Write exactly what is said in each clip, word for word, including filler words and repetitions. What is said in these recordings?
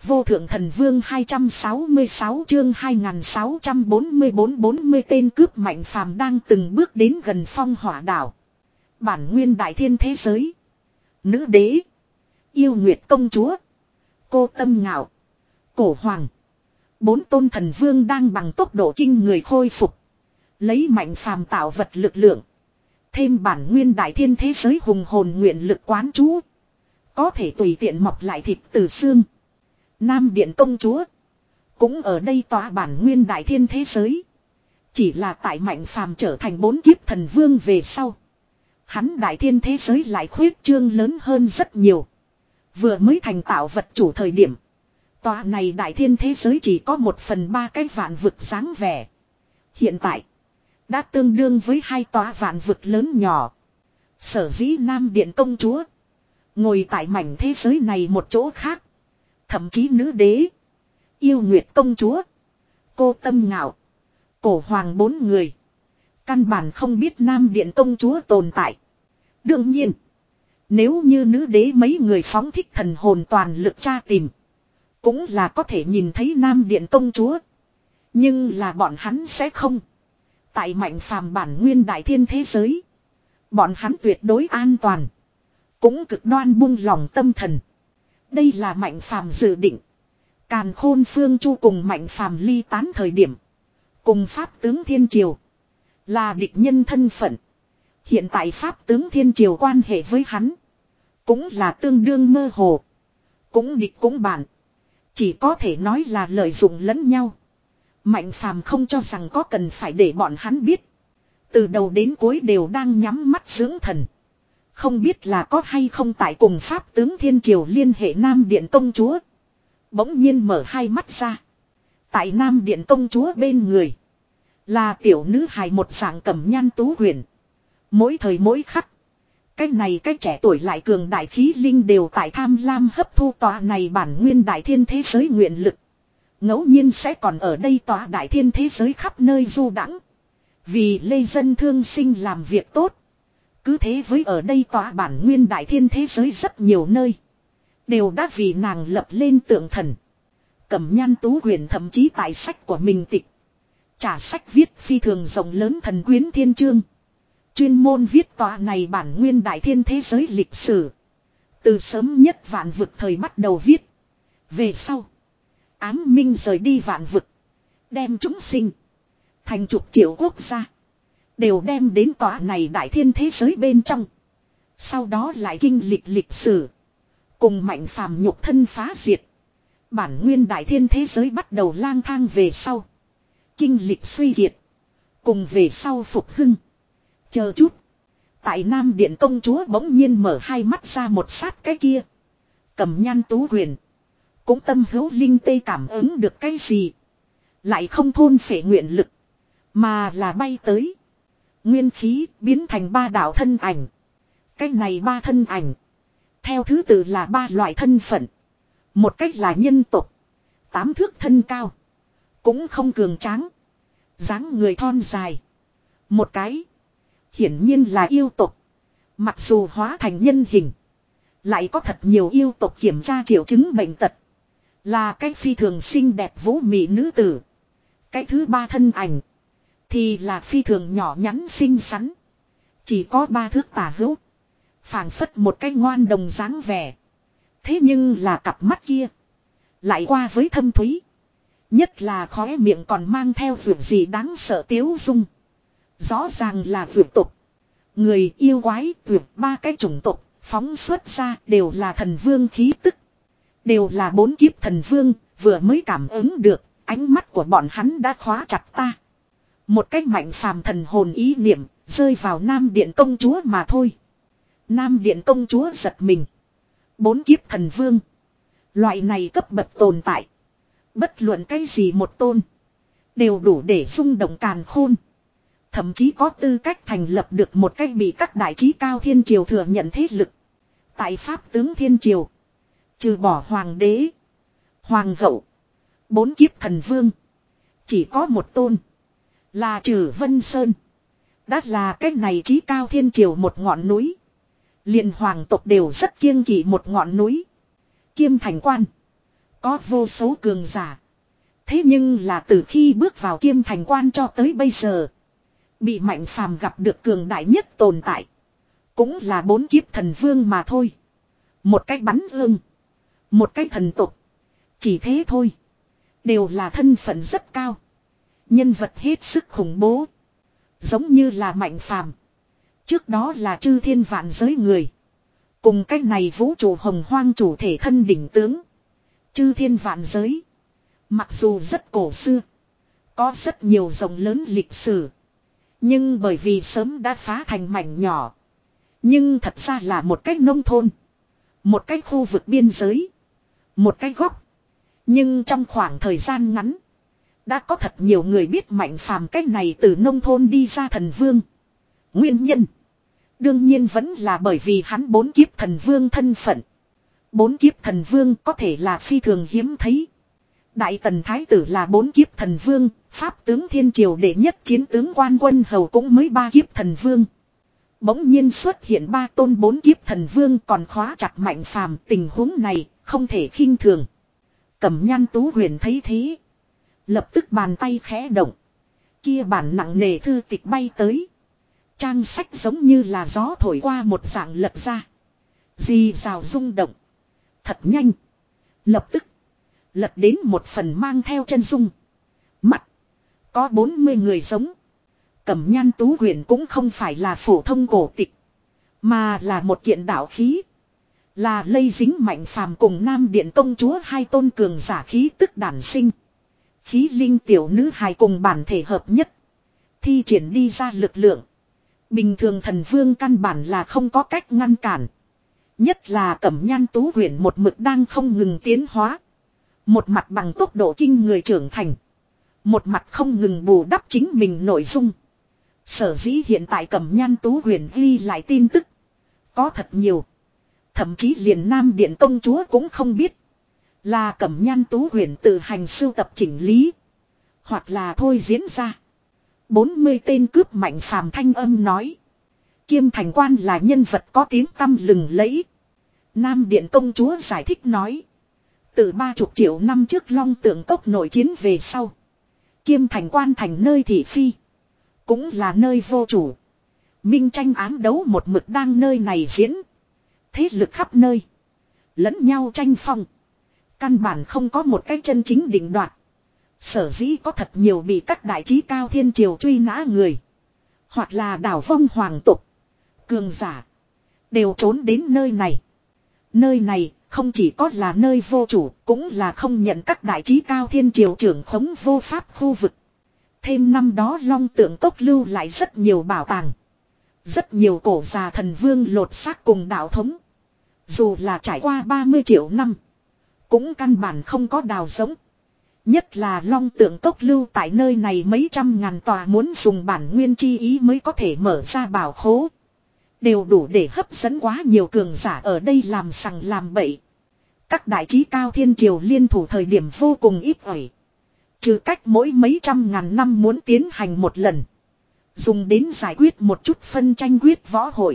vô thượng thần vương hai trăm sáu mươi sáu chương hai nghìn sáu trăm bốn mươi bốn bốn mươi tên cướp Mạnh Phàm đang từng bước đến gần phong hỏa đảo. Bản nguyên đại thiên thế giới. Nữ đế. Yêu Nguyệt công chúa. Cô Tâm Ngạo. Cổ Hoàng. Bốn tôn thần vương đang bằng tốc độ kinh người khôi phục. Lấy Mạnh Phàm tạo vật lực lượng. Thêm bản nguyên đại thiên thế giới hùng hồn nguyện lực quán chú. Có thể tùy tiện mọc lại thịt từ xương. Nam Điện công chúa. Cũng ở đây tỏa bản nguyên đại thiên thế giới. Chỉ là tại Mạnh Phàm trở thành bốn kiếp thần vương về sau. Hắn đại thiên thế giới lại khuyết trương lớn hơn rất nhiều. Vừa mới thành tạo vật chủ thời điểm. Tòa này đại thiên thế giới chỉ có một phần ba cái vạn vực dáng vẻ. Hiện tại. Đã tương đương với hai tòa vạn vực lớn nhỏ. Sở dĩ Nam Điện công chúa. Ngồi tại mảnh thế giới này một chỗ khác. Thậm chí nữ đế. Yêu Nguyệt công chúa. Cô Tâm Ngạo. Cổ Hoàng bốn người. Căn bản không biết Nam Điện công chúa tồn tại. Đương nhiên. Nếu như nữ đế mấy người phóng thích thần hồn toàn lực tra tìm. Cũng là có thể nhìn thấy Nam Điện công chúa. Nhưng là bọn hắn sẽ không. Tại Mạnh Phàm bản nguyên đại thiên thế giới. Bọn hắn tuyệt đối an toàn. Cũng cực đoan buông lòng tâm thần. Đây là Mạnh Phàm dự định. Càn Khôn Phương Chu cùng Mạnh Phàm ly tán thời điểm. Cùng Pháp tướng Thiên Triều. Là địch nhân thân phận. Hiện tại Pháp tướng Thiên Triều quan hệ với hắn. Cũng là tương đương mơ hồ. Cũng địch cũng bạn. Chỉ có thể nói là lợi dụng lẫn nhau. Mạnh Phàm không cho rằng có cần phải để bọn hắn biết. Từ đầu đến cuối đều đang nhắm mắt dưỡng thần. Không biết là có hay không tại cùng Pháp tướng Thiên Triều liên hệ Nam Điện công chúa. Bỗng nhiên mở hai mắt ra. Tại Nam Điện công chúa bên người. Là tiểu nữ hài một dạng cẩm nhan tú huyền. Mỗi thời mỗi khắc. Cái này cái trẻ tuổi lại cường đại khí linh đều tại tham lam hấp thu tòa này bản nguyên đại thiên thế giới nguyện lực. Ngẫu nhiên sẽ còn ở đây tòa đại thiên thế giới khắp nơi du đãng. Vì lê dân thương sinh làm việc tốt. Cứ thế với ở đây tòa bản nguyên đại thiên thế giới rất nhiều nơi. Đều đã vì nàng lập lên tượng thần. Cẩm nhan tú huyền thậm chí tại sách của mình tịch. Trả sách viết phi thường rộng lớn thần quyến thiên chương. Chuyên môn viết tòa này bản nguyên đại thiên thế giới lịch sử. Từ sớm nhất vạn vực thời bắt đầu viết. Về sau. Ám minh rời đi vạn vực. Đem chúng sinh. Thành chục triệu quốc gia. Đều đem đến tòa này đại thiên thế giới bên trong. Sau đó lại kinh lịch lịch sử. Cùng Mạnh Phàm nhục thân phá diệt. Bản nguyên đại thiên thế giới bắt đầu lang thang về sau. Kinh lịch suy kiệt. Cùng về sau phục hưng. Chờ chút. Tại Nam Điện công chúa bỗng nhiên mở hai mắt ra một sát cái kia. Cẩm nhan tú huyền. Cũng tâm hữu linh tê cảm ứng được cái gì. Lại không thôn phệ nguyện lực. Mà là bay tới. Nguyên khí biến thành ba đạo thân ảnh. Cái này ba thân ảnh. Theo thứ tự là ba loại thân phận. Một cách là nhân tộc. Tám thước thân cao. Cũng không cường tráng. dáng người thon dài. Một cái. Hiển nhiên là yêu tộc. Mặc dù hóa thành nhân hình. Lại có thật nhiều yêu tộc kiểm tra triệu chứng bệnh tật. Là cái phi thường xinh đẹp vũ mị nữ tử. Cái thứ ba thân ảnh. Thì là phi thường nhỏ nhắn xinh xắn. Chỉ có ba thước tả hữu. Phảng phất một cái ngoan đồng dáng vẻ. Thế nhưng là cặp mắt kia. Lại qua với thâm thúy. Nhất là khóe miệng còn mang theo vượt gì đáng sợ tiếu dung. Rõ ràng là vượt tục. Người yêu quái vượt ba cái chủng tộc phóng xuất ra đều là thần vương khí tức. Đều là bốn kiếp thần vương, vừa mới cảm ứng được, ánh mắt của bọn hắn đã khóa chặt ta. Một cách mạnh phàm thần hồn ý niệm, rơi vào Nam Điện công chúa mà thôi. Nam Điện công chúa giật mình. Bốn kiếp thần vương. Loại này cấp bậc tồn tại. Bất luận cái gì một tôn. Đều đủ để rung động càn khôn. Thậm chí có tư cách thành lập được một cách bị các đại trí cao thiên triều thừa nhận thế lực. Tại Pháp tướng thiên triều. Trừ bỏ hoàng đế. Hoàng hậu. Bốn kiếp thần vương. Chỉ có một tôn. Là Trừ Vân Sơn. Đã là cách này trí cao thiên triều một ngọn núi. Liền hoàng tộc đều rất kiêng kỵ một ngọn núi. Kiêm thành quan. Có vô số cường giả. Thế nhưng là từ khi bước vào Kiêm Thành Quan cho tới bây giờ. Bị Mạnh Phàm gặp được cường đại nhất tồn tại. Cũng là bốn kiếp thần vương mà thôi. Một cách bắn ương. Một cách thần tục. Chỉ thế thôi. Đều là thân phận rất cao. Nhân vật hết sức khủng bố. Giống như là Mạnh Phàm. Trước đó là chư thiên vạn giới người. Cùng cách này vũ trụ hồng hoang chủ thể thân đỉnh tướng. Chư thiên vạn giới. Mặc dù rất cổ xưa. Có rất nhiều rộng lớn lịch sử. Nhưng bởi vì sớm đã phá thành mảnh nhỏ. Nhưng thật ra là một cách nông thôn. Một cách khu vực biên giới. Một cách góc. Nhưng trong khoảng thời gian ngắn. Đã có thật nhiều người biết Mạnh Phàm cách này từ nông thôn đi ra thần vương. Nguyên nhân. Đương nhiên vẫn là bởi vì hắn bốn kiếp thần vương thân phận. Bốn kiếp thần vương có thể là phi thường hiếm thấy. Đại Tần Thái Tử là bốn kiếp thần vương. Pháp tướng thiên triều đệ nhất chiến tướng Quan Quân Hầu cũng mới ba kiếp thần vương. Bỗng nhiên xuất hiện ba tôn bốn kiếp thần vương còn khóa chặt Mạnh Phàm, tình huống này không thể khinh thường. Cẩm Nhan Tú Huyền thấy thế, lập tức bàn tay khẽ động. Kia bản nặng nề thư tịch bay tới. Trang sách giống như là gió thổi qua một dạng lật ra. Rì rào rung động. Thật nhanh. Lập tức lật đến một phần mang theo chân dung. Mặt. Có bốn mươi người giống. Cẩm Nhan Tú Huyền cũng không phải là phổ thông cổ tịch. Mà là một kiện đạo khí. Là lây dính Mạnh Phàm cùng Nam Điện công chúa hai tôn cường giả khí tức đản sinh. Khí linh tiểu nữ hài cùng bản thể hợp nhất. Thi triển đi ra lực lượng. Bình thường thần vương căn bản là không có cách ngăn cản. Nhất là Cẩm Nhan Tú Huyền một mực đang không ngừng tiến hóa. Một mặt bằng tốc độ kinh người trưởng thành. Một mặt không ngừng bù đắp chính mình nội dung. Sở dĩ hiện tại Cẩm Nhan Tú Huyền ghi lại tin tức. Có thật nhiều. Thậm chí liền Nam Điện công chúa cũng không biết. Là Cẩm Nhan Tú Huyền tự hành sưu tập chỉnh lý. Hoặc là thôi diễn ra. bốn mươi tên cướp Mạnh Phàm thanh âm nói. Kiêm Thành Quan là nhân vật có tiếng tăm lừng lẫy. Nam Điện công chúa giải thích nói. Từ ba chục triệu năm trước Long Tượng Cốc nội chiến về sau. Kiêm Thành Quan thành nơi thị phi. Cũng là nơi vô chủ. Minh tranh ám đấu một mực đang nơi này diễn. Thế lực khắp nơi. Lẫn nhau tranh phong. Căn bản không có một cái chân chính định đoạt. Sở dĩ có thật nhiều bị các đại trí cao thiên triều truy nã người. Hoặc là đảo vong hoàng tục. Cường giả. Đều trốn đến nơi này. Nơi này không chỉ có là nơi vô chủ. Cũng là không nhận các đại trí cao thiên triều trưởng khống vô pháp khu vực. Thêm năm đó Long Tượng Cốc lưu lại rất nhiều bảo tàng. Rất nhiều cổ già thần vương lột xác cùng đạo thống. Dù là trải qua ba mươi triệu năm. Cũng căn bản không có đào giống. Nhất là Long Tượng Cốc lưu tại nơi này mấy trăm ngàn tòa muốn dùng bản nguyên chi ý mới có thể mở ra bảo khố. Đều đủ để hấp dẫn quá nhiều cường giả ở đây làm sằng làm bậy. Các đại trí cao thiên triều liên thủ thời điểm vô cùng ít ỏi. Trừ cách mỗi mấy trăm ngàn năm muốn tiến hành một lần. Dùng đến giải quyết một chút phân tranh quyết võ hội.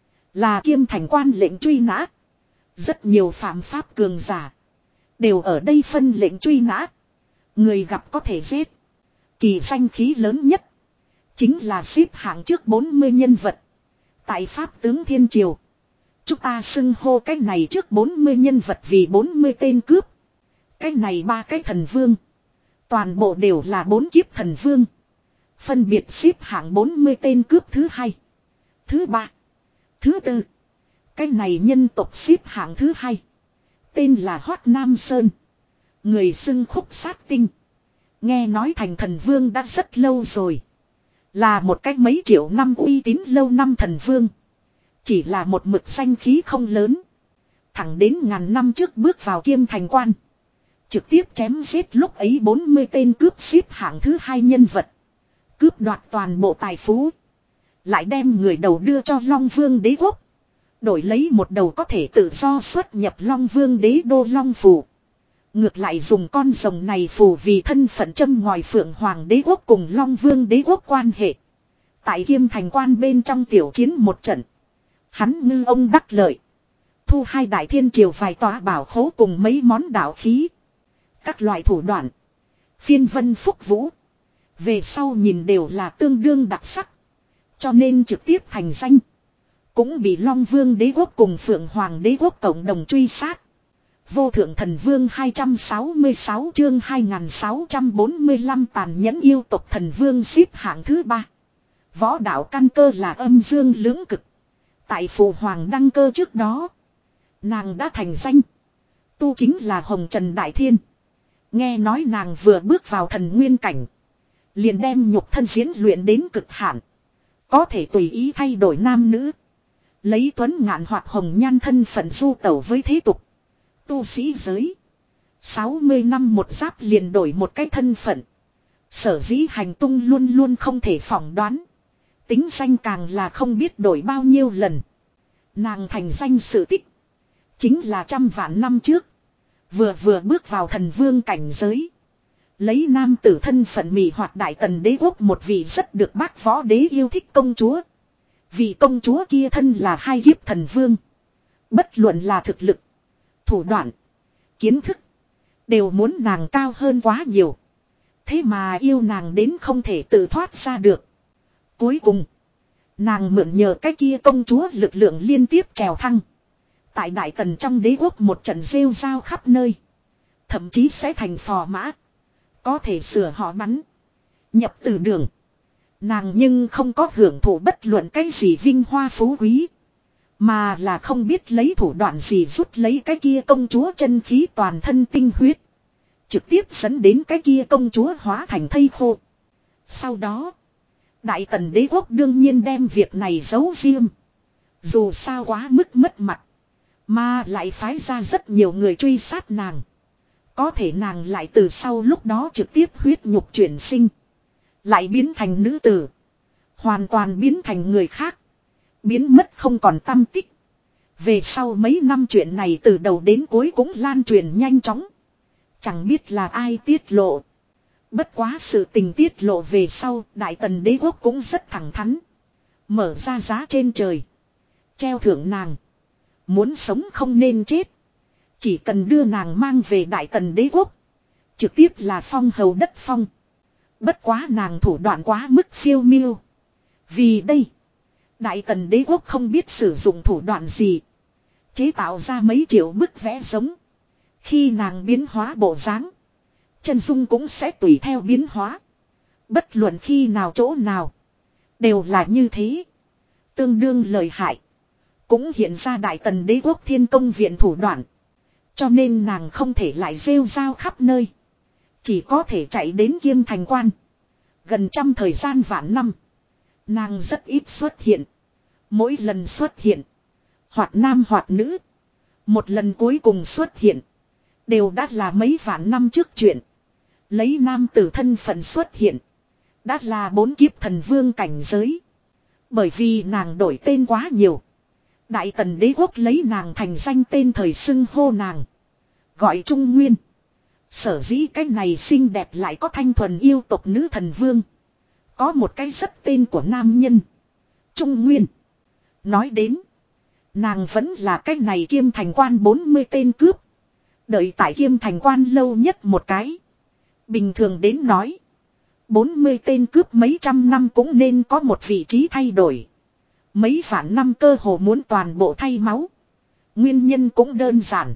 Là Kiêm Thành Quan lệnh truy nã. Rất nhiều phạm pháp cường giả. Đều ở đây phân lệnh truy nã. Người gặp có thể giết. Kỳ danh khí lớn nhất. Chính là xếp hạng trước bốn mươi nhân vật. Tại Pháp tướng Thiên Triều. Chúng ta xưng hô cái này trước bốn mươi nhân vật vì bốn mươi tên cướp. Cái này ba cái thần vương. Toàn bộ đều là bốn kiếp thần vương. Phân biệt xếp hạng bốn mươi tên cướp thứ hai. Thứ ba. Thứ tư. Cái này nhân tộc xếp hạng thứ hai. Tên là Hoát Nam Sơn. Người xưng Khúc Sát Tinh. Nghe nói thành thần vương đã rất lâu rồi. Là một cách mấy triệu năm uy tín lâu năm thần vương. Chỉ là một mực danh khí không lớn. Thẳng đến ngàn năm trước bước vào Kiêm Thành Quan. Trực tiếp chém giết lúc ấy bốn mươi tên cướp xếp hạng thứ hai nhân vật. Cướp đoạt toàn bộ tài phú. Lại đem người đầu đưa cho Long Vương đế quốc. Đổi lấy một đầu có thể tự do xuất nhập Long Vương đế đô Long Phù. Ngược lại dùng con rồng này phù vì thân phận châm ngòi Phượng Hoàng đế quốc cùng Long Vương đế quốc quan hệ. Tại Kiêm Thành Quan bên trong tiểu chiến một trận. Hắn ngư ông đắc lợi. Thu hai đại thiên triều vài tòa bảo khố cùng mấy món đạo khí. Các loại thủ đoạn. Phiên vân phúc vũ. Về sau nhìn đều là tương đương đặc sắc. Cho nên trực tiếp thành danh. Cũng bị Long Vương đế quốc cùng Phượng Hoàng đế quốc cộng đồng truy sát. Vô thượng thần vương hai trăm sáu mươi sáu chương hai nghìn sáu trăm bốn mươi lăm tàn nhẫn yêu tộc thần vương xếp hạng thứ ba. Võ đạo căn cơ là âm dương lưỡng cực. Tại Phụ Hoàng đăng cơ trước đó. Nàng đã thành danh. Tu chính là Hồng Trần Đại Thiên. Nghe nói nàng vừa bước vào thần nguyên cảnh. Liền đem nhục thân diễn luyện đến cực hạn. Có thể tùy ý thay đổi nam nữ. Lấy tuấn ngạn hoặc hồng nhan thân phận du tẩu với thế tục. Tu sĩ giới. sáu mươi năm một giáp liền đổi một cái thân phận. Sở dĩ hành tung luôn luôn không thể phỏng đoán. Tính danh càng là không biết đổi bao nhiêu lần. Nàng thành danh sự tích. Chính là trăm vạn năm trước. Vừa vừa bước vào thần vương cảnh giới. Lấy nam tử thân phận mị hoạt đại tần đế quốc một vị rất được bác võ đế yêu thích công chúa. Vị công chúa kia thân là hai kiếp thần vương. Bất luận là thực lực, thủ đoạn, kiến thức. Đều muốn nàng cao hơn quá nhiều. Thế mà yêu nàng đến không thể tự thoát ra được. Cuối cùng, nàng mượn nhờ cái kia công chúa lực lượng liên tiếp trèo thăng. Tại đại tần trong đế quốc một trận rêu rao khắp nơi. Thậm chí sẽ thành phò mã. Có thể sửa họ bắn. Nhập từ đường. Nàng nhưng không có hưởng thụ bất luận cái gì vinh hoa phú quý. Mà là không biết lấy thủ đoạn gì rút lấy cái kia công chúa chân khí toàn thân tinh huyết. Trực tiếp dẫn đến cái kia công chúa hóa thành thây khô. Sau đó, đại tần đế quốc đương nhiên đem việc này giấu riêng. Dù sao quá mức mất mặt. Mà lại phái ra rất nhiều người truy sát nàng. Có thể nàng lại từ sau lúc đó trực tiếp huyết nhục chuyển sinh. Lại biến thành nữ tử. Hoàn toàn biến thành người khác. Biến mất không còn tăm tích. Về sau mấy năm chuyện này từ đầu đến cuối cũng lan truyền nhanh chóng. Chẳng biết là ai tiết lộ. Bất quá sự tình tiết lộ về sau, đại tần đế quốc cũng rất thẳng thắn. Mở ra giá trên trời. Treo thưởng nàng. Muốn sống không nên chết. Chỉ cần đưa nàng mang về đại tần đế quốc. Trực tiếp là phong hầu đất phong. Bất quá nàng thủ đoạn quá mức phiêu miêu. Vì đây, đại tần đế quốc không biết sử dụng thủ đoạn gì. Chế tạo ra mấy triệu bức vẽ giống. Khi nàng biến hóa bộ dáng, chân dung cũng sẽ tùy theo biến hóa. Bất luận khi nào chỗ nào, đều là như thế. Tương đương lợi hại. Cũng hiện ra đại tần đế quốc thiên công viện thủ đoạn. Cho nên nàng không thể lại rêu rao khắp nơi. Chỉ có thể chạy đến Kiêm Thành Quan. Gần trăm thời gian vạn năm. Nàng rất ít xuất hiện. Mỗi lần xuất hiện, hoặc nam hoặc nữ. Một lần cuối cùng xuất hiện, đều đã là mấy vạn năm trước chuyện. Lấy nam tử thân phận xuất hiện, đã là bốn kiếp thần vương cảnh giới. Bởi vì nàng đổi tên quá nhiều. Đại tần đế quốc lấy nàng thành danh tên thời xưng hô nàng. Gọi Trung Nguyên. Sở dĩ cái này xinh đẹp lại có thanh thuần yêu tộc nữ thần vương. Có một cái rất tên của nam nhân. Trung Nguyên. Nói đến, nàng vẫn là cái này Kiêm Thành Quan bốn mươi tên cướp. Đợi tại Kiêm Thành Quan lâu nhất một cái. Bình thường đến nói, bốn mươi tên cướp mấy trăm năm cũng nên có một vị trí thay đổi. Mấy vạn năm cơ hồ muốn toàn bộ thay máu. Nguyên nhân cũng đơn giản.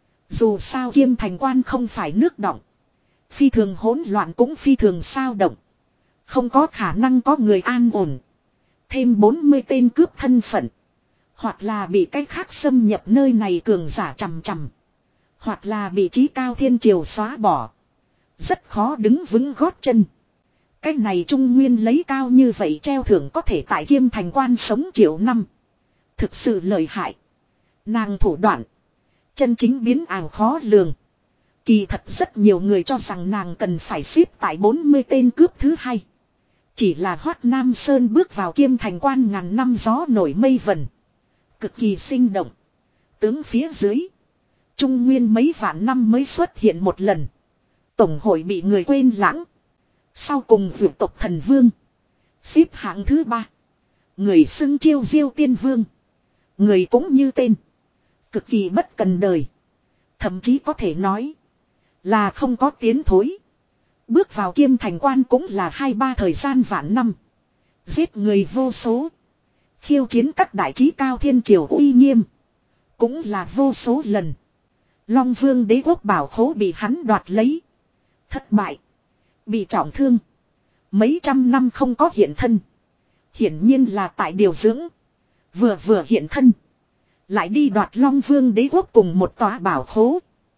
Dù sao Kiêm Thành Quan không phải nước động. Phi thường hỗn loạn cũng phi thường sao động. Không có khả năng có người an ổn. Thêm bốn mươi tên cướp thân phận. Hoặc là bị cách khác xâm nhập nơi này cường giả chằm chằm. Hoặc là bị trí cao thiên triều xóa bỏ. Rất khó đứng vững gót chân. Cái này Trung Nguyên lấy cao như vậy treo thưởng có thể tại Kiêm Thành Quan sống triệu năm. Thực sự lợi hại. Nàng thủ đoạn. Chân chính biến ảo khó lường. Kỳ thật rất nhiều người cho rằng nàng cần phải xếp tại bốn mươi tên cướp thứ hai. Chỉ là Hoát Nam Sơn bước vào Kiêm Thành Quan ngàn năm gió nổi mây vần. Cực kỳ sinh động. Tướng phía dưới, Trung Nguyên mấy vạn năm mới xuất hiện một lần. Tổng hội bị người quên lãng. Sau cùng vượt tộc thần vương. Xếp hạng thứ ba. Người xưng chiêu diêu tiên vương. Người cũng như tên. Cực kỳ bất cần đời. Thậm chí có thể nói Là không có tiến thối. Bước vào Kiêm Thành Quan cũng là hai ba thời gian vạn năm. Giết người vô số. Khiêu chiến các đại trí cao thiên triều uy nghiêm. Cũng là vô số lần. Long Vương đế quốc bảo khố bị hắn đoạt lấy. Thất bại. Bị trọng thương. Mấy trăm năm không có hiện thân. Hiển nhiên là tại điều dưỡng. Vừa vừa hiện thân. Lại đi đoạt Long Vương đế quốc cùng một tòa bảo khố.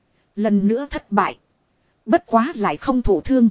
Lần nữa thất bại. Bất quá lại không thổ thương.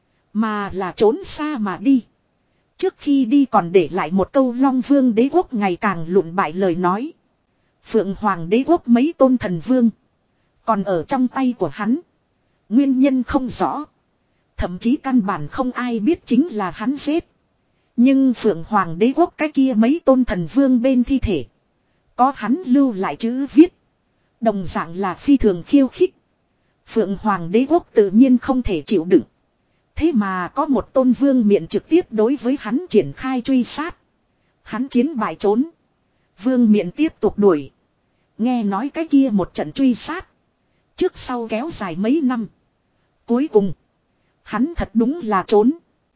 Mà là trốn xa mà đi. Trước khi đi còn để lại một câu Long Vương đế quốc ngày càng lụn bại lời nói. Phượng Hoàng đế quốc mấy tôn thần vương. Còn ở trong tay của hắn. Nguyên nhân không rõ. Thậm chí căn bản không ai biết chính là hắn giết. Nhưng Phượng Hoàng đế quốc cái kia mấy tôn thần vương bên thi thể. Có hắn lưu lại chữ viết. Đồng dạng là phi thường khiêu khích. Phượng Hoàng đế quốc tự nhiên không thể chịu đựng. Thế mà có một tôn vương miện trực tiếp đối với hắn triển khai truy sát. Hắn chiến bại trốn. Vương miện tiếp tục đuổi. Nghe nói cái kia một trận truy sát. Trước sau kéo dài mấy năm. Cuối cùng. Hắn thật đúng là trốn.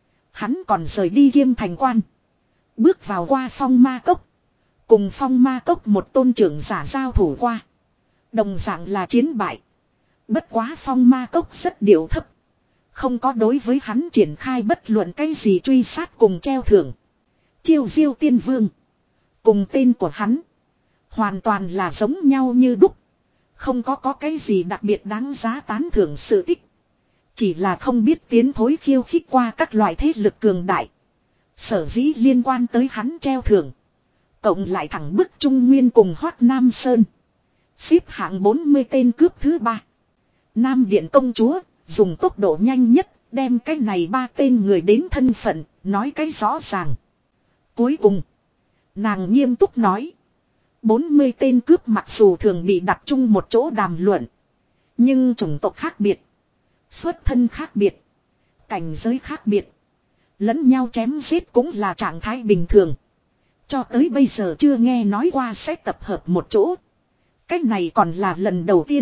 Hắn còn rời đi Kiêm Thành Quan. Bước vào qua Phong Ma Cốc. Cùng Phong Ma Cốc một tôn trưởng giả giao thủ qua. Đồng dạng là chiến bại. Bất quá Phong Ma Cốc rất điệu thấp. Không có đối với hắn triển khai bất luận cái gì truy sát cùng treo thưởng. Chiêu Diêu Tiên Vương. Cùng tên của hắn. Hoàn toàn là giống nhau như đúc. Không có có cái gì đặc biệt đáng giá tán thưởng sự tích. Chỉ là không biết tiến thối khiêu khích qua các loại thế lực cường đại. Sở dĩ liên quan tới hắn treo thưởng. Cộng lại thẳng bức Trung Nguyên cùng Hoát Nam Sơn. Xếp hạng bốn mươi tên cướp thứ ba. Nam Điện công chúa. Dùng tốc độ nhanh nhất. Đem cái này ba tên người đến thân phận. Nói cái rõ ràng. Cuối cùng. Nàng nghiêm túc nói. bốn mươi tên cướp mặc dù thường bị đặt chung một chỗ đàm luận. Nhưng chủng tộc khác biệt. Xuất thân khác biệt. Cảnh giới khác biệt. Lẫn nhau chém giết cũng là trạng thái bình thường. Cho tới bây giờ chưa nghe nói qua sẽ tập hợp một chỗ. Cách này còn là lần đầu tiên.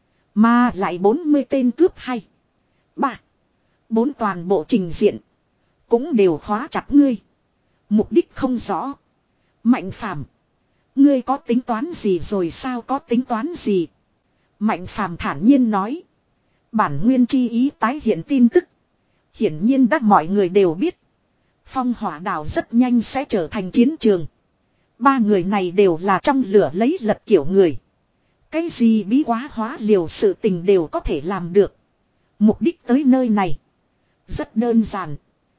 Mà lại bốn mươi tên cướp hay. Ba. Bốn toàn bộ trình diện. Cũng đều khóa chặt ngươi. Mục đích không rõ. Mạnh Phàm, ngươi có tính toán gì rồi sao có tính toán gì? Mạnh Phàm thản nhiên nói. Bản nguyên chi ý tái hiện tin tức. Hiển nhiên đã mọi người đều biết. Phong Hỏa Đảo rất nhanh sẽ trở thành chiến trường. Ba người này đều là trong lửa lấy lật kiểu người. Cái gì bí quá hóa liều sự tình đều có thể làm được. Mục đích tới nơi này. Rất đơn giản.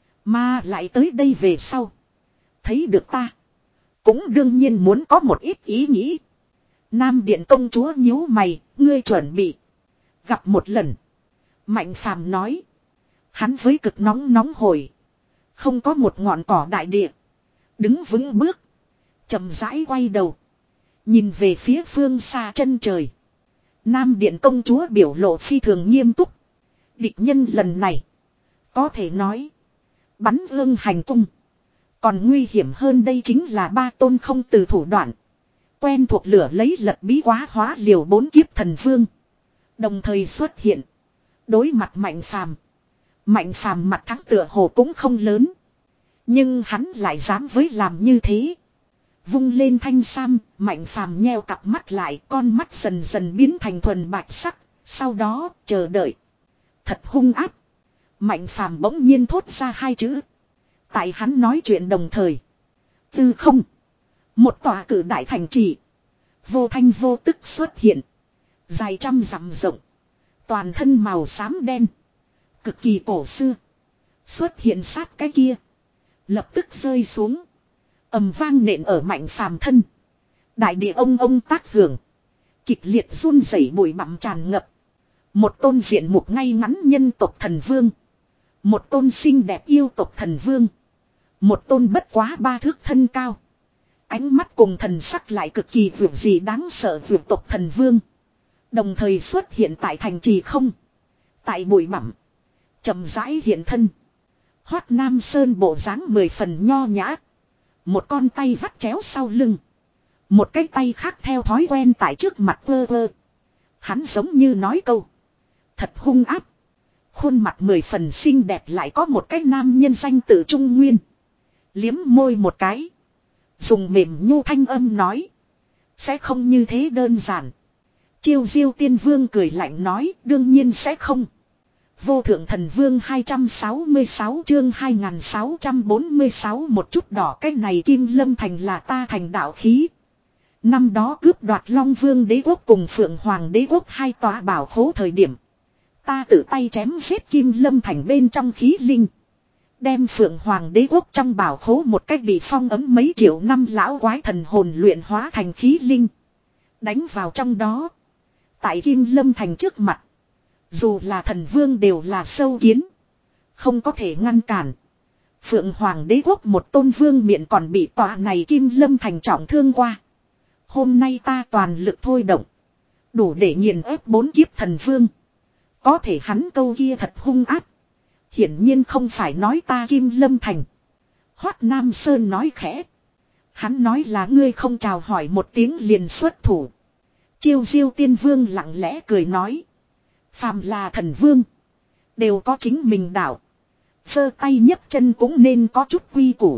Mà lại tới đây về sau. Thấy được ta. Cũng đương nhiên muốn có một ít ý nghĩ. Nam Điện công chúa nhíu mày. Ngươi chuẩn bị. Gặp một lần. Mạnh Phàm nói. Hắn với cực nóng nóng hổi. Không có một ngọn cỏ đại địa. Đứng vững bước. Chậm rãi quay đầu. Nhìn về phía phương xa chân trời. Nam Điện công chúa biểu lộ phi thường nghiêm túc. Địch nhân lần này. Có thể nói. Bắn ương hành cung. Còn nguy hiểm hơn đây chính là ba tôn không từ thủ đoạn. Quen thuộc lửa lấy lật bí quá hóa liều bốn kiếp thần vương. Đồng thời xuất hiện. Đối mặt Mạnh Phàm. Mạnh Phàm mặt thắng tựa hồ cũng không lớn. Nhưng hắn lại dám với làm như thế. Vung lên thanh sam, Mạnh Phàm nheo cặp mắt lại, con mắt dần dần biến thành thuần bạch sắc, sau đó chờ đợi. Thật hung áp. Mạnh Phàm bỗng nhiên thốt ra hai chữ. Tại hắn nói chuyện đồng thời. Tư không. Một tòa cử đại thành trì. Vô thanh vô tức xuất hiện. Dài trăm dặm rộng. Toàn thân màu xám đen. Cực kỳ cổ xưa. Xuất hiện sát cái kia. Lập tức rơi xuống. Ầm vang nện ở Mạnh Phàm thân. Đại địa ông ông tác hưởng. Kịch liệt run rẩy bụi bặm tràn ngập. Một tôn diện mục ngay ngắn nhân tộc thần vương. Một tôn xinh đẹp yêu tộc thần vương. Một tôn bất quá ba thước thân cao. Ánh mắt cùng thần sắc lại cực kỳ vượt gì đáng sợ vượt tộc thần vương. Đồng thời xuất hiện tại thành trì không. Tại bụi bặm. Chậm rãi hiện thân. Hoát Nam Sơn bộ dáng mười phần nho nhã. Một con tay vắt chéo sau lưng. Một cái tay khác theo thói quen tại trước mặt vơ vơ. Hắn giống như nói câu. Thật hung áp. Khuôn mặt mười phần xinh đẹp lại có một cái nam nhân danh tự Trung Nguyên. Liếm môi một cái. Dùng mềm nhu thanh âm nói. Sẽ không như thế đơn giản. Chiêu Diêu Tiên Vương cười lạnh nói, đương nhiên sẽ không. Vô Thượng Thần Vương hai trăm sáu mươi sáu chương hai nghìn sáu trăm bốn mươi sáu một chút đỏ, cái này Kim Lâm Thành là ta thành đạo khí. Năm đó cướp đoạt Long Vương đế quốc cùng Phượng Hoàng đế quốc hai tòa bảo khố thời điểm. Ta tự tay chém giết Kim Lâm Thành bên trong khí linh. Đem Phượng Hoàng đế quốc trong bảo khố một cách bị phong ấm mấy triệu năm lão quái thần hồn luyện hóa thành khí linh. Đánh vào trong đó. Tại Kim Lâm Thành trước mặt. Dù là thần vương đều là sâu kiến. Không có thể ngăn cản. Phượng Hoàng đế quốc một tôn vương miện còn bị tòa này Kim Lâm Thành trọng thương qua. Hôm nay ta toàn lực thôi động. Đủ để nghiền ép bốn kiếp thần vương. Có thể hắn câu kia thật hung áp. Hiển nhiên không phải nói ta Kim Lâm Thành. Hoát Nam Sơn nói khẽ. Hắn nói là ngươi không chào hỏi một tiếng liền xuất thủ. Chiêu Diêu Tiên Vương lặng lẽ cười nói. Phàm là thần vương. Đều có chính mình đạo. Sơ tay nhấc chân cũng nên có chút quy củ.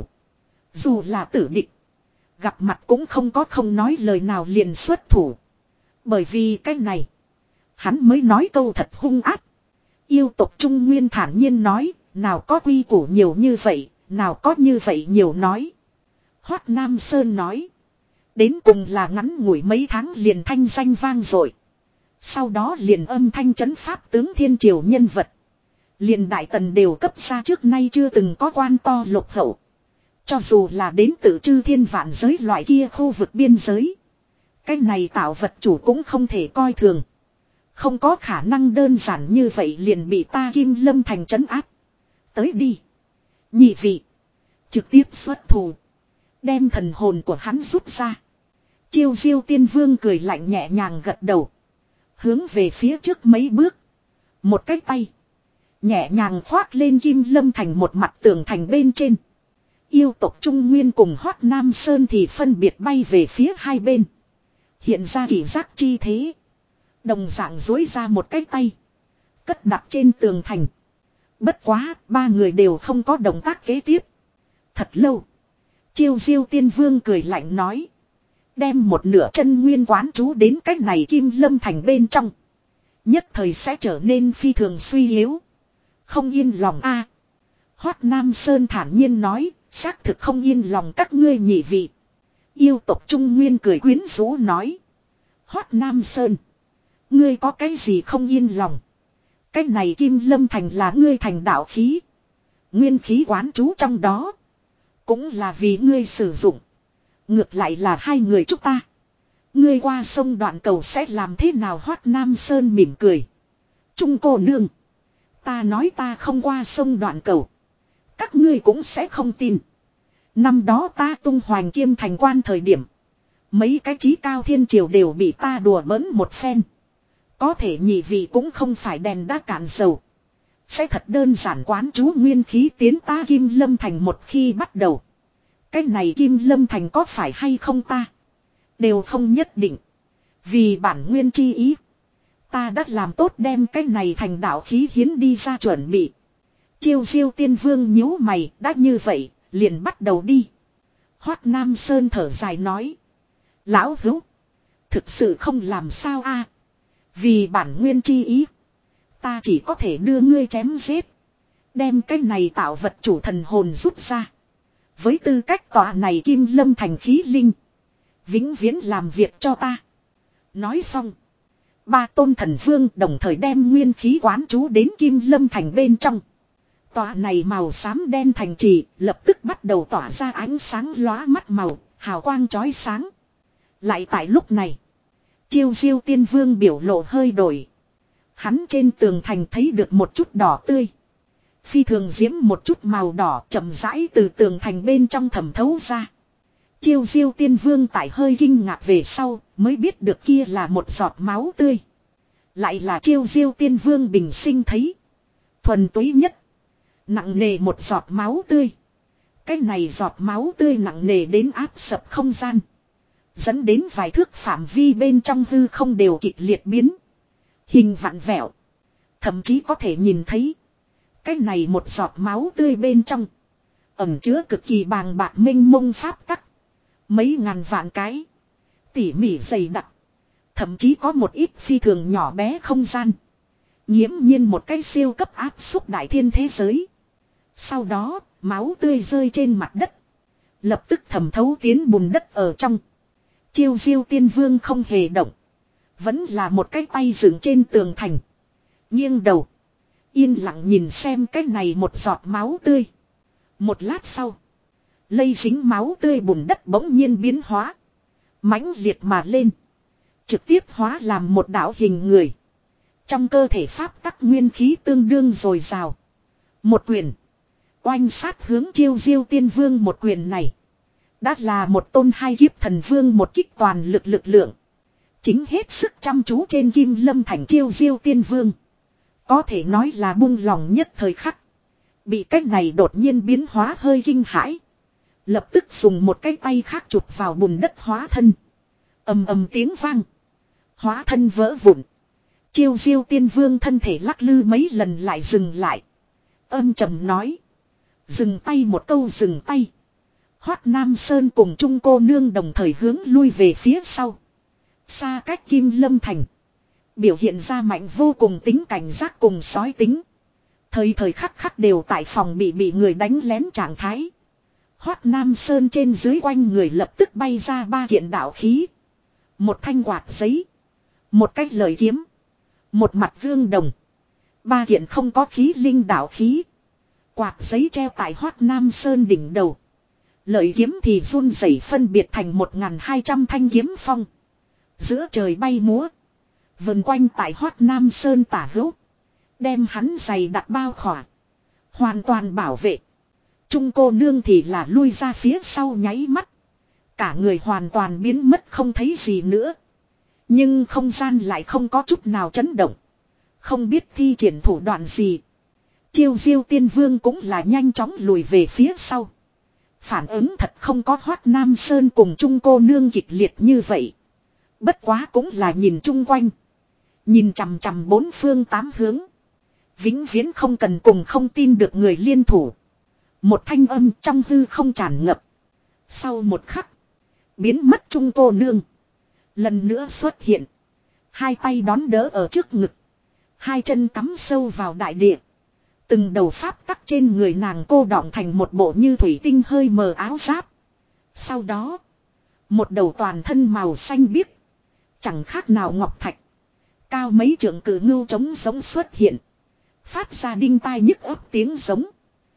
Dù là tử địch. Gặp mặt cũng không có không nói lời nào liền xuất thủ. Bởi vì cái này. Hắn mới nói câu thật hung áp. Yêu tộc Trung Nguyên thản nhiên nói. Nào có quy củ nhiều như vậy. Nào có như vậy nhiều nói. Hoát Nam Sơn nói. Đến cùng là ngắn ngủi mấy tháng liền thanh danh vang dội. Sau đó liền âm thanh trấn pháp tướng thiên triều nhân vật. Liền đại tần đều cấp ra trước nay chưa từng có quan to lục hậu. Cho dù là đến từ chư thiên vạn giới loại kia khu vực biên giới. Cái này tạo vật chủ cũng không thể coi thường. Không có khả năng đơn giản như vậy liền bị ta Kim Lâm Thành trấn áp. Tới đi. Nhị vị. Trực tiếp xuất thủ. Đem thần hồn của hắn rút ra. Chiêu Diêu Tiên Vương cười lạnh nhẹ nhàng gật đầu. Hướng về phía trước mấy bước. Một cái tay. Nhẹ nhàng khoác lên Kim Lâm Thành một mặt tường thành bên trên. Yêu tộc Trung Nguyên cùng Hoát Nam Sơn thì phân biệt bay về phía hai bên. Hiện ra kỳ giác chi thế. Đồng dạng dối ra một cái tay. Cất đặt trên tường thành. Bất quá, ba người đều không có động tác kế tiếp. Thật lâu. Chiêu Diêu Tiên Vương cười lạnh nói. Đem một nửa chân nguyên quán trú đến cách này Kim Lâm Thành bên trong. Nhất thời sẽ trở nên phi thường suy yếu. Không yên lòng a. À, Hoát Nam Sơn thản nhiên nói. Xác thực không yên lòng các ngươi nhị vị. Yêu tộc Trung Nguyên cười quyến rũ nói. Hoát Nam Sơn. Ngươi có cái gì không yên lòng. Cái này Kim Lâm Thành là ngươi thành đạo khí. Nguyên khí quán trú trong đó. Cũng là vì ngươi sử dụng. Ngược lại là hai người chúng ta. Ngươi qua sông Đoạn Cầu sẽ làm thế nào? Hoát Nam Sơn mỉm cười. Trung cô nương. Ta nói ta không qua sông Đoạn Cầu. Các ngươi cũng sẽ không tin. Năm đó ta tung hoành Kiêm thành quan thời điểm. Mấy cái chí cao thiên triều đều bị ta đùa bỡn một phen. Có thể nhị vị cũng không phải đèn đã cạn dầu. Sẽ thật đơn giản quán chú nguyên khí tiến ta Kim Lâm Thành một khi bắt đầu. Cái này Kim Lâm Thành có phải hay không ta? Đều không nhất định. Vì bản nguyên chi ý. Ta đã làm tốt đem cái này thành đạo khí hiến đi ra chuẩn bị. Chiêu Diêu Tiên Vương nhíu mày, đã như vậy, liền bắt đầu đi. Hoát Nam Sơn thở dài nói. Lão hữu. Thực sự không làm sao a. Vì bản nguyên chi ý. Ta chỉ có thể đưa ngươi chém giết. Đem cái này tạo vật chủ thần hồn rút ra. Với tư cách tòa này Kim Lâm Thành khí linh. Vĩnh viễn làm việc cho ta. Nói xong. Ba tôn thần vương đồng thời đem nguyên khí quán trú đến Kim Lâm Thành bên trong. Tòa này màu xám đen thành trì lập tức bắt đầu tỏa ra ánh sáng lóa mắt màu, hào quang chói sáng. Lại tại lúc này. Chiêu Diêu Tiên Vương biểu lộ hơi đổi. Hắn trên tường thành thấy được một chút đỏ tươi. Phi thường diễm một chút màu đỏ chậm rãi từ tường thành bên trong thẩm thấu ra. Chiêu Diêu Tiên Vương tại hơi kinh ngạc về sau mới biết được kia là một giọt máu tươi. Lại là Chiêu Diêu Tiên Vương bình sinh thấy. Thuần túy nhất. Nặng nề một giọt máu tươi. Cái này giọt máu tươi nặng nề đến áp sập không gian. Dẫn đến vài thước phạm vi bên trong hư không đều kịch liệt biến. Hình vặn vẹo. Thậm chí có thể nhìn thấy. Cái này một giọt máu tươi bên trong. Ẩm chứa cực kỳ bàng bạc mênh mông pháp tắc. Mấy ngàn vạn cái. Tỉ mỉ dày đặc. Thậm chí có một ít phi thường nhỏ bé không gian. Nghiễm nhiên một cái siêu cấp áp xúc đại thiên thế giới. Sau đó, máu tươi rơi trên mặt đất. Lập tức thẩm thấu tiến bùn đất ở trong. Chiêu diêu tiên vương không hề động. Vẫn là một cái tay dựng trên tường thành. Nghiêng đầu. Yên lặng nhìn xem cái này một giọt máu tươi. Một lát sau. Lây dính máu tươi bùn đất bỗng nhiên biến hóa. Mãnh liệt mà lên. Trực tiếp hóa làm một đạo hình người. Trong cơ thể pháp tắc nguyên khí tương đương dồi dào. Một quyền. Oanh sát hướng chiêu diêu tiên vương một quyền này. Đã là một tôn hai kiếp thần vương một kích toàn lực lực lượng. Chính hết sức chăm chú trên kim lâm thành chiêu diêu tiên vương. Có thể nói là buông lòng nhất thời khắc. Bị cách này đột nhiên biến hóa hơi kinh hãi. Lập tức dùng một cái tay khác chụp vào bùn đất hóa thân. Ầm ầm tiếng vang. Hóa thân vỡ vụn. Chiêu diêu tiên vương thân thể lắc lư mấy lần lại dừng lại. Âm trầm nói. Dừng tay một câu dừng tay. Hoát Nam Sơn cùng Trung cô nương đồng thời hướng lui về phía sau. Xa cách Kim Lâm Thành. Biểu hiện ra mạnh vô cùng tính cảnh giác cùng sói tính. Thời thời khắc khắc đều tại phòng bị bị người đánh lén trạng thái. Hoát Nam Sơn trên dưới quanh người lập tức bay ra ba kiện đạo khí. Một thanh quạt giấy. Một cách lời kiếm. Một mặt gương đồng. Ba kiện không có khí linh đạo khí. Quạt giấy treo tại Hoát Nam Sơn đỉnh đầu. Lợi kiếm thì run rẩy phân biệt thành một nghìn hai trăm thanh kiếm phong. Giữa trời bay múa. Vần quanh tại Hoát Nam Sơn tả hữu. Đem hắn giày đặt bao khỏa. Hoàn toàn bảo vệ. Trung cô nương thì là lui ra phía sau nháy mắt. Cả người hoàn toàn biến mất không thấy gì nữa. Nhưng không gian lại không có chút nào chấn động. Không biết thi triển thủ đoạn gì. Chiêu diêu tiên vương cũng là nhanh chóng lùi về phía sau. Phản ứng thật không có Hoát Nam Sơn cùng Trung cô nương kịch liệt như vậy. Bất quá cũng là nhìn chung quanh. Nhìn chằm chằm bốn phương tám hướng. Vĩnh viễn không cần cùng không tin được người liên thủ. Một thanh âm trong hư không tràn ngập. Sau một khắc. Biến mất Trung cô nương. Lần nữa xuất hiện. Hai tay đón đỡ ở trước ngực. Hai chân cắm sâu vào đại địa. Từng đầu pháp tắc trên người nàng cô đọng thành một bộ như thủy tinh hơi mờ áo giáp. Sau đó. Một đầu toàn thân màu xanh biếc. Chẳng khác nào ngọc thạch. Cao mấy trượng cử ngưu trống giống xuất hiện. Phát ra đinh tai nhức ấp tiếng giống.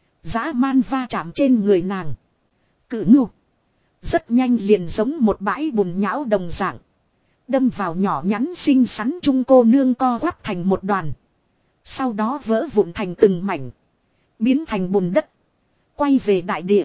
Dã man va chạm trên người nàng. Cử ngưu. Rất nhanh liền giống một bãi bùn nhão đồng dạng. Đâm vào nhỏ nhắn xinh xắn Trung cô nương co quắp thành một đoàn. Sau đó vỡ vụn thành từng mảnh. Biến thành bùn đất. Quay về đại địa.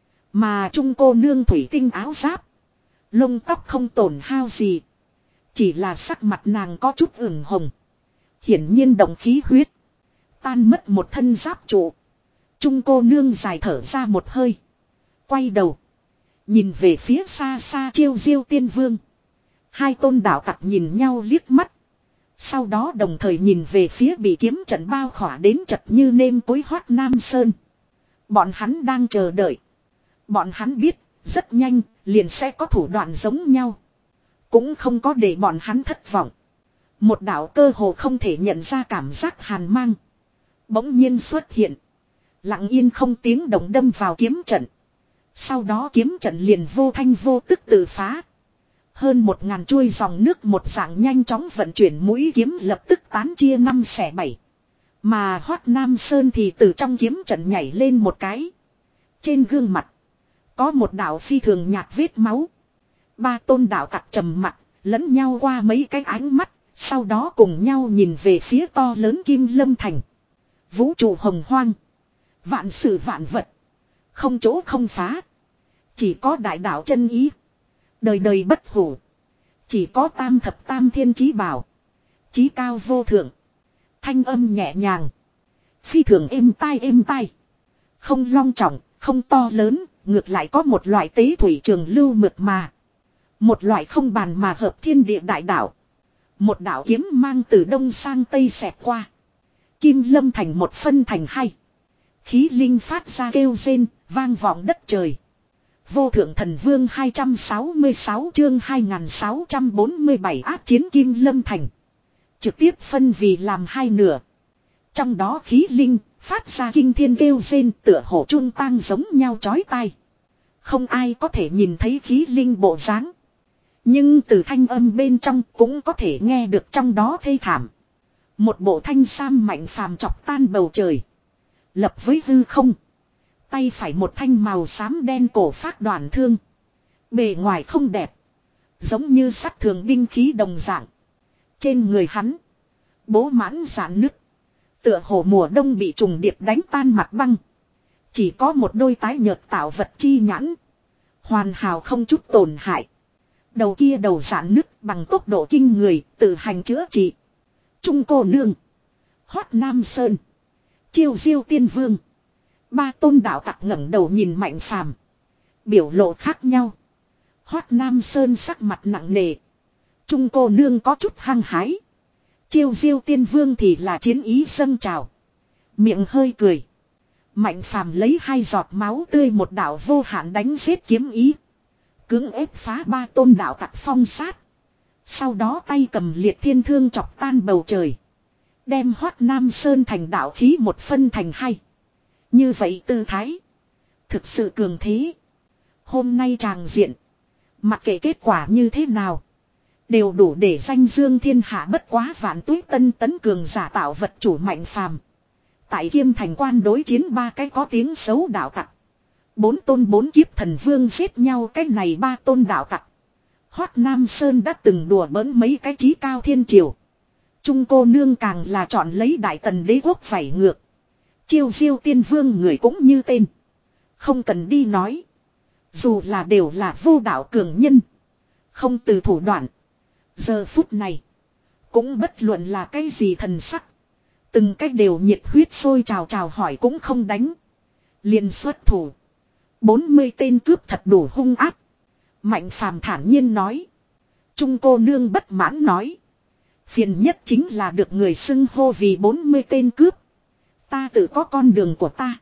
Mà Trung cô nương thủy tinh áo giáp. Lông tóc không tổn hao gì. Chỉ là sắc mặt nàng có chút ửng hồng. Hiển nhiên động khí huyết. Tan mất một thân giáp trụ. Trung cô nương dài thở ra một hơi. Quay đầu. Nhìn về phía xa xa chiêu diêu tiên vương. Hai tôn đạo tặc nhìn nhau liếc mắt. Sau đó đồng thời nhìn về phía bị kiếm trận bao khỏa đến chật như nêm cối Hoát Nam Sơn. Bọn hắn đang chờ đợi. Bọn hắn biết, rất nhanh, liền sẽ có thủ đoạn giống nhau. Cũng không có để bọn hắn thất vọng. Một đạo cơ hồ không thể nhận ra cảm giác hàn mang. Bỗng nhiên xuất hiện. Lặng yên không tiếng động đâm vào kiếm trận. Sau đó kiếm trận liền vô thanh vô tức tự phá. Hơn một ngàn chuôi dòng nước một dạng nhanh chóng vận chuyển mũi kiếm lập tức tán chia năm xẻ bảy. Mà Hoát Nam Sơn thì từ trong kiếm trận nhảy lên một cái. Trên gương mặt. Có một đạo phi thường nhạt vết máu. Ba tôn đạo tặc trầm mặt. Lẫn nhau qua mấy cái ánh mắt. Sau đó cùng nhau nhìn về phía to lớn Kim Lâm Thành. Vũ trụ hồng hoang. Vạn sự vạn vật. Không chỗ không phá. Chỉ có đại đạo chân ý. Đời đời bất hủ. Chỉ có tam thập tam thiên chí bảo. Chí cao vô thượng. Thanh âm nhẹ nhàng. Phi thường êm tai êm tai. Không long trọng, không to lớn. Ngược lại có một loại tế thủy trường lưu mượt mà. Một loại không bàn mà hợp thiên địa đại đạo. Một đạo kiếm mang từ đông sang tây xẹt qua. kim lâm thành một phân thành hai. Khí linh phát ra kêu rên, vang vọng đất trời. Vô thượng thần vương hai trăm sáu mươi sáu chương hai nghìn sáu trăm bốn mươi bảy áp chiến kim lâm thành. Trực tiếp phân vì làm hai nửa. Trong đó khí linh phát ra kinh thiên kêu rên tựa hổ trung tang giống nhau chói tai. Không ai có thể nhìn thấy khí linh bộ dáng. Nhưng từ thanh âm bên trong cũng có thể nghe được trong đó thê thảm. Một bộ thanh sam mạnh phàm chọc tan bầu trời. Lập với hư không. Tay phải một thanh màu xám đen cổ phát đoàn thương. Bề ngoài không đẹp. Giống như sắt thường binh khí đồng dạng. Trên người hắn. Bố mãn giãn nứt. Tựa hồ mùa đông bị trùng điệp đánh tan mặt băng. Chỉ có một đôi tái nhợt tạo vật chi nhãn. Hoàn hảo không chút tổn hại. Đầu kia đầu giãn nứt bằng tốc độ kinh người tự hành chữa trị. Trung cô nương. Hoát Nam Sơn. Chiêu diêu tiên vương. Ba tôn đạo tặc ngẩng đầu nhìn Mạnh Phàm. Biểu lộ khác nhau. Hoát Nam Sơn sắc mặt nặng nề. Trung cô nương có chút hăng hái. Chiêu diêu tiên vương thì là chiến ý dâng trào. Miệng hơi cười. Mạnh Phàm lấy hai giọt máu tươi một đạo vô hạn đánh giết kiếm ý. Cưỡng ép phá ba tôn đạo tặc phong sát. Sau đó tay cầm liệt thiên thương chọc tan bầu trời. Đem Hoát Nam Sơn thành đạo khí một phân thành hai. Như vậy tư thái. Thực sự cường thế. Hôm nay tràng diện. Mặc kệ kết quả như thế nào. Đều đủ để danh dương thiên hạ bất quá vạn tuế tân tấn cường giả tạo vật chủ Mạnh Phàm. Tại Kiêm Thành quan đối chiến ba cái có tiếng xấu đạo tặc. Bốn tôn bốn kiếp thần vương giết nhau cái này ba tôn đạo tặc. Hoát Nam Sơn đã từng đùa bỡn mấy cái chí cao thiên triều. Trung cô nương càng là chọn lấy đại tần đế quốc vảy ngược. Chiêu diêu tiên vương người cũng như tên. Không cần đi nói. Dù là đều là vô đạo cường nhân. Không từ thủ đoạn. Giờ phút này. Cũng bất luận là cái gì thần sắc. Từng cách đều nhiệt huyết sôi trào trào hỏi cũng không đánh. Liền xuất thủ. bốn mươi tên cướp thật đủ hung áp. Mạnh Phàm thản nhiên nói. Trung cô nương bất mãn nói. Phiền nhất chính là được người xưng hô vì bốn mươi tên cướp. Ta tự có con đường của ta.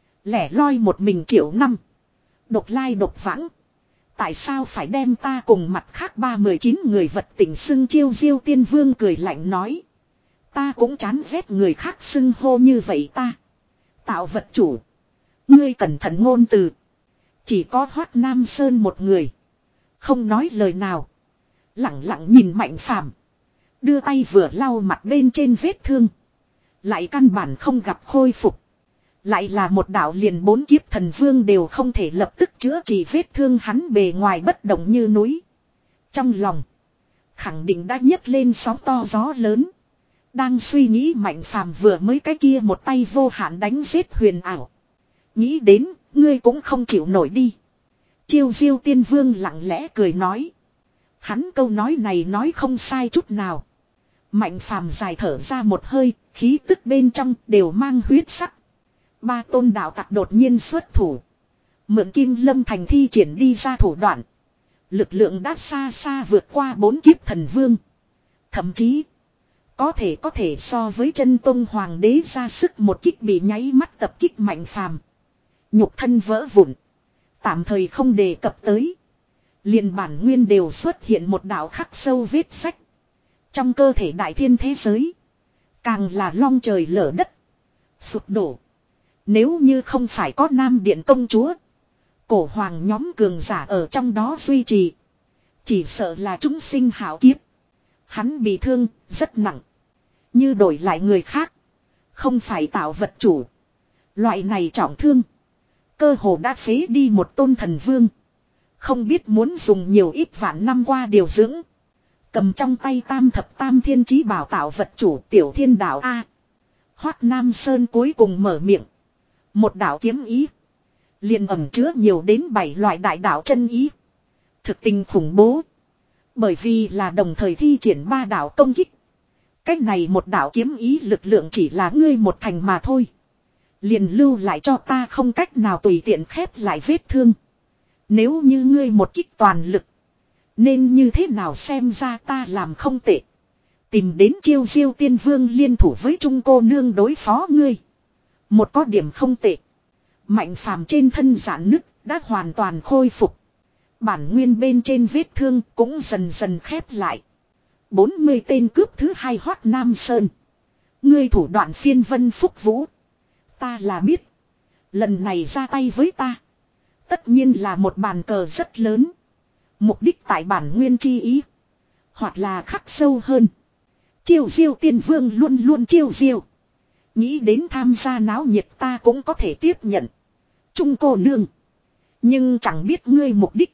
Lẻ loi một mình triệu năm. Độc lai độc vãng. Tại sao phải đem ta cùng mặt khác ba mươi chín người vật tình xưng chiêu diêu tiên vương cười lạnh nói. Ta cũng chán ghét người khác xưng hô như vậy ta. Tạo vật chủ. Ngươi cẩn thận ngôn từ. Chỉ có Hoát Nam Sơn một người. Không nói lời nào. Lặng lặng nhìn Mạnh Phàm. Đưa tay vừa lau mặt bên trên vết thương. Lại căn bản không gặp khôi phục. Lại là một đạo liền bốn kiếp thần vương đều không thể lập tức chữa trị vết thương hắn bề ngoài bất động như núi. Trong lòng. Khẳng định đã nhấc lên sóng to gió lớn. Đang suy nghĩ Mạnh Phàm vừa mới cái kia một tay vô hạn đánh giết huyền ảo. Nghĩ đến ngươi cũng không chịu nổi đi. Chiêu diêu tiên vương lặng lẽ cười nói. Hắn câu nói này nói không sai chút nào. Mạnh Phàm dài thở ra một hơi, khí tức bên trong đều mang huyết sắc. Ba tôn đạo tặc đột nhiên xuất thủ. Mượn Kim Lâm thành thi triển đi ra thủ đoạn. Lực lượng đã xa xa vượt qua bốn kiếp thần vương. Thậm chí, có thể có thể so với chân tôn hoàng đế ra sức một kích bị nháy mắt tập kích Mạnh Phàm. Nhục thân vỡ vụn. Tạm thời không đề cập tới. Liền bản nguyên đều xuất hiện một đạo khắc sâu vết sách. Trong cơ thể đại thiên thế giới. Càng là long trời lở đất. Sụp đổ. Nếu như không phải có Nam Điện công chúa. Cổ hoàng nhóm cường giả ở trong đó duy trì. Chỉ sợ là chúng sinh hảo kiếp. Hắn bị thương rất nặng. Như đổi lại người khác. Không phải tạo vật chủ. Loại này trọng thương. Cơ hồ đã phế đi một tôn thần vương. Không biết muốn dùng nhiều ít vạn năm qua điều dưỡng. Cầm trong tay tam thập tam thiên chí bảo tạo vật chủ tiểu thiên đạo A. Hoát Nam Sơn cuối cùng mở miệng. Một đạo kiếm ý. Liền ẩn chứa nhiều đến bảy loại đại đạo chân ý. Thực tình khủng bố. Bởi vì là đồng thời thi triển ba đạo công kích. Cách này một đạo kiếm ý lực lượng chỉ là ngươi một thành mà thôi. Liền lưu lại cho ta không cách nào tùy tiện khép lại vết thương. Nếu như ngươi một kích toàn lực. Nên như thế nào xem ra ta làm không tệ. Tìm đến Chiêu Diêu Tiên Vương liên thủ với Trung cô nương đối phó ngươi. Một có điểm không tệ. Mạnh phàm trên thân giãn nứt đã hoàn toàn khôi phục. Bản nguyên bên trên vết thương cũng dần dần khép lại. bốn mươi tên cướp thứ hai Hoắc Nam Sơn. Ngươi thủ đoạn phiên vân phúc vũ. Ta là biết. Lần này ra tay với ta. Tất nhiên là một bàn cờ rất lớn. Mục đích tại bản nguyên chi ý. Hoặc là khắc sâu hơn. Chiêu Diêu Tiên Vương luôn luôn chiêu diêu. Nghĩ đến tham gia náo nhiệt ta cũng có thể tiếp nhận. Trung cô nương. Nhưng chẳng biết ngươi mục đích.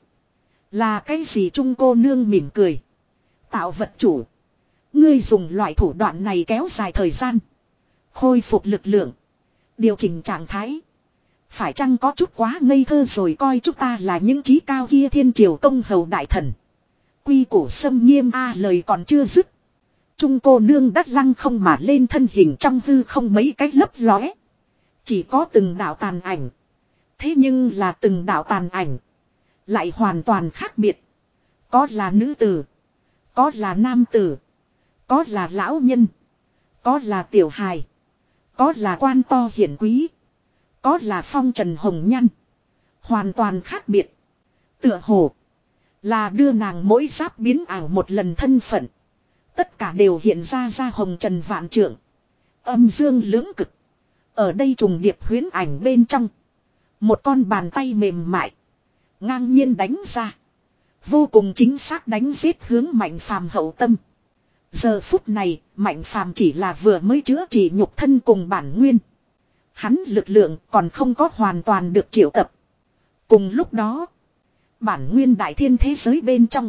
Là cái gì Trung cô nương mỉm cười. Tạo vật chủ. Ngươi dùng loại thủ đoạn này kéo dài thời gian. Khôi phục lực lượng. Điều chỉnh trạng thái. Phải chăng có chút quá ngây thơ rồi coi chúng ta là những trí cao kia thiên triều công hầu đại thần. Quy củ xâm nghiêm a lời còn chưa dứt. Trung cô nương đắt lăng không mà lên thân hình trong hư không mấy cách lấp lóe. Chỉ có từng đạo tàn ảnh. Thế nhưng là từng đạo tàn ảnh. Lại hoàn toàn khác biệt. Có là nữ tử. Có là nam tử. Có là lão nhân. Có là tiểu hài. Có là quan to hiển quý. Có là phong trần hồng nhăn. Hoàn toàn khác biệt. Tựa hồ. Là đưa nàng mỗi giáp biến ảo một lần thân phận. Tất cả đều hiện ra ra hồng trần vạn trượng. Âm dương lưỡng cực. Ở đây trùng điệp huyễn ảnh bên trong. Một con bàn tay mềm mại. Ngang nhiên đánh ra. Vô cùng chính xác đánh giết hướng Mạnh Phàm hậu tâm. Giờ phút này, Mạnh Phàm chỉ là vừa mới chữa trị nhục thân cùng bản nguyên. Hắn lực lượng còn không có hoàn toàn được triệu tập. Cùng lúc đó, bản nguyên đại thiên thế giới bên trong.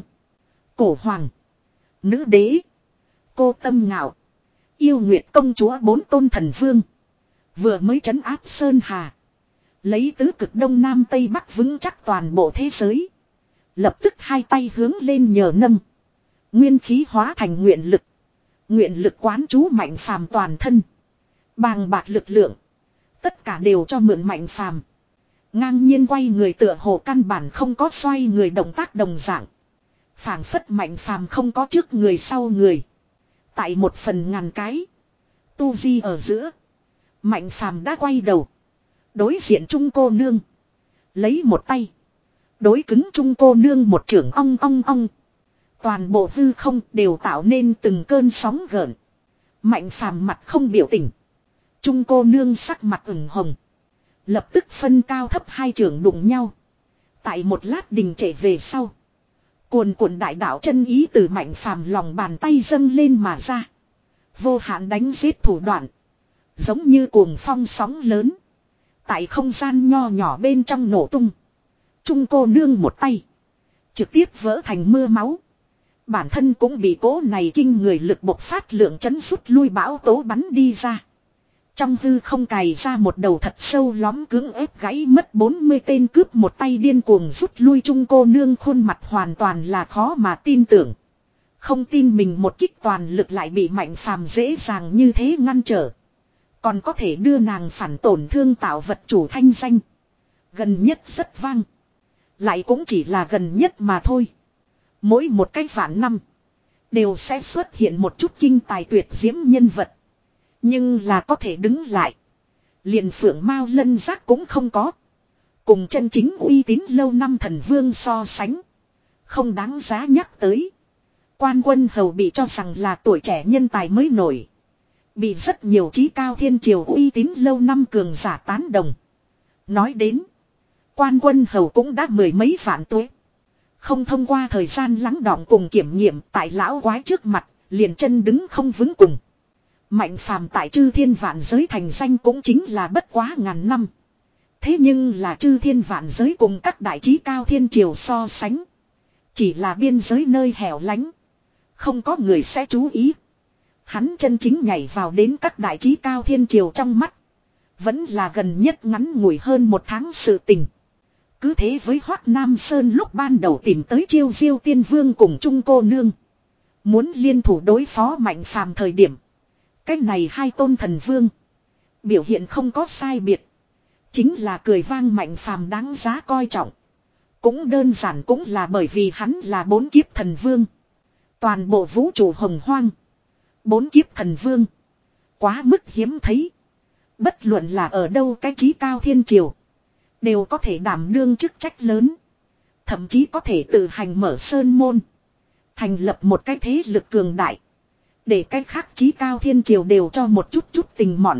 Cổ hoàng, nữ đế, cô Tâm Ngạo, yêu nguyệt công chúa bốn tôn thần vương. Vừa mới trấn áp Sơn Hà. Lấy tứ cực đông nam tây bắc vững chắc toàn bộ thế giới. Lập tức hai tay hướng lên nhờ nâng. Nguyên khí hóa thành nguyện lực. Nguyện lực quán chú Mạnh Phàm toàn thân. Bàng bạc lực lượng. Tất cả đều cho mượn Mạnh Phàm. Ngang nhiên quay người tựa hồ căn bản không có xoay người động tác đồng dạng. Phảng phất Mạnh Phàm không có trước người sau người. Tại một phần ngàn cái. Tu di ở giữa. Mạnh Phàm đã quay đầu. Đối diện Trung cô nương. Lấy một tay. Đối cứng Trung cô nương một trưởng ong ong ong. Toàn bộ hư không đều tạo nên từng cơn sóng gợn. Mạnh Phàm mặt không biểu tình. Trung cô nương sắc mặt ửng hồng. Lập tức phân cao thấp hai trưởng đụng nhau. Tại một lát đình trệ về sau. Cuồn cuộn đại đạo chân ý từ Mạnh Phàm lòng bàn tay dâng lên mà ra. Vô hạn đánh giết thủ đoạn. Giống như cuồng phong sóng lớn. Tại không gian nho nhỏ bên trong nổ tung. Trung cô nương một tay. Trực tiếp vỡ thành mưa máu. Bản thân cũng bị cố này kinh người lực bộc phát lượng chấn rút lui bão tố bắn đi ra. Trong hư không cày ra một đầu thật sâu lõm cưỡng ép gãy mất bốn mươi tên cướp một tay điên cuồng rút lui Trung cô nương khuôn mặt hoàn toàn là khó mà tin tưởng. Không tin mình một kích toàn lực lại bị Mạnh Phàm dễ dàng như thế ngăn trở. Còn có thể đưa nàng phản tổn thương tạo vật chủ thanh danh. Gần nhất rất vang. Lại cũng chỉ là gần nhất mà thôi. Mỗi một cái vạn năm. Đều sẽ xuất hiện một chút kinh tài tuyệt diễm nhân vật. Nhưng là có thể đứng lại. Liền Phượng Mao Lân Giác cũng không có. Cùng chân chính uy tín lâu năm thần vương so sánh. Không đáng giá nhắc tới. Quan Quân Hầu bị cho rằng là tuổi trẻ nhân tài mới nổi. Bị rất nhiều trí cao thiên triều uy tín lâu năm cường giả tán đồng. Nói đến. Quan Quân Hầu cũng đã mười mấy vạn tuổi. Không thông qua thời gian lắng đọng cùng kiểm nghiệm tại lão quái trước mặt. Liền chân đứng không vững cùng. Mạnh Phàm tại chư thiên vạn giới thành danh cũng chính là bất quá ngàn năm. Thế nhưng là chư thiên vạn giới cùng các đại trí cao thiên triều so sánh. Chỉ là biên giới nơi hẻo lánh. Không có người sẽ chú ý. Hắn chân chính nhảy vào đến các đại trí cao thiên triều trong mắt. Vẫn là gần nhất ngắn ngủi hơn một tháng sự tình. Cứ thế với Hoắc Nam Sơn lúc ban đầu tìm tới Chiêu Diêu Tiên Vương cùng Trung cô nương. Muốn liên thủ đối phó Mạnh Phàm thời điểm. Cái này hai tôn thần vương. Biểu hiện không có sai biệt. Chính là cười vang Mạnh Phàm đáng giá coi trọng. Cũng đơn giản cũng là bởi vì hắn là bốn kiếp thần vương. Toàn bộ vũ trụ hồng hoang. Bốn kiếp thần vương. Quá mức hiếm thấy. Bất luận là ở đâu cái chí cao thiên triều. Đều có thể đảm đương chức trách lớn. Thậm chí có thể tự hành mở sơn môn. Thành lập một cái thế lực cường đại. Để cái khác chí cao thiên triều đều cho một chút chút tình mọn.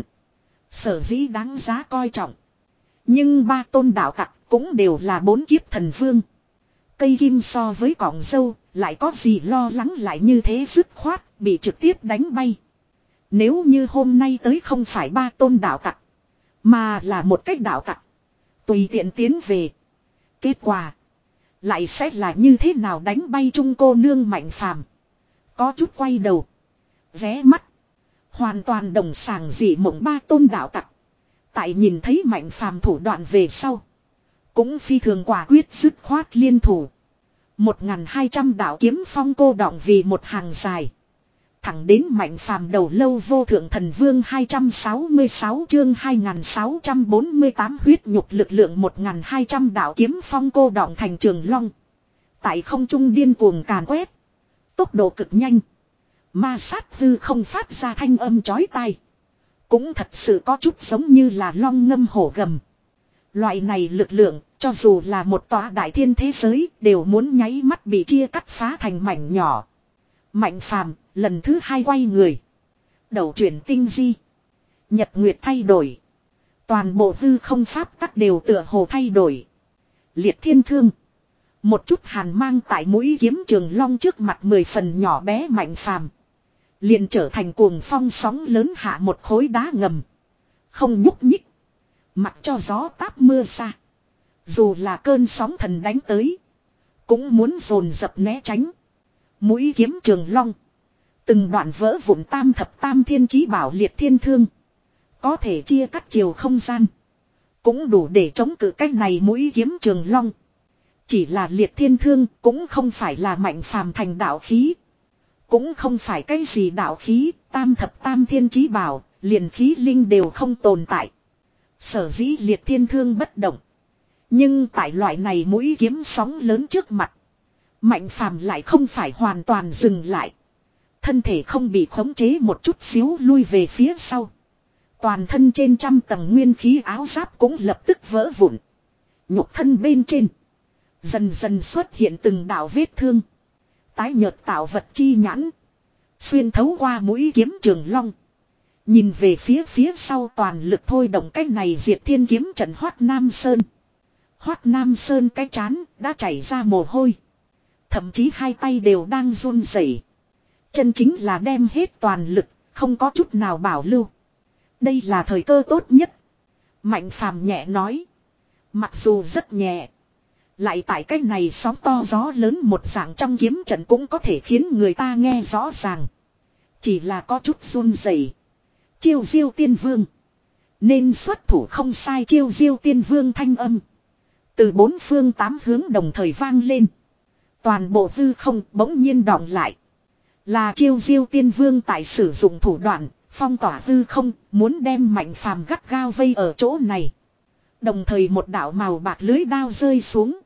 Sở dĩ đáng giá coi trọng. Nhưng ba tôn đạo tặc cũng đều là bốn kiếp thần vương. Cây kim so với cọng dâu, lại có gì lo lắng lại như thế dứt khoát, bị trực tiếp đánh bay. Nếu như hôm nay tới không phải ba tôn đạo tặc, mà là một cách đạo tặc, tùy tiện tiến về. Kết quả, lại sẽ là như thế nào đánh bay trung cô nương Mạnh Phàm. Có chút quay đầu, vé mắt. Hoàn toàn đồng sàng dị mộng ba tôn đạo tặc. Tại nhìn thấy Mạnh Phàm thủ đoạn về sau, cũng phi thường quả quyết dứt khoát liên thủ. Một ngàn hai trăm đạo kiếm phong cô đọng vì một hàng dài. Thẳng đến Mạnh Phàm đầu lâu vô thượng thần vương hai trăm sáu mươi sáu chương hai nghìn sáu trăm bốn mươi tám huyết nhục lực lượng một ngàn hai trăm đạo kiếm phong cô đọng thành trường long. Tại không trung điên cuồng càn quét. Tốc độ cực nhanh. Ma sát hư không phát ra thanh âm chói tai. Cũng thật sự có chút giống như là long ngâm hổ gầm. Loại này lực lượng, cho dù là một tòa đại thiên thế giới, đều muốn nháy mắt bị chia cắt phá thành mảnh nhỏ. Mạnh Phàm lần thứ hai quay người. Đầu chuyển tinh di. Nhật nguyệt thay đổi. Toàn bộ hư không pháp tắc đều tựa hồ thay đổi. Liệt thiên thương. Một chút hàn mang tại mũi kiếm trường long trước mặt mười phần nhỏ bé Mạnh Phàm liền trở thành cuồng phong sóng lớn hạ một khối đá ngầm. Không nhúc nhích. Mặc cho gió táp mưa xa. Dù là cơn sóng thần đánh tới. Cũng muốn dồn dập né tránh. Mũi kiếm trường long. Từng đoạn vỡ vụn tam thập tam thiên chí bảo liệt thiên thương. Có thể chia cắt chiều không gian. Cũng đủ để chống cự cách này mũi kiếm trường long. Chỉ là liệt thiên thương cũng không phải là Mạnh Phàm thành đạo khí. Cũng không phải cái gì đạo khí, tam thập tam thiên chí bảo, liền khí linh đều không tồn tại. Sở dĩ liệt thiên thương bất động. Nhưng tại loại này mũi kiếm sóng lớn trước mặt. Mạnh Phàm lại không phải hoàn toàn dừng lại. Thân thể không bị khống chế một chút xíu lui về phía sau. Toàn thân trên trăm tầng nguyên khí áo giáp cũng lập tức vỡ vụn. Nhục thân bên trên. Dần dần xuất hiện từng đạo vết thương. Tái nhợt tạo vật chi nhãn. Xuyên thấu qua mũi kiếm trường long. Nhìn về phía phía sau toàn lực thôi động cách này diệt thiên kiếm trận Hoát Nam Sơn. Hoát Nam Sơn cái chán đã chảy ra mồ hôi. Thậm chí hai tay đều đang run rẩy. Chân chính là đem hết toàn lực, không có chút nào bảo lưu. Đây là thời cơ tốt nhất. Mạnh Phàm nhẹ nói. Mặc dù rất nhẹ. Lại tại cách này sóng to gió lớn một dạng trong kiếm trận cũng có thể khiến người ta nghe rõ ràng. Chỉ là có chút run rẩy. Chiêu diêu tiên vương. Nên xuất thủ không sai chiêu diêu tiên vương thanh âm. Từ bốn phương tám hướng đồng thời vang lên. Toàn bộ hư không bỗng nhiên đọng lại. Là chiêu diêu tiên vương tại sử dụng thủ đoạn, phong tỏa hư không, muốn đem Mạnh Phàm gắt gao vây ở chỗ này. Đồng thời một đạo màu bạc lưới đao rơi xuống.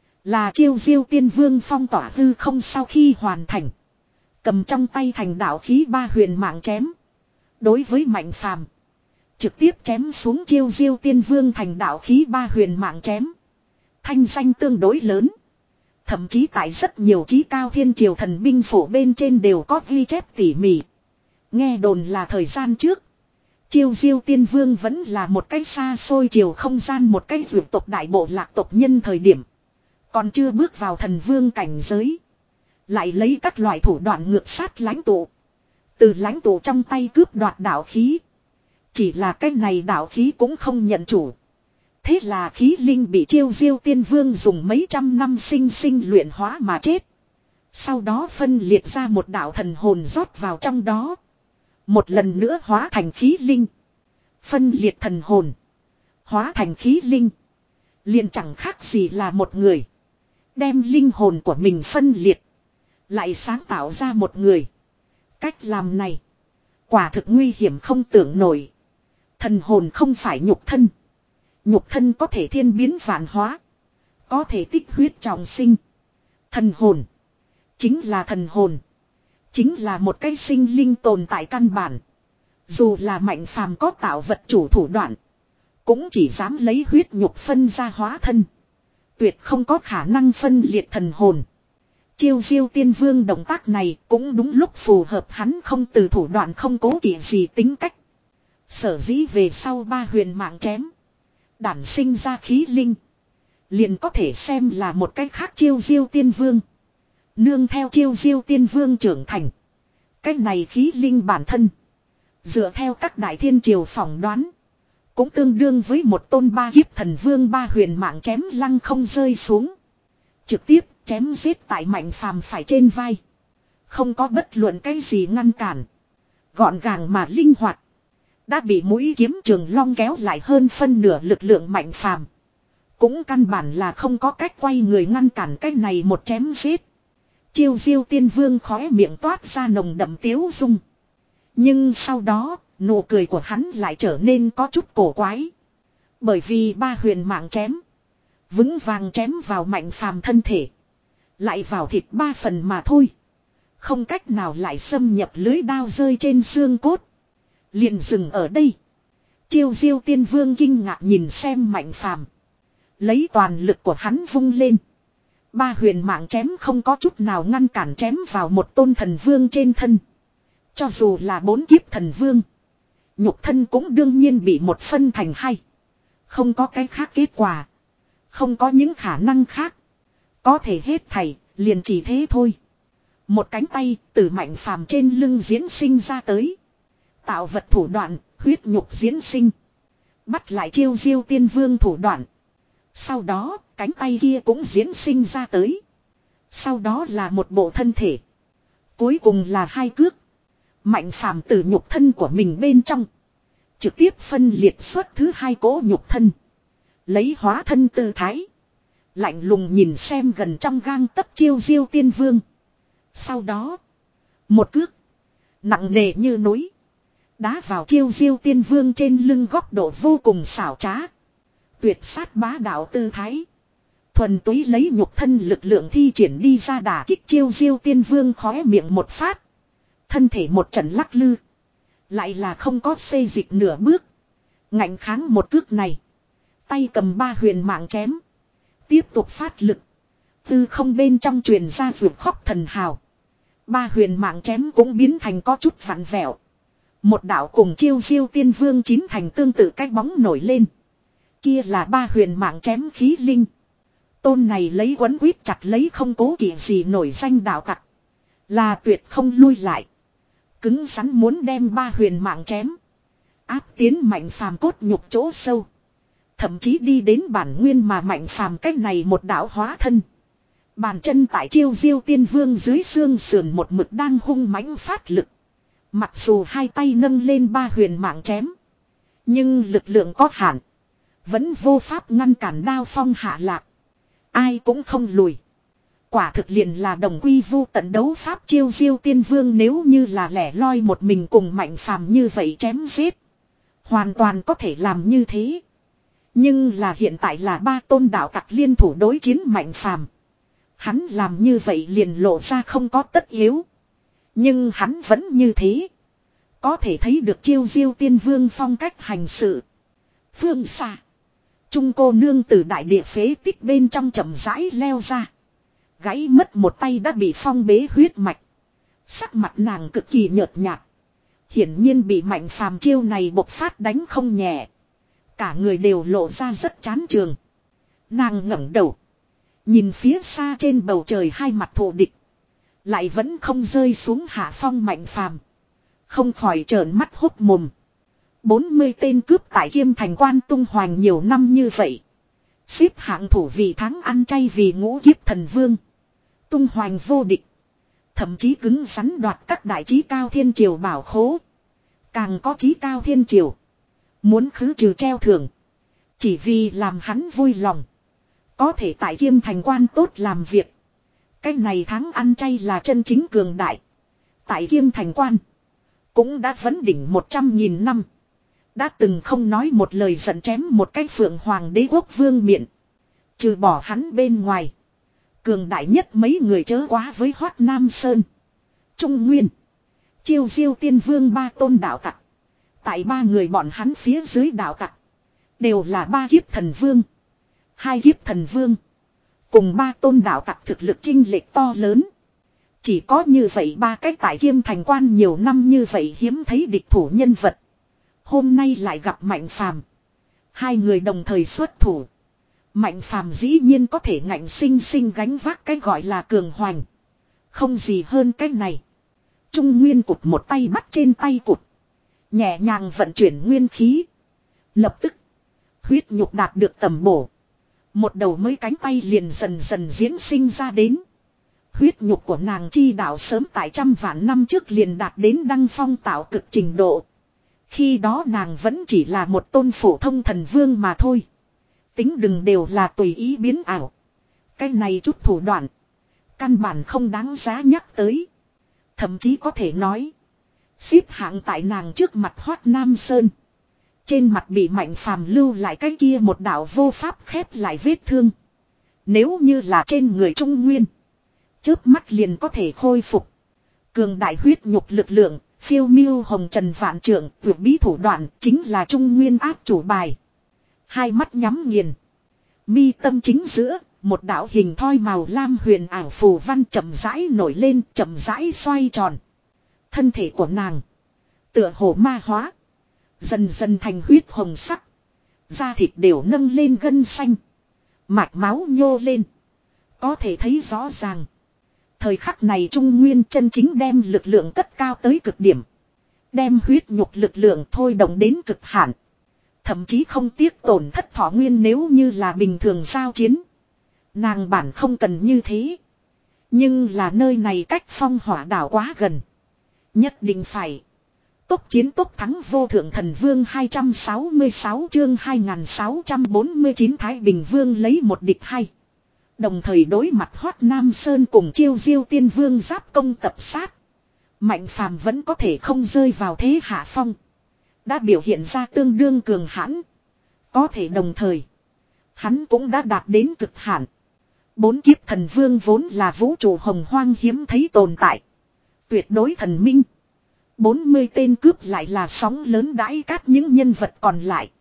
Là chiêu diêu tiên vương phong tỏa hư không sau khi hoàn thành. Cầm trong tay thành đạo khí ba huyền mạng chém. Đối với Mạnh Phàm trực tiếp chém xuống chiêu diêu tiên vương thành đạo khí ba huyền mạng chém. Thanh danh tương đối lớn. Thậm chí tại rất nhiều chí cao thiên triều thần binh phổ bên trên đều có ghi chép tỉ mỉ. Nghe đồn là thời gian trước. Chiêu diêu tiên vương vẫn là một cái xa xôi chiều không gian một cái dược tộc đại bộ lạc tộc nhân thời điểm. Còn chưa bước vào thần vương cảnh giới. Lại lấy các loại thủ đoạn ngược sát lãnh tụ. Từ lãnh tụ trong tay cướp đoạt đạo khí. Chỉ là cái này đạo khí cũng không nhận chủ. Thế là khí linh bị chiêu diêu tiên vương dùng mấy trăm năm sinh sinh luyện hóa mà chết. Sau đó phân liệt ra một đạo thần hồn rót vào trong đó. Một lần nữa hóa thành khí linh. Phân liệt thần hồn. Hóa thành khí linh. Liền chẳng khác gì là một người. Đem linh hồn của mình phân liệt. Lại sáng tạo ra một người. Cách làm này. Quả thực nguy hiểm không tưởng nổi. Thần hồn không phải nhục thân. Nhục thân có thể thiên biến vạn hóa. Có thể tích huyết trọng sinh. Thần hồn. Chính là thần hồn. Chính là một cái sinh linh tồn tại căn bản. Dù là Mạnh Phàm có tạo vật chủ thủ đoạn. Cũng chỉ dám lấy huyết nhục phân ra hóa thân. Tuyệt không có khả năng phân liệt thần hồn. Chiêu Diêu Tiên Vương động tác này cũng đúng lúc phù hợp hắn không từ thủ đoạn không cố kỵ gì tính cách. Sở dĩ về sau ba huyền mạng chém. Đản sinh ra khí linh. Liền có thể xem là một cách khác Chiêu Diêu Tiên Vương. Nương theo Chiêu Diêu Tiên Vương trưởng thành. Cách này khí linh bản thân. Dựa theo các đại thiên triều phỏng đoán. Cũng tương đương với một tôn ba kiếp thần vương ba huyền mạng chém lăng không rơi xuống. Trực tiếp chém giết tại Mạnh Phàm phải trên vai. Không có bất luận cái gì ngăn cản. Gọn gàng mà linh hoạt. Đã bị mũi kiếm trường long kéo lại hơn phân nửa lực lượng Mạnh Phàm. Cũng căn bản là không có cách quay người ngăn cản cái này một chém giết. Chiêu Diêu Tiên Vương khóe miệng toát ra nồng đậm tiếu dung. Nhưng sau đó, nụ cười của hắn lại trở nên có chút cổ quái. Bởi vì ba huyền mạng chém. Vững vàng chém vào Mạnh Phàm thân thể. Lại vào thịt ba phần mà thôi. Không cách nào lại xâm nhập lưới đao rơi trên xương cốt. Liền dừng ở đây. Chiêu Diêu Tiên Vương kinh ngạc nhìn xem Mạnh Phàm. Lấy toàn lực của hắn vung lên. Ba huyền mạng chém không có chút nào ngăn cản chém vào một tôn thần vương trên thân. Cho dù là bốn kiếp thần vương. Nhục thân cũng đương nhiên bị một phân thành hai. Không có cái khác kết quả. Không có những khả năng khác. Có thể hết thảy, liền chỉ thế thôi. Một cánh tay từ Mạnh Phàm trên lưng diễn sinh ra tới. Tạo vật thủ đoạn, huyết nhục diễn sinh. Bắt lại Chiêu Diêu Tiên Vương thủ đoạn. Sau đó, cánh tay kia cũng diễn sinh ra tới. Sau đó là một bộ thân thể. Cuối cùng là hai cước. Mạnh Phàm từ nhục thân của mình bên trong. Trực tiếp phân liệt xuất thứ hai cỗ nhục thân. Lấy hóa thân tư thái. Lạnh lùng nhìn xem gần trong gang tấc Chiêu Diêu Tiên Vương. Sau đó. Một cước. Nặng nề như núi. Đá vào Chiêu Diêu Tiên Vương trên lưng góc độ vô cùng xảo trá. Tuyệt sát bá đạo tư thái. Thuần túy lấy nhục thân lực lượng thi triển đi ra đả kích Chiêu Diêu Tiên Vương khóe miệng một phát. Thân thể một trận lắc lư. Lại là không có xê dịch nửa bước. Ngạnh kháng một cước này. Tay cầm ba huyền mạng chém. Tiếp tục phát lực. Tư không bên trong truyền ra vượt khóc thần hào. Ba huyền mạng chém cũng biến thành có chút vặn vẹo. Một đạo cùng Chiêu Diêu Tiên Vương chín thành tương tự cái bóng nổi lên. Kia là ba huyền mạng chém khí linh. Tôn này lấy quấn quýt chặt lấy không cố kỵ gì nổi danh đạo tặc. Là tuyệt không lui lại. Cứng rắn muốn đem ba huyền mạng chém. Áp tiến Mạnh Phàm cốt nhục chỗ sâu. Thậm chí đi đến bản nguyên mà Mạnh Phàm cách này một đạo hóa thân. Bàn chân tại Chiêu Diêu Tiên Vương dưới xương sườn một mực đang hung mãnh phát lực. Mặc dù hai tay nâng lên ba huyền mạng chém. Nhưng lực lượng có hạn. Vẫn vô pháp ngăn cản đao phong hạ lạc. Ai cũng không lùi. Quả thực liền là đồng quy vu tận đấu pháp Chiêu Diêu Tiên Vương nếu như là lẻ loi một mình cùng Mạnh Phàm như vậy chém giết. Hoàn toàn có thể làm như thế. Nhưng là hiện tại là ba tôn đạo tặc liên thủ đối chiến Mạnh Phàm. Hắn làm như vậy liền lộ ra không có tất yếu. Nhưng hắn vẫn như thế. Có thể thấy được Chiêu Diêu Tiên Vương phong cách hành sự. Phương xa. Trung cô nương từ đại địa phế tích bên trong chậm rãi leo ra. Gãy mất một tay đã bị phong bế huyết mạch. Sắc mặt nàng cực kỳ nhợt nhạt. Hiển nhiên bị Mạnh Phàm chiêu này bộc phát đánh không nhẹ. Cả người đều lộ ra rất chán trường. Nàng ngẩng đầu. Nhìn phía xa trên bầu trời hai mặt thù địch. Lại vẫn không rơi xuống hạ phong Mạnh Phàm. Không khỏi trợn mắt hốc mồm. bốn mươi tên cướp tại Kiêm Thành quan tung hoành nhiều năm như vậy. Xếp hạng thủ vị thắng ăn chay vì ngũ kiếp thần vương. Tung hoành vô địch. Thậm chí cứng rắn đoạt các đại chí cao thiên triều bảo khố. Càng có chí cao thiên triều. Muốn khứ trừ treo thưởng. Chỉ vì làm hắn vui lòng. Có thể tại Kiêm Thành quan tốt làm việc. Cái này thắng ăn chay là chân chính cường đại. Tại Kiêm Thành quan. Cũng đã vấn đỉnh một trăm nghìn năm. Đã từng không nói một lời giận chém một cái phượng hoàng đế quốc vương miện. Trừ bỏ hắn bên ngoài. Cường đại nhất mấy người chớ quá với Hoát Nam Sơn. Trung Nguyên. Chiêu Diêu Tiên Vương ba tôn đạo tặc. Tại ba người bọn hắn phía dưới đạo tặc. Đều là ba kiếp thần vương. Hai kiếp thần vương. Cùng ba tôn đạo tặc thực lực chênh lệch to lớn. Chỉ có như vậy ba cái tại Kiêm Thành quan nhiều năm như vậy hiếm thấy địch thủ nhân vật. Hôm nay lại gặp Mạnh Phàm. Hai người đồng thời xuất thủ. Mạnh Phàm dĩ nhiên có thể ngạnh sinh sinh gánh vác cái gọi là cường hoành. Không gì hơn cái này. Trung Nguyên cụt một tay bắt trên tay cụt. Nhẹ nhàng vận chuyển nguyên khí. Lập tức. Huyết nhục đạt được tầm bổ. Một đầu mới cánh tay liền dần dần diễn sinh ra đến. Huyết nhục của nàng chi đạo sớm tại trăm vạn năm trước liền đạt đến đăng phong tạo cực trình độ. Khi đó nàng vẫn chỉ là một tôn phổ thông thần vương mà thôi. Tính đừng đều là tùy ý biến ảo. Cái này chút thủ đoạn. Căn bản không đáng giá nhắc tới. Thậm chí có thể nói. Xếp hạng tại nàng trước mặt Hoát Nam Sơn. Trên mặt bị Mạnh Phàm lưu lại cái kia một đạo vô pháp khép lại vết thương. Nếu như là trên người Trung Nguyên. Chớp mắt liền có thể khôi phục. Cường đại huyết nhục lực lượng. Phiêu miêu hồng trần vạn trượng. Vượt bí thủ đoạn chính là Trung Nguyên áp chủ bài. Hai mắt nhắm nghiền. Mi tâm chính giữa. Một đạo hình thoi màu lam huyền ảo phù văn chậm rãi nổi lên, chậm rãi xoay tròn. Thân thể của nàng tựa hồ ma hóa, dần dần thành huyết hồng sắc. Da thịt đều nâng lên gân xanh, mạch máu nhô lên, có thể thấy rõ ràng. Thời khắc này Trung Nguyên chân chính đem lực lượng cất cao tới cực điểm, đem huyết nhục lực lượng thôi động đến cực hạn. Thậm chí không tiếc tổn thất thọ nguyên nếu như là bình thường giao chiến. Nàng bản không cần như thế. Nhưng là nơi này cách phong hỏa đảo quá gần. Nhất định phải. Tốc chiến tốc thắng vô thượng thần vương hai trăm sáu mươi sáu chương hai nghìn sáu trăm bốn mươi chín Thái Bình Vương lấy một địch hai. Đồng thời đối mặt Hoát Nam Sơn cùng Chiêu Diêu Tiên Vương giáp công tập sát. Mạnh Phàm vẫn có thể không rơi vào thế hạ phong. Đã biểu hiện ra tương đương cường hãn. Có thể đồng thời. Hắn cũng đã đạt đến cực hạn. Bốn kiếp thần vương vốn là vũ trụ hồng hoang hiếm thấy tồn tại. Tuyệt đối thần minh. bốn mươi tên cướp lại là sóng lớn đãi cát những nhân vật còn lại.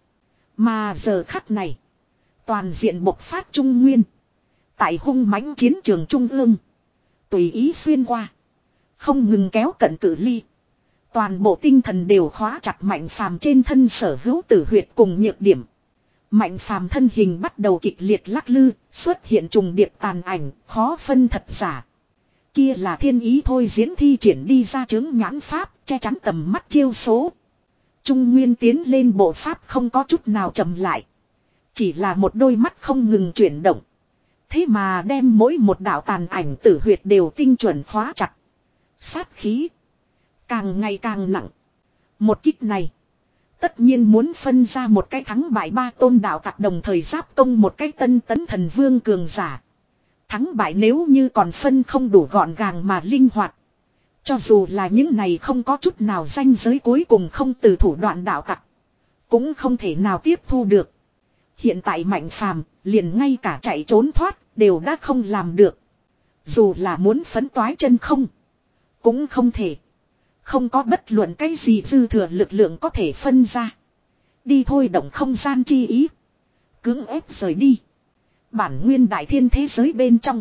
Mà giờ khắc này. Toàn diện bộc phát Trung Nguyên. Tại hung mãnh chiến trường Trung ương. Tùy ý xuyên qua. Không ngừng kéo cận cự ly. Toàn bộ tinh thần đều khóa chặt Mạnh Phàm trên thân sở hữu tử huyệt cùng nhược điểm. Mạnh Phàm thân hình bắt đầu kịch liệt lắc lư, xuất hiện trùng điệp tàn ảnh, khó phân thật giả. Kia là thiên ý thôi diễn thi triển đi ra chứng nhãn pháp, che chắn tầm mắt chiêu số. Trung Nguyên tiến lên bộ pháp không có chút nào chậm lại. Chỉ là một đôi mắt không ngừng chuyển động. Thế mà đem mỗi một đạo tàn ảnh tử huyệt đều tinh chuẩn khóa chặt. Sát khí. Càng ngày càng nặng. Một kích này. Tất nhiên muốn phân ra một cái thắng bại ba tôn đạo tặc đồng thời giáp công một cái tân tấn thần vương cường giả. Thắng bại nếu như còn phân không đủ gọn gàng mà linh hoạt. Cho dù là những này không có chút nào ranh giới cuối cùng không từ thủ đoạn đạo tặc. Cũng không thể nào tiếp thu được. Hiện tại Mạnh Phàm liền ngay cả chạy trốn thoát đều đã không làm được. Dù là muốn phấn toái chân không. Cũng không thể. Không có bất luận cái gì dư thừa lực lượng có thể phân ra. Đi thôi động không gian chi ý. Cưỡng ép rời đi. Bản nguyên đại thiên thế giới bên trong.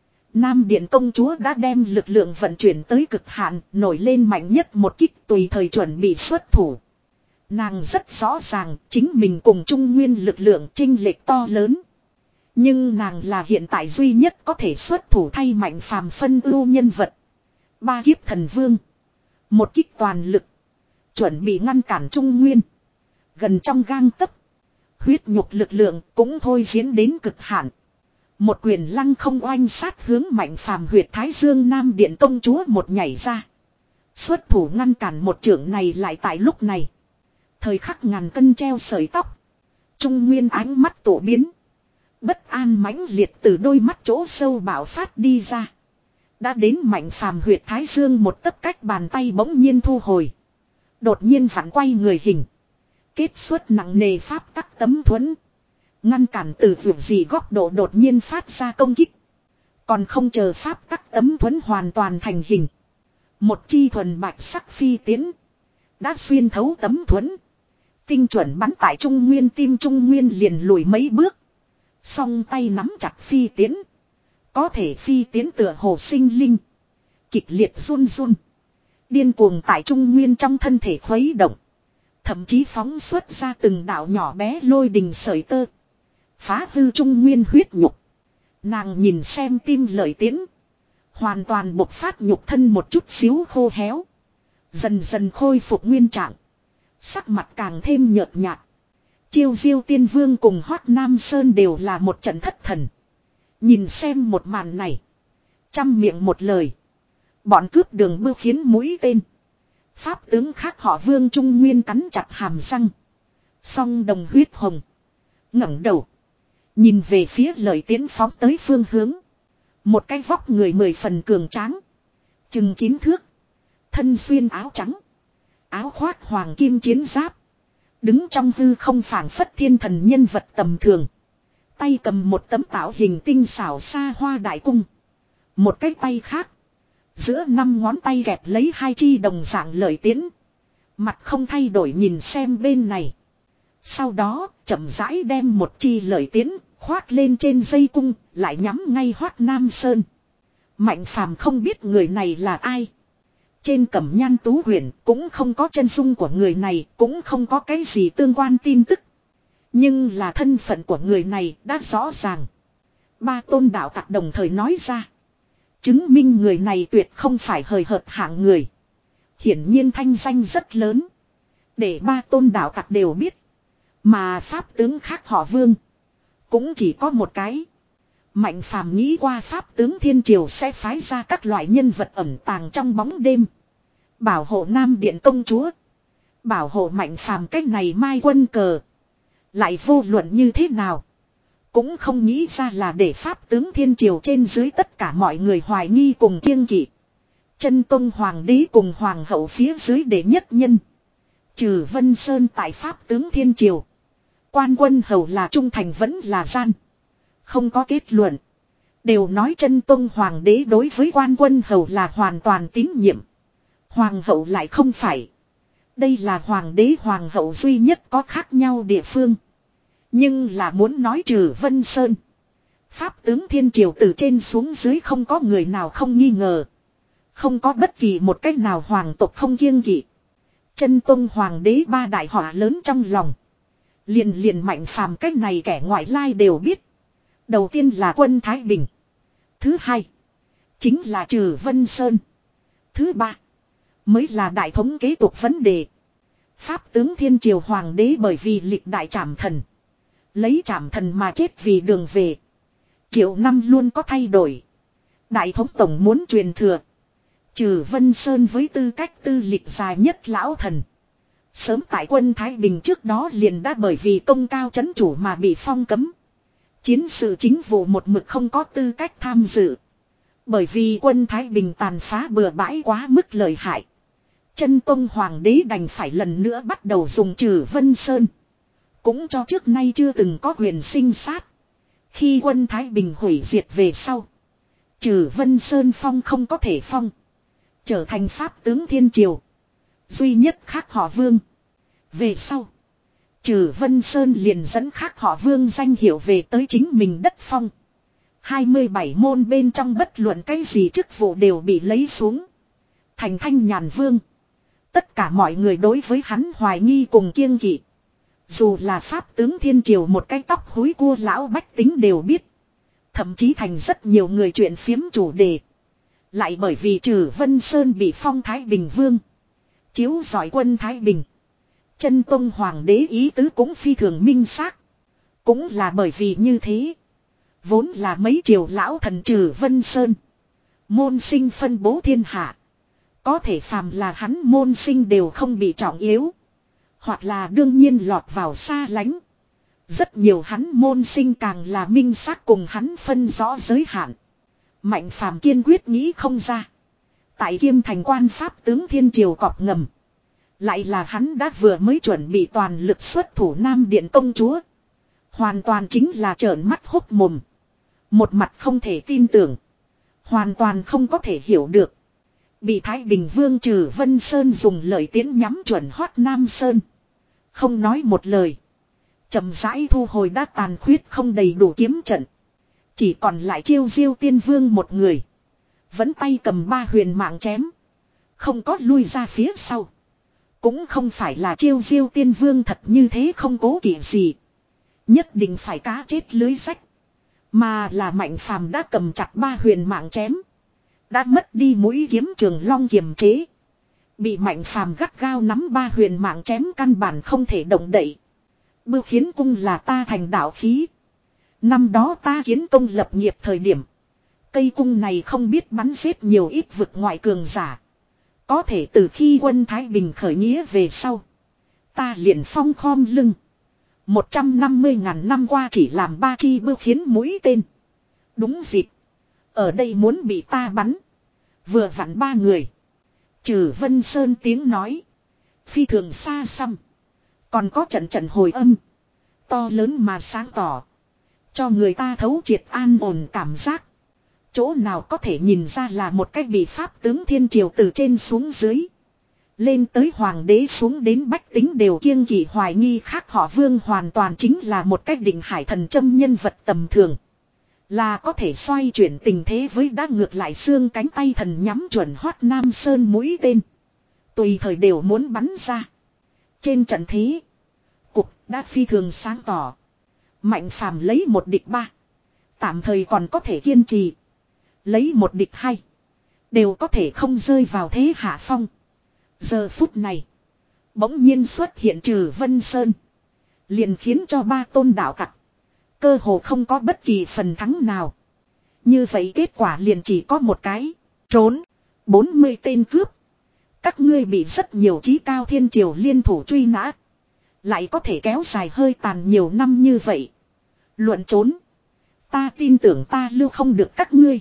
Nam Điện công chúa đã đem lực lượng vận chuyển tới cực hạn. Nổi lên mạnh nhất một kích tùy thời chuẩn bị xuất thủ. Nàng rất rõ ràng chính mình cùng Trung Nguyên lực lượng chênh lệch to lớn. Nhưng nàng là hiện tại duy nhất có thể xuất thủ thay Mạnh Phàm phân ưu nhân vật. Ba kiếp thần vương. Một kích toàn lực. Chuẩn bị ngăn cản Trung Nguyên. Gần trong gang tấc. Huyết nhục lực lượng cũng thôi diễn đến cực hạn. Một quyền lăng không oanh sát hướng Mạnh Phàm huyệt Thái Dương Nam Điện công chúa một nhảy ra. Xuất thủ ngăn cản một trưởng này lại tại lúc này. Thời khắc ngàn cân treo sợi tóc. Trung Nguyên ánh mắt tổ biến. Bất an mãnh liệt từ đôi mắt chỗ sâu bạo phát đi ra. Đã đến Mạnh Phàm huyệt Thái Dương một tấc cách bàn tay bỗng nhiên thu hồi. Đột nhiên vặn quay người hình. Kết xuất nặng nề pháp tắc tấm thuẫn. Ngăn cản từ vượt gì góc độ đột nhiên phát ra công kích. Còn không chờ pháp tắc tấm thuẫn hoàn toàn thành hình. Một chi thuần bạch sắc phi tiến. Đã xuyên thấu tấm thuẫn. Tinh chuẩn bắn tại Trung Nguyên, tim Trung Nguyên liền lùi mấy bước. Song tay nắm chặt phi tiến. Có thể phi tiến tựa hồ sinh linh. Kịch liệt run run. Điên cuồng tại Trung Nguyên trong thân thể khuấy động. Thậm chí phóng xuất ra từng đạo nhỏ bé lôi đình sợi tơ. Phá hư Trung Nguyên huyết nhục. Nàng nhìn xem tim lợi tiến. Hoàn toàn bộc phát nhục thân một chút xíu khô héo. Dần dần khôi phục nguyên trạng. Sắc mặt càng thêm nhợt nhạt. Chiêu Diêu Tiên Vương cùng Hoát Nam Sơn đều là một trận thất thần. Nhìn xem một màn này. Trăm miệng một lời. Bọn cướp đường bưu khiến mũi tên. Pháp tướng khác họ Vương Trung Nguyên cắn chặt hàm răng. Song đồng huyết hồng. ngẩng đầu. Nhìn về phía lợi tiến phóng tới phương hướng. Một cái vóc người mười phần cường tráng. Chừng chín thước. Thân xuyên áo trắng. Áo khoác hoàng kim chiến giáp. Đứng trong hư không phảng phất thiên thần nhân vật tầm thường. Tay cầm một tấm tạo hình tinh xảo xa hoa đại cung. Một cái tay khác. Giữa năm ngón tay gẹp lấy hai chi đồng dạng lợi tiến. Mặt không thay đổi nhìn xem bên này. Sau đó chậm rãi đem một chi lợi tiến khoác lên trên dây cung. Lại nhắm ngay Hoát Nam Sơn. Mạnh Phàm không biết người này là ai. Trên Cẩm Nhan Tú Huyền cũng không có chân dung của người này. Cũng không có cái gì tương quan tin tức. Nhưng là thân phận của người này đã rõ ràng. Ba tôn đạo tặc đồng thời nói ra. Chứng minh người này tuyệt không phải hời hợt hạng người. Hiển nhiên thanh danh rất lớn. Để ba tôn đạo tặc đều biết. Mà pháp tướng khác họ Vương. Cũng chỉ có một cái. Mạnh Phàm nghĩ qua pháp tướng Thiên Triều sẽ phái ra các loại nhân vật ẩn tàng trong bóng đêm. Bảo hộ Nam Điện công chúa. Bảo hộ Mạnh Phàm cách này mai quân cờ. Lại vô luận như thế nào. Cũng không nghĩ ra là để pháp tướng Thiên Triều trên dưới tất cả mọi người hoài nghi cùng kiêng kỵ. Chân Tông Hoàng đế cùng Hoàng hậu phía dưới đệ nhất nhân. Trừ Vân Sơn tại pháp tướng Thiên Triều. Quan quân hầu là trung thành vẫn là gian. Không có kết luận. Đều nói Chân Tông Hoàng đế đối với quan quân hầu là hoàn toàn tín nhiệm. Hoàng hậu lại không phải. Đây là Hoàng đế Hoàng hậu duy nhất có khác nhau địa phương. Nhưng là muốn nói trừ Vân Sơn. Pháp tướng Thiên Triều từ trên xuống dưới không có người nào không nghi ngờ. Không có bất kỳ một cách nào hoàng tộc không kiêng kỵ. Chân Tông Hoàng đế ba đại họa lớn trong lòng. Liền liền Mạnh Phàm cách này kẻ ngoại lai đều biết. Đầu tiên là quân Thái Bình. Thứ hai. Chính là trừ Vân Sơn. Thứ ba. Mới là đại thống kế tục vấn đề. Pháp tướng Thiên Triều Hoàng đế bởi vì lịch đại trảm thần. Lấy trảm thần mà chết vì đường về. Triệu năm luôn có thay đổi. Đại thống tổng muốn truyền thừa. Trừ Vân Sơn với tư cách tư lịch dài nhất lão thần. Sớm tại quân Thái Bình trước đó liền đã bởi vì công cao chấn chủ mà bị phong cấm. Chiến sự chính vụ một mực không có tư cách tham dự. Bởi vì quân Thái Bình tàn phá bừa bãi quá mức lợi hại. Chân Tông Hoàng đế đành phải lần nữa bắt đầu dùng trừ Vân Sơn. Cũng cho trước nay chưa từng có quyền sinh sát. Khi quân Thái Bình hủy diệt về sau. Trừ Vân Sơn phong không có thể phong. Trở thành pháp tướng Thiên Triều. Duy nhất khác họ Vương. Về sau. Trừ Vân Sơn liền dẫn khác họ Vương danh hiệu về tới chính mình đất phong. hai mươi bảy môn bên trong bất luận cái gì chức vụ đều bị lấy xuống. Thành Thanh Nhàn Vương. Tất cả mọi người đối với hắn hoài nghi cùng kiêng kỵ. Dù là pháp tướng Thiên Triều một cái tóc húi cua lão bách tính đều biết. Thậm chí thành rất nhiều người chuyện phiếm chủ đề. Lại bởi vì trừ Vân Sơn bị phong Thái Bình Vương. Chiếu giỏi quân Thái Bình. Chân Tông Hoàng đế ý tứ cũng phi thường minh xác. Cũng là bởi vì như thế. Vốn là mấy triều lão thần trừ Vân Sơn. Môn sinh phân bố thiên hạ. Có thể phàm là hắn môn sinh đều không bị trọng yếu. Hoặc là đương nhiên lọt vào xa lánh. Rất nhiều hắn môn sinh càng là minh xác cùng hắn phân rõ giới hạn. Mạnh Phàm kiên quyết nghĩ không ra. Tại Kiêm Thành quan pháp tướng Thiên Triều cọp ngầm. Lại là hắn đã vừa mới chuẩn bị toàn lực xuất thủ Nam Điện công chúa. Hoàn toàn chính là trợn mắt hốc mồm. Một mặt không thể tin tưởng. Hoàn toàn không có thể hiểu được. Bị Thái Bình Vương Trừ Vân Sơn dùng lời tiến nhắm chuẩn Hoát Nam Sơn. Không nói một lời. Chậm rãi thu hồi đã tàn khuyết không đầy đủ kiếm trận. Chỉ còn lại Chiêu Diêu Tiên Vương một người. Vẫn tay cầm ba huyền mạng chém. Không có lui ra phía sau. Cũng không phải là Chiêu Diêu Tiên Vương thật như thế không cố kỵ gì. Nhất định phải cá chết lưới rách. Mà là Mạnh Phàm đã cầm chặt ba huyền mạng chém. Đã mất đi mũi kiếm Trường Long kiềm chế. Bị Mạnh Phàm gắt gao nắm ba huyền mạng chém căn bản không thể động đậy. Bưu Khiến Cung là ta thành đạo khí. Năm đó ta kiến công lập nghiệp thời điểm. Cây cung này không biết bắn giết nhiều ít vực ngoại cường giả. Có thể từ khi quân Thái Bình khởi nghĩa về sau. Ta liền phong khom lưng. Một trăm năm mươi ngàn năm qua chỉ làm ba chi bưu khiến mũi tên. Đúng dịp. Ở đây muốn bị ta bắn. Vừa vặn ba người. Trừ Vân Sơn tiếng nói. Phi thường xa xăm. Còn có trận trận hồi âm. To lớn mà sáng tỏ. Cho người ta thấu triệt an ổn cảm giác. Chỗ nào có thể nhìn ra là một cách bị pháp tướng thiên triều từ trên xuống dưới. Lên tới hoàng đế xuống đến bách tính đều kiêng kỵ hoài nghi khác họ Vương hoàn toàn chính là một cách định hải thần châm nhân vật tầm thường. Là có thể xoay chuyển tình thế với đã ngược lại xương cánh tay thần nhắm chuẩn Hoát Nam Sơn mũi tên. Tùy thời đều muốn bắn ra. Trên trận thế. Cục đã phi thường sáng tỏ. Mạnh Phàm lấy một địch ba. Tạm thời còn có thể kiên trì. Lấy một địch hai. Đều có thể không rơi vào thế hạ phong. Giờ phút này. Bỗng nhiên xuất hiện Trừ Vân Sơn. Liền khiến cho ba tôn đạo tặc. Cơ hồ không có bất kỳ phần thắng nào. Như vậy kết quả liền chỉ có một cái. Trốn. bốn mươi tên cướp. Các ngươi bị rất nhiều chí cao thiên triều liên thủ truy nã. Lại có thể kéo dài hơi tàn nhiều năm như vậy. Luận trốn. Ta tin tưởng ta lưu không được các ngươi.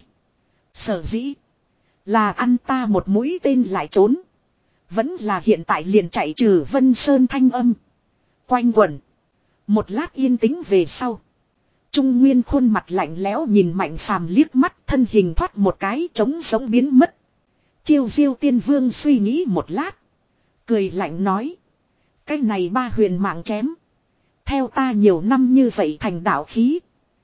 Sở dĩ. Là ăn ta một mũi tên lại trốn. Vẫn là hiện tại liền chạy Trừ Vân Sơn thanh âm. Quanh quẩn. Một lát yên tĩnh về sau. Trung Nguyên khuôn mặt lạnh lẽo nhìn Mạnh Phàm liếc mắt, thân hình thoát một cái trống sống biến mất. Chiêu Diêu Tiên Vương suy nghĩ một lát. Cười lạnh nói. Cái này ba huyền mạng chém. Theo ta nhiều năm như vậy thành đạo khí.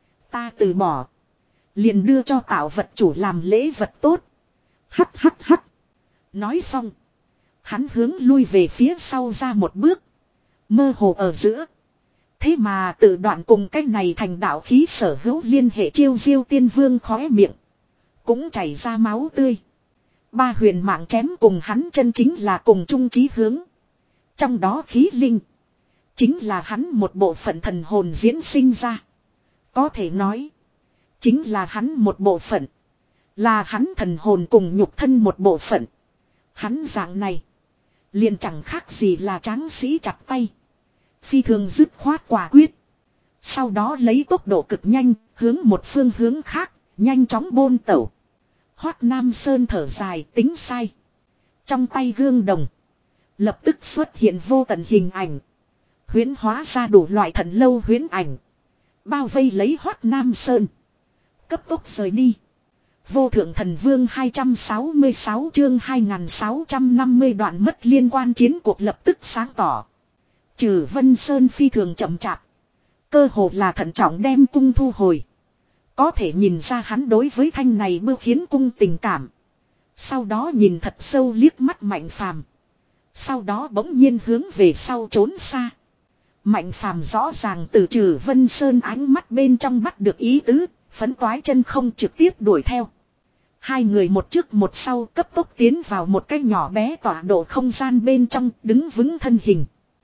Ta từ bỏ. Liền đưa cho tạo vật chủ làm lễ vật tốt. Hắt hắt hắt. Nói xong. Hắn hướng lui về phía sau ra một bước. Mơ hồ ở giữa. Thế mà tự đoạn cùng cái này thành đạo khí sở hữu liên hệ Chiêu Diêu Tiên Vương khóe miệng. Cũng chảy ra máu tươi. Ba huyền mạng chém cùng hắn chân chính là cùng chung chí hướng. Trong đó khí linh. Chính là hắn một bộ phận thần hồn diễn sinh ra. Có thể nói. Chính là hắn một bộ phận. Là hắn thần hồn cùng nhục thân một bộ phận. Hắn dạng này. Liền chẳng khác gì là tráng sĩ chặt tay. Phi thường dứt khoát quả quyết. Sau đó lấy tốc độ cực nhanh. Hướng một phương hướng khác. Nhanh chóng bôn tẩu. Hoát Nam Sơn thở dài tính sai. Trong tay gương đồng. Lập tức xuất hiện vô tận hình ảnh. Huyễn hóa ra đủ loại thần lâu huyễn ảnh. Bao vây lấy Hoát Nam Sơn. Cấp tốc rời đi. Vô thượng thần vương hai trăm sáu mươi sáu chương hai nghìn sáu trăm năm mươi đoạn mất liên quan chiến cuộc lập tức sáng tỏ. Trừ Vân Sơn phi thường chậm chạp. Cơ hồ là thận trọng đem cung thu hồi. Có thể nhìn ra hắn đối với thanh này Bưu Khiến Cung tình cảm. Sau đó nhìn thật sâu liếc mắt Mạnh Phàm. Sau đó bỗng nhiên hướng về sau trốn xa. Mạnh Phàm rõ ràng từ Trừ Vân Sơn ánh mắt bên trong bắt được ý tứ. Phấn toái chân không trực tiếp đuổi theo. Hai người một trước một sau cấp tốc tiến vào một cái nhỏ bé tọa độ không gian bên trong đứng vững thân hình.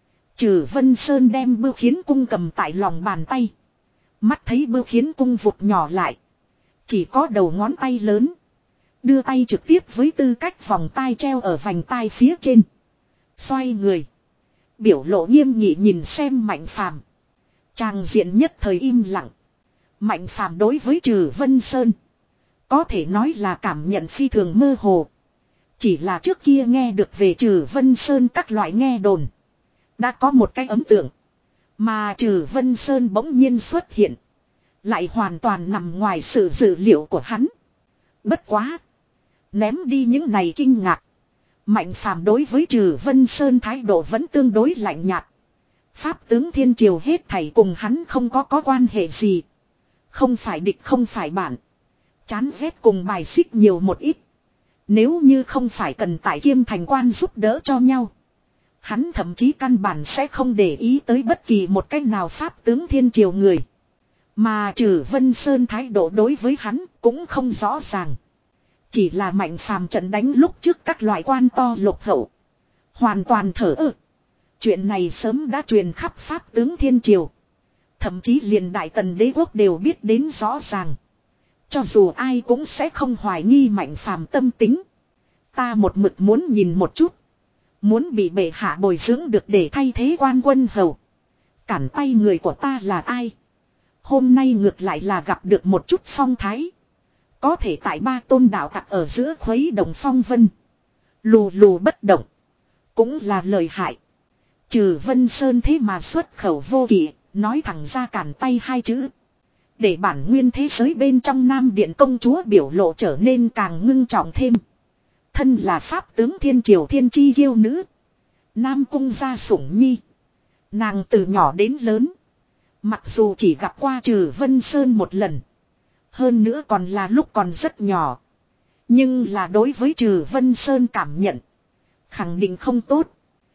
Trừ Vân Sơn đem Bưu Khiến Cung cầm tại lòng bàn tay. Mắt thấy Bưu Khiến Cung vụt nhỏ lại. Chỉ có đầu ngón tay lớn. Đưa tay trực tiếp với tư cách vòng tai treo ở vành tai phía trên. Xoay người. Biểu lộ nghiêm nghị nhìn xem Mạnh Phàm. Tràng diện nhất thời im lặng. Mạnh Phàm đối với Trừ Vân Sơn. Có thể nói là cảm nhận phi thường mơ hồ. Chỉ là trước kia nghe được về Trừ Vân Sơn các loại nghe đồn. Đã có một cái ấn tượng. Mà Trừ Vân Sơn bỗng nhiên xuất hiện. Lại hoàn toàn nằm ngoài sự dự liệu của hắn. Bất quá. Ném đi những này kinh ngạc. Mạnh Phàm đối với Trừ Vân Sơn thái độ vẫn tương đối lạnh nhạt. Pháp tướng Thiên Triều hết thảy cùng hắn không có có quan hệ gì. Không phải địch không phải bạn. Chán ghét cùng bài xích nhiều một ít. Nếu như không phải cần tại Kiêm Thành Quan giúp đỡ cho nhau. Hắn thậm chí căn bản sẽ không để ý tới bất kỳ một cách nào Pháp tướng Thiên Triều người. Mà Trừ Vân Sơn thái độ đối với hắn cũng không rõ ràng. Chỉ là Mạnh Phàm trận đánh lúc trước các loại quan to lục hậu. Hoàn toàn thở ơ. Chuyện này sớm đã truyền khắp Pháp tướng Thiên Triều. Thậm chí liền Đại Tần Đế Quốc đều biết đến rõ ràng. Cho dù ai cũng sẽ không hoài nghi Mạnh Phàm tâm tính. Ta một mực muốn nhìn một chút. Muốn bị bệ hạ bồi dưỡng được để thay thế quan quân hầu. Cản tay người của ta là ai? Hôm nay ngược lại là gặp được một chút phong thái. Có thể tại ba tôn đạo tặc ở giữa khuấy động phong vân. Lù lù bất động. Cũng là lời hại. Trừ Vân Sơn thế mà xuất khẩu vô kỵ. Nói thẳng ra cản tay hai chữ. Để bản nguyên thế giới bên trong Nam Điện công chúa biểu lộ trở nên càng ngưng trọng thêm. Thân là Pháp tướng Thiên Triều thiên chi yêu nữ. Nam cung gia sủng nhi. Nàng từ nhỏ đến lớn. Mặc dù chỉ gặp qua Trừ Vân Sơn một lần. Hơn nữa còn là lúc còn rất nhỏ. Nhưng là đối với Trừ Vân Sơn cảm nhận. Khẳng định không tốt.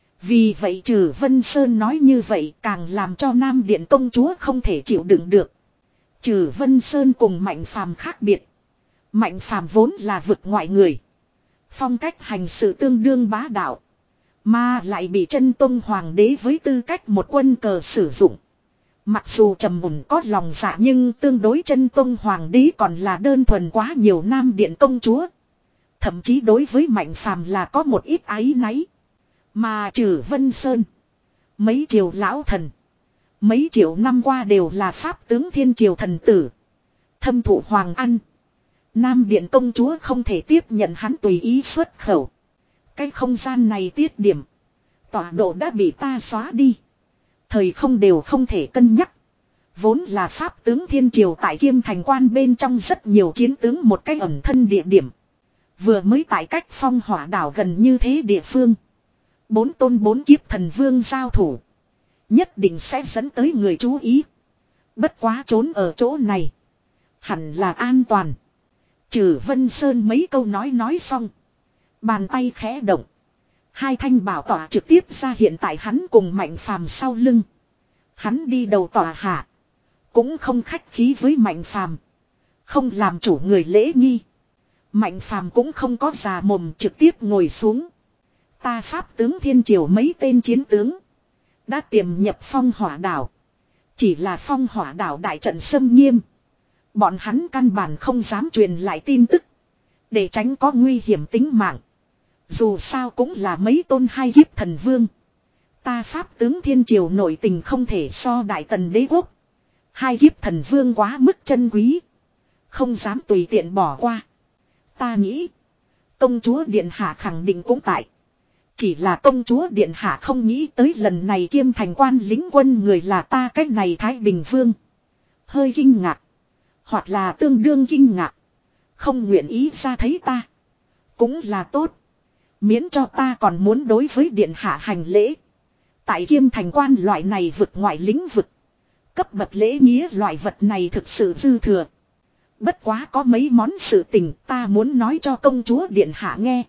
Vì vậy Trừ Vân Sơn nói như vậy càng làm cho Nam Điện công chúa không thể chịu đựng được. Trừ Vân Sơn cùng Mạnh Phàm khác biệt. Mạnh Phàm vốn là vực ngoại người. Phong cách hành sự tương đương bá đạo. Mà lại bị Chân Tông Hoàng đế với tư cách một quân cờ sử dụng. Mặc dù trầm mùn có lòng dạ nhưng tương đối Chân Tông Hoàng đế còn là đơn thuần quá nhiều Nam Điện công chúa. Thậm chí đối với Mạnh Phàm là có một ít áy náy. Mà Trừ Vân Sơn. Mấy triều lão thần. Mấy triệu năm qua đều là Pháp tướng Thiên Triều thần tử. Thâm thụ Hoàng ăn. Nam Điện công chúa không thể tiếp nhận hắn tùy ý xuất khẩu. Cái không gian này tiết điểm. Tọa độ đã bị ta xóa đi. Thời không đều không thể cân nhắc. Vốn là Pháp tướng Thiên Triều tại Kiêm Thành Quan bên trong rất nhiều chiến tướng một cái ẩn thân địa điểm. Vừa mới tại cách Phong Hỏa đảo gần như thế địa phương. Bốn tôn bốn kiếp thần vương giao thủ. Nhất định sẽ dẫn tới người chú ý. Bất quá trốn ở chỗ này. Hẳn là an toàn. Trừ Vân Sơn mấy câu nói nói xong. Bàn tay khẽ động. Hai thanh bảo tỏa trực tiếp ra hiện tại hắn cùng Mạnh Phàm sau lưng. Hắn đi đầu tỏa hạ. Cũng không khách khí với Mạnh Phàm. Không làm chủ người lễ nghi. Mạnh Phàm cũng không có già mồm trực tiếp ngồi xuống. Ta Pháp tướng Thiên Triều mấy tên chiến tướng. Đã tiềm nhập Phong Hỏa đảo. Chỉ là Phong Hỏa đảo đại trận xâm nghiêm. Bọn hắn căn bản không dám truyền lại tin tức. Để tránh có nguy hiểm tính mạng. Dù sao cũng là mấy tôn hai kiếp thần vương. Ta Pháp tướng Thiên Triều nội tình không thể so Đại Tần Đế Quốc. Hai kiếp thần vương quá mức chân quý. Không dám tùy tiện bỏ qua. Ta nghĩ. Công chúa Điện Hạ khẳng định cũng tại. Chỉ là công chúa Điện Hạ không nghĩ tới lần này Kiêm Thành Quan lính quân người là ta cách này Thái Bình Vương. Hơi kinh ngạc. Hoặc là tương đương kinh ngạc. Không nguyện ý ra thấy ta. Cũng là tốt. Miễn cho ta còn muốn đối với Điện Hạ hành lễ. Tại Kiêm Thành Quan loại này vực ngoại lĩnh vực. Cấp bậc lễ nghĩa loại vật này thực sự dư thừa. Bất quá có mấy món sự tình ta muốn nói cho công chúa Điện Hạ nghe.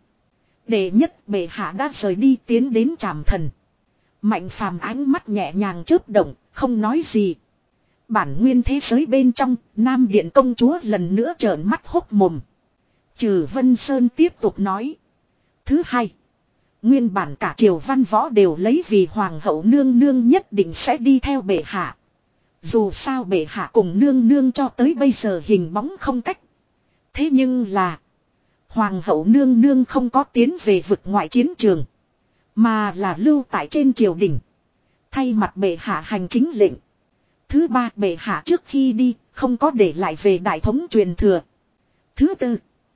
Đệ nhất bệ hạ đã rời đi tiến đến Trảm Thần. Mạnh Phàm ánh mắt nhẹ nhàng chớp động, không nói gì. Bản nguyên thế giới bên trong, Nam Điện công chúa lần nữa trợn mắt hốc mồm. Trừ Vân Sơn tiếp tục nói. Thứ hai, nguyên bản cả triều văn võ đều lấy vì hoàng hậu nương nương nhất định sẽ đi theo bệ hạ. Dù sao bệ hạ cùng nương nương cho tới bây giờ hình bóng không cách. Thế nhưng là hoàng hậu nương nương không có tiến về vực ngoại chiến trường. Mà là lưu tại trên triều đình. Thay mặt bệ hạ hành chính lệnh. Thứ ba, bệ hạ trước khi đi không có để lại về đại thống truyền thừa. Thứ tư,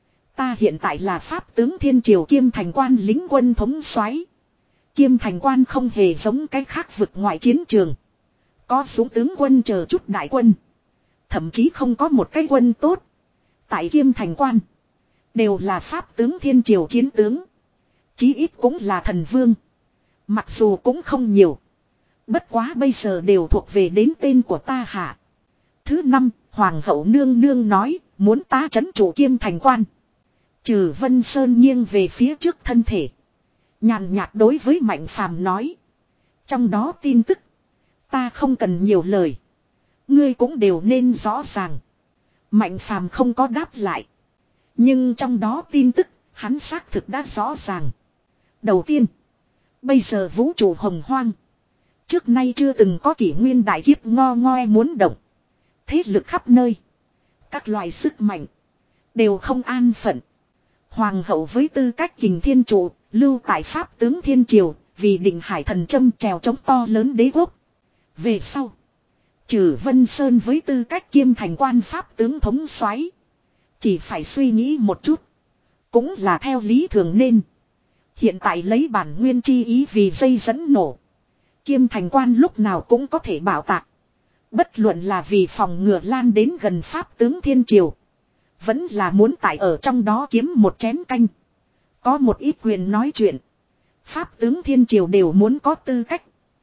ta hiện tại là Pháp tướng Thiên Triều Kiêm Thành Quan lính quân thống soái. Kiêm Thành Quan không hề giống cái khác vực ngoại chiến trường. Có súng tướng quân chờ chút đại quân. Thậm chí không có một cái quân tốt. Tại Kiêm Thành Quan, Đều là pháp tướng thiên triều chiến tướng. Chí ít cũng là thần vương. Mặc dù cũng không nhiều. Bất quá bây giờ đều thuộc về đến tên của ta hạ. Thứ năm, Hoàng hậu nương nương nói, muốn ta trấn chủ kiêm thành quan. Trừ Vân Sơn nghiêng về phía trước thân thể. Nhàn nhạt đối với Mạnh Phàm nói. Trong đó tin tức. Ta không cần nhiều lời. Ngươi cũng đều nên rõ ràng. Mạnh Phàm không có đáp lại. Nhưng trong đó tin tức, hắn xác thực đã rõ ràng. Đầu tiên. Bây giờ vũ trụ hồng hoang. Trước nay chưa từng có kỷ nguyên đại kiếp ngo ngoe muốn động. Thế lực khắp nơi. Các loại sức mạnh. Đều không an phận. Hoàng hậu với tư cách kình thiên trụ. Lưu tại pháp tướng thiên triều. Vì định hải thần châm trèo chống to lớn đế quốc. Về sau. Trừ Vân Sơn với tư cách kiêm thành quan pháp tướng thống soái. Chỉ phải suy nghĩ một chút. Cũng là theo lý thường nên. Hiện tại lấy bản nguyên chi ý vì dây dẫn nổ. Kiêm thành quan lúc nào cũng có thể bảo tạc. Bất luận là vì phòng ngừa lan đến gần pháp tướng thiên triều. Vẫn là muốn tại ở trong đó kiếm một chén canh. Có một ít quyền nói chuyện. Pháp tướng thiên triều đều muốn có tư cách.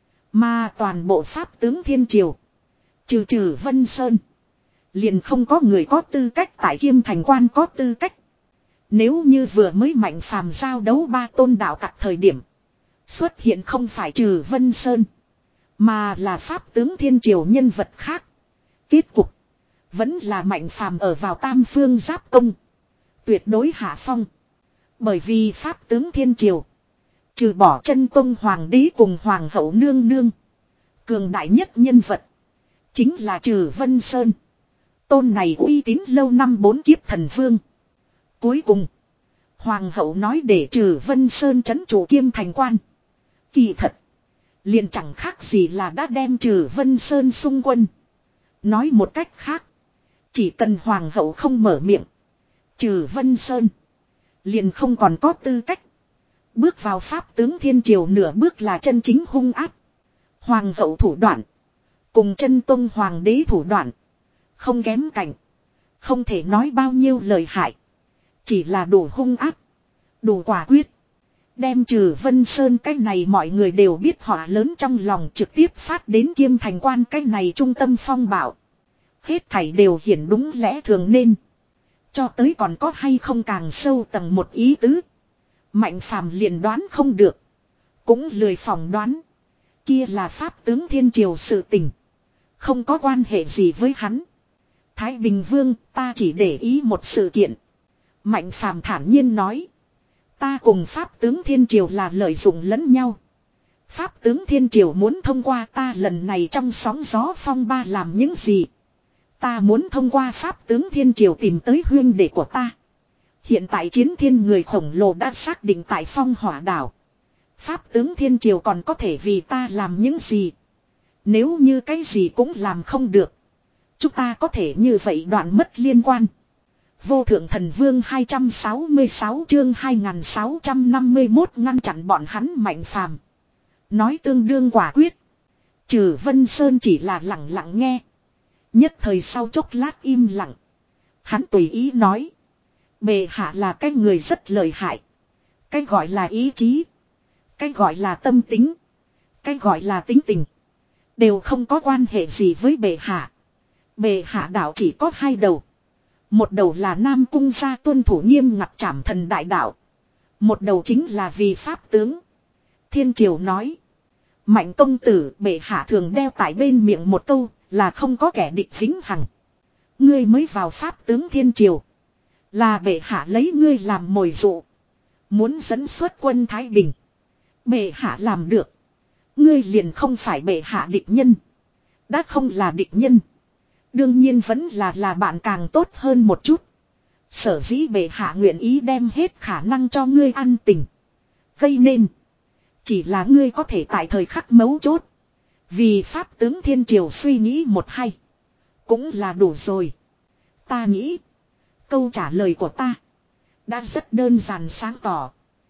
Mà toàn bộ pháp tướng thiên triều. Trừ trừ Vân Sơn. Liền không có người có tư cách tại kiêm thành quan có tư cách. Nếu như vừa mới Mạnh Phàm giao đấu ba tôn đạo tặc thời điểm. Xuất hiện không phải trừ Vân Sơn. Mà là pháp tướng thiên triều nhân vật khác. Kết cục. Vẫn là Mạnh Phàm ở vào tam phương giáp công. Tuyệt đối hạ phong. Bởi vì pháp tướng thiên triều. Trừ bỏ chân tôn hoàng đế cùng hoàng hậu nương nương. Cường đại nhất nhân vật. Chính là trừ Vân Sơn. Tôn này uy tín lâu năm bốn kiếp thần vương. Cuối cùng. Hoàng hậu nói để trừ Vân Sơn trấn chủ kiêm thành quan. Kỳ thật. Liền chẳng khác gì là đã đem trừ Vân Sơn xung quân. Nói một cách khác. Chỉ cần hoàng hậu không mở miệng. Trừ Vân Sơn. Liền không còn có tư cách. Bước vào pháp tướng thiên triều nửa bước là chân chính hung ác. Hoàng hậu thủ đoạn. Cùng chân tôn hoàng đế thủ đoạn. Không kém cạnh. Không thể nói bao nhiêu lời hại. Chỉ là đủ hung ác. Đủ quả quyết. Đem trừ Vân Sơn cái này mọi người đều biết họa lớn trong lòng trực tiếp phát đến kiêm thành quan cái này trung tâm phong bảo. Hết thảy đều hiển đúng lẽ thường nên. Cho tới còn có hay không càng sâu tầng một ý tứ. Mạnh Phàm liền đoán không được. Cũng lười phỏng đoán. Kia là pháp tướng thiên triều sự tình. Không có quan hệ gì với hắn. Thái Bình Vương ta chỉ để ý một sự kiện. Mạnh Phàm thản nhiên nói. Ta cùng pháp tướng thiên triều là lợi dụng lẫn nhau. Pháp tướng thiên triều muốn thông qua ta lần này trong sóng gió phong ba làm những gì. Ta muốn thông qua pháp tướng thiên triều tìm tới huyên đệ của ta. Hiện tại chiến thiên người khổng lồ đã xác định tại phong hỏa đảo. Pháp tướng thiên triều còn có thể vì ta làm những gì. Nếu như cái gì cũng làm không được. Chúng ta có thể như vậy đoạn mất liên quan. Vô thượng thần vương hai trăm sáu mươi sáu chương hai nghìn sáu trăm năm mươi mốt ngăn chặn bọn hắn Mạnh Phàm. Nói tương đương quả quyết. Trừ Vân Sơn chỉ là lặng lặng nghe. Nhất thời sau chốc lát im lặng. Hắn tùy ý nói. Bệ hạ là cái người rất lợi hại. Cái gọi là ý chí. Cái gọi là tâm tính. Cái gọi là tính tình. Đều không có quan hệ gì với bệ hạ. Bệ hạ đạo chỉ có hai đầu. Một đầu là Nam Cung gia tuân thủ nghiêm ngặt trảm thần đại đạo. Một đầu chính là vì pháp tướng. Thiên Triều nói. Mạnh công tử bệ hạ thường đeo tại bên miệng một câu là không có kẻ địch vĩnh hằng. Ngươi mới vào pháp tướng Thiên Triều. Là bệ hạ lấy ngươi làm mồi dụ. Muốn dẫn xuất quân Thái Bình. Bệ hạ làm được. Ngươi liền không phải bệ hạ địch nhân. Đã không là địch nhân. Đương nhiên vẫn là là bạn càng tốt hơn một chút. Sở dĩ bệ hạ nguyện ý đem hết khả năng cho ngươi ăn tình. Gây nên. Chỉ là ngươi có thể tại thời khắc mấu chốt. Vì pháp tướng Thiên Triều suy nghĩ một hay. Cũng là đủ rồi. Ta nghĩ. Câu trả lời của ta. Đã rất đơn giản sáng tỏ.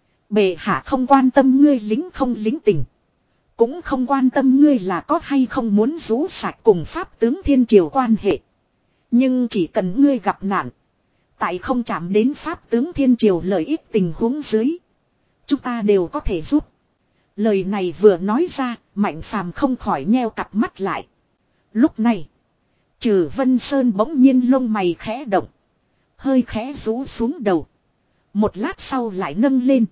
Bệ hạ không quan tâm ngươi lính không lính tình. Cũng không quan tâm ngươi là có hay không muốn rũ sạch cùng pháp tướng Thiên Triều quan hệ. Nhưng chỉ cần ngươi gặp nạn. Tại không chạm đến pháp tướng thiên triều lợi ích tình huống dưới. Chúng ta đều có thể giúp. Lời này vừa nói ra, Mạnh Phàm không khỏi nheo cặp mắt lại. Lúc này, Trừ Vân Sơn bỗng nhiên lông mày khẽ động. Hơi khẽ rũ xuống đầu. Một lát sau lại nâng lên.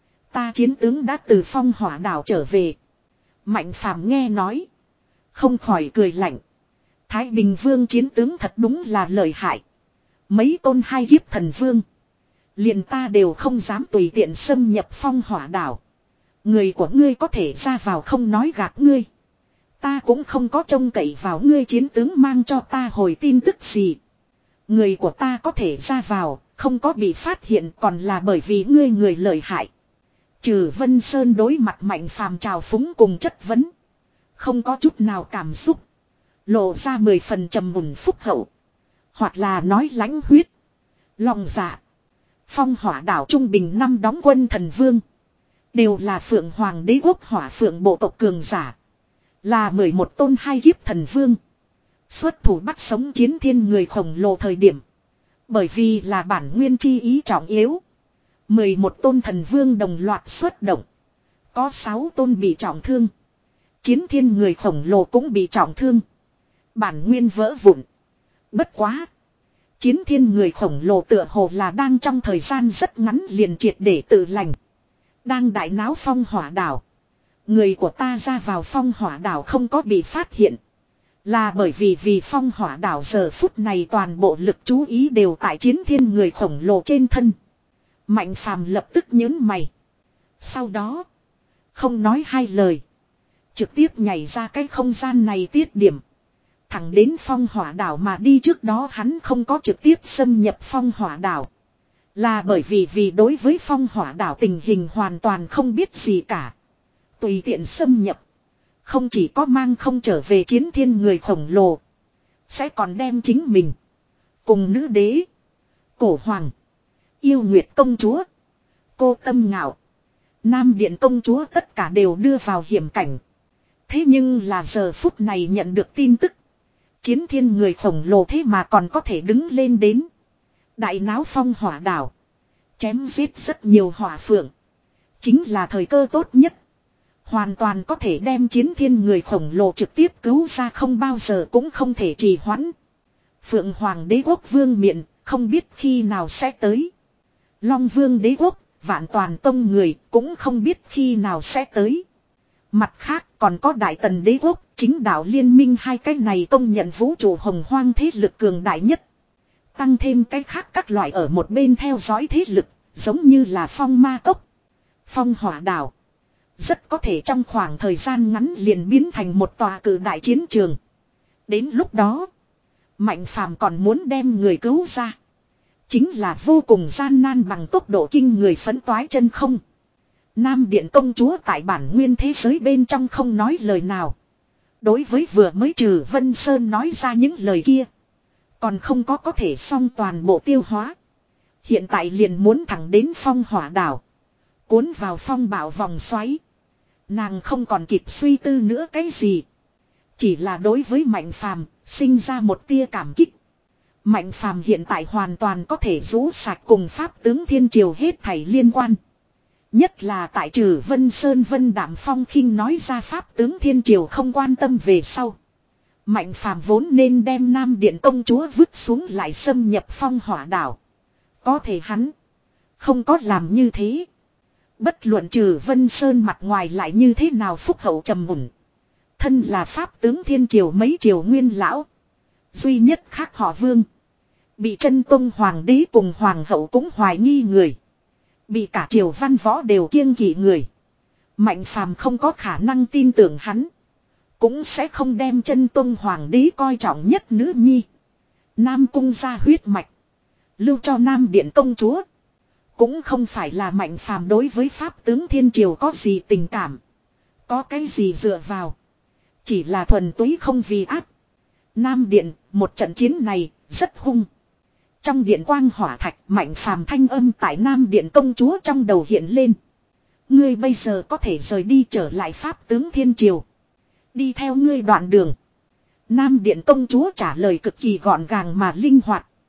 Ta chiến tướng đã từ Phong Hỏa đảo trở về. Mạnh Phàm nghe nói. Không khỏi cười lạnh. Thái Bình Vương chiến tướng thật đúng là lợi hại. Mấy tôn hai kiếp thần vương. Liền ta đều không dám tùy tiện xâm nhập Phong Hỏa đảo. Người của ngươi có thể ra vào không nói gạt ngươi. Ta cũng không có trông cậy vào ngươi chiến tướng mang cho ta hồi tin tức gì. Người của ta có thể ra vào, không có bị phát hiện còn là bởi vì ngươi người lợi hại. Trừ Vân Sơn đối mặt Mạnh Phàm trào phúng cùng chất vấn. Không có chút nào cảm xúc. Lộ ra mười phần trầm mùn phúc hậu. Hoặc là nói lãnh huyết. Lòng dạ. Phong Hỏa đảo trung bình năm đóng quân thần vương. Đều là Phượng Hoàng đế quốc Hỏa Phượng bộ tộc cường giả. Là mười một tôn hai kiếp thần vương. Xuất thủ bắt sống chiến thiên người khổng lồ thời điểm. Bởi vì là bản nguyên chi ý trọng yếu. mười một tôn thần vương đồng loạt xuất động. Có sáu tôn bị trọng thương. Chiến thiên người khổng lồ cũng bị trọng thương. Bản nguyên vỡ vụn. Bất quá. Chiến thiên người khổng lồ tựa hồ là đang trong thời gian rất ngắn liền triệt để tự lành. Đang đại náo Phong Hỏa đảo. Người của ta ra vào Phong Hỏa đảo không có bị phát hiện. Là bởi vì vì Phong Hỏa đảo giờ phút này toàn bộ lực chú ý đều tại chiến thiên người khổng lồ trên thân. Mạnh Phàm lập tức nhớn mày. Sau đó. Không nói hai lời. Trực tiếp nhảy ra cái không gian này tiết điểm. Thẳng đến Phong Hỏa đảo mà đi trước đó hắn không có trực tiếp xâm nhập Phong Hỏa đảo. Là bởi vì vì đối với Phong Hỏa đảo tình hình hoàn toàn không biết gì cả. Tùy tiện xâm nhập. Không chỉ có mang không trở về chiến thiên người khổng lồ. Sẽ còn đem chính mình. Cùng nữ đế. Cổ hoàng. Yêu Nguyệt công chúa. Cô Tâm Ngạo. Nam Điện công chúa tất cả đều đưa vào hiểm cảnh. Thế nhưng là giờ phút này nhận được tin tức. Chiến thiên người khổng lồ thế mà còn có thể đứng lên đến. Đại náo Phong Hỏa đảo. Chém giết rất nhiều hỏa phượng. Chính là thời cơ tốt nhất. Hoàn toàn có thể đem chiến thiên người khổng lồ trực tiếp cứu ra không bao giờ cũng không thể trì hoãn. Phượng Hoàng đế quốc vương miện không biết khi nào sẽ tới. Long Vương đế quốc, Vạn Toàn tông người cũng không biết khi nào sẽ tới. Mặt khác còn có Đại Tần đế quốc, chính đạo liên minh hai cái này công nhận vũ trụ hồng hoang thế lực cường đại nhất. Tăng thêm cái khác các loại ở một bên theo dõi thế lực, giống như là Phong Ma Cốc, Phong Hỏa đảo. Rất có thể trong khoảng thời gian ngắn liền biến thành một tòa cử đại chiến trường. Đến lúc đó, Mạnh Phàm còn muốn đem người cứu ra. Chính là vô cùng gian nan bằng tốc độ kinh người phấn toái chân không. Nam Điện công chúa tại bản nguyên thế giới bên trong không nói lời nào. Đối với vừa mới Trừ Vân Sơn nói ra những lời kia. Còn không có có thể xong toàn bộ tiêu hóa. Hiện tại liền muốn thẳng đến Phong Hỏa đảo. Cuốn vào phong bạo vòng xoáy. Nàng không còn kịp suy tư nữa cái gì. Chỉ là đối với Mạnh Phàm sinh ra một tia cảm kích. Mạnh Phàm hiện tại hoàn toàn có thể rũ sạch cùng pháp tướng thiên triều hết thảy liên quan. Nhất là tại Trừ Vân Sơn Vân Đạm Phong khinh nói ra pháp tướng thiên triều không quan tâm về sau. Mạnh Phàm vốn nên đem Nam Điện công chúa vứt xuống lại xâm nhập Phong Hỏa đảo. Có thể hắn không có làm như thế. Bất luận Trừ Vân Sơn mặt ngoài lại như thế nào phúc hậu trầm mùn. Thân là pháp tướng thiên triều mấy triều nguyên lão. Duy nhất khác họ Vương. Bị chân tông hoàng đế cùng hoàng hậu cũng hoài nghi người. Bị cả triều văn võ đều kiêng kỵ người. Mạnh Phàm không có khả năng tin tưởng hắn. Cũng sẽ không đem chân tông hoàng đế coi trọng nhất nữ nhi. Nam cung ra huyết mạch. Lưu cho Nam Điện công chúa. Cũng không phải là Mạnh Phàm đối với pháp tướng thiên triều có gì tình cảm. Có cái gì dựa vào. Chỉ là thuần túy không vì áp. Nam Điện, một trận chiến này, rất hung. Trong điện quang hỏa thạch, Mạnh Phàm thanh âm tại Nam Điện công chúa trong đầu hiện lên. Ngươi bây giờ có thể rời đi trở lại pháp tướng thiên triều. Đi theo ngươi đoạn đường. Nam Điện công chúa trả lời cực kỳ gọn gàng mà linh hoạt.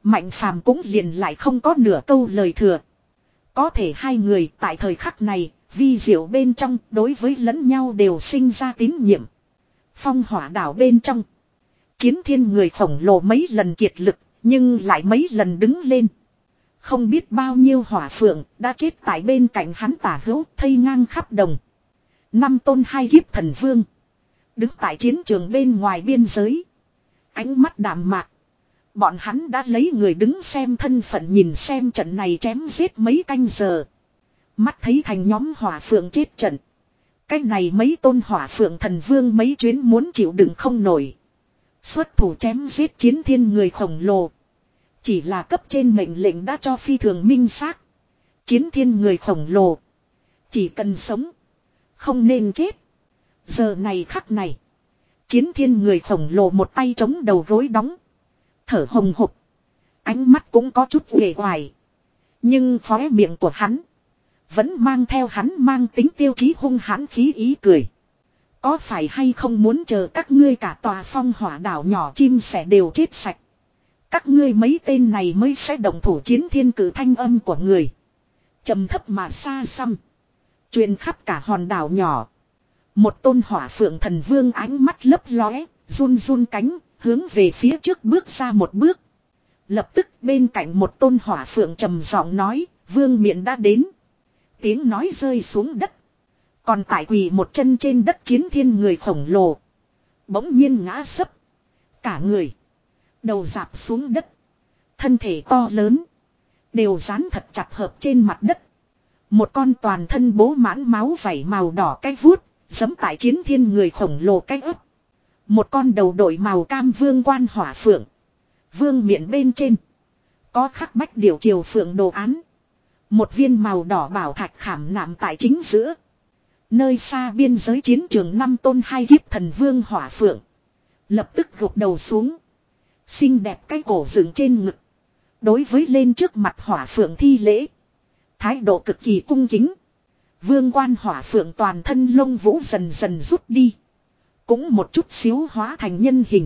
Mạnh Phàm cũng liền lại không có nửa câu lời thừa. Có thể hai người tại thời khắc này, vi diệu bên trong đối với lẫn nhau đều sinh ra tín nhiệm. Phong hỏa đảo bên trong. Chiến thiên người khổng lồ mấy lần kiệt lực, nhưng lại mấy lần đứng lên. Không biết bao nhiêu hỏa phượng đã chết tại bên cạnh hắn tả hữu thây ngang khắp đồng. Năm tôn hai kiếp thần vương. Đứng tại chiến trường bên ngoài biên giới. Ánh mắt đạm mạc. Bọn hắn đã lấy người đứng xem thân phận nhìn xem trận này chém giết mấy canh giờ. Mắt thấy thành nhóm hỏa phượng chết trận. Cái này mấy tôn hỏa phượng thần vương mấy chuyến muốn chịu đựng không nổi. Xuất thủ chém giết chiến thiên người khổng lồ. Chỉ là cấp trên mệnh lệnh đã cho phi thường minh xác. Chiến thiên người khổng lồ. Chỉ cần sống. Không nên chết. Giờ này khắc này. Chiến thiên người khổng lồ một tay chống đầu gối đóng. Thở hồng hộc. Ánh mắt cũng có chút uể oải. Nhưng khóe miệng của hắn. Vẫn mang theo hắn mang tính tiêu chí hung hãn khí ý cười. Có phải hay không muốn chờ các ngươi cả tòa phong hỏa đảo nhỏ chim sẻ đều chết sạch. Các ngươi mấy tên này mới sẽ động thủ chiến thiên cử thanh âm của người. Trầm thấp mà xa xăm. Truyền khắp cả hòn đảo nhỏ. Một tôn hỏa phượng thần vương ánh mắt lấp lóe, run run cánh, hướng về phía trước bước ra một bước. Lập tức bên cạnh một tôn hỏa phượng trầm giọng nói, vương miện đã đến. Tiếng nói rơi xuống đất. Còn tại quỳ một chân trên đất chiến thiên người khổng lồ. Bỗng nhiên ngã sấp. Cả người. Đầu dạp xuống đất. Thân thể to lớn. Đều dán thật chặt hợp trên mặt đất. Một con toàn thân bố mãn máu vảy màu đỏ cái vuốt. Giấm tại chiến thiên người khổng lồ cái ấp. Một con đầu đội màu cam vương quan hỏa phượng. Vương miện bên trên. Có khắc bách điều triều phượng đồ án. Một viên màu đỏ bảo thạch khảm nạm tại chính giữa. Nơi xa biên giới chiến trường năm tôn hai kiếp thần vương hỏa phượng. Lập tức gục đầu xuống. Xinh đẹp cái cổ dựng trên ngực. Đối với lên trước mặt hỏa phượng thi lễ. Thái độ cực kỳ cung kính. Vương quan hỏa phượng toàn thân lông vũ dần dần rút đi. Cũng một chút xíu hóa thành nhân hình.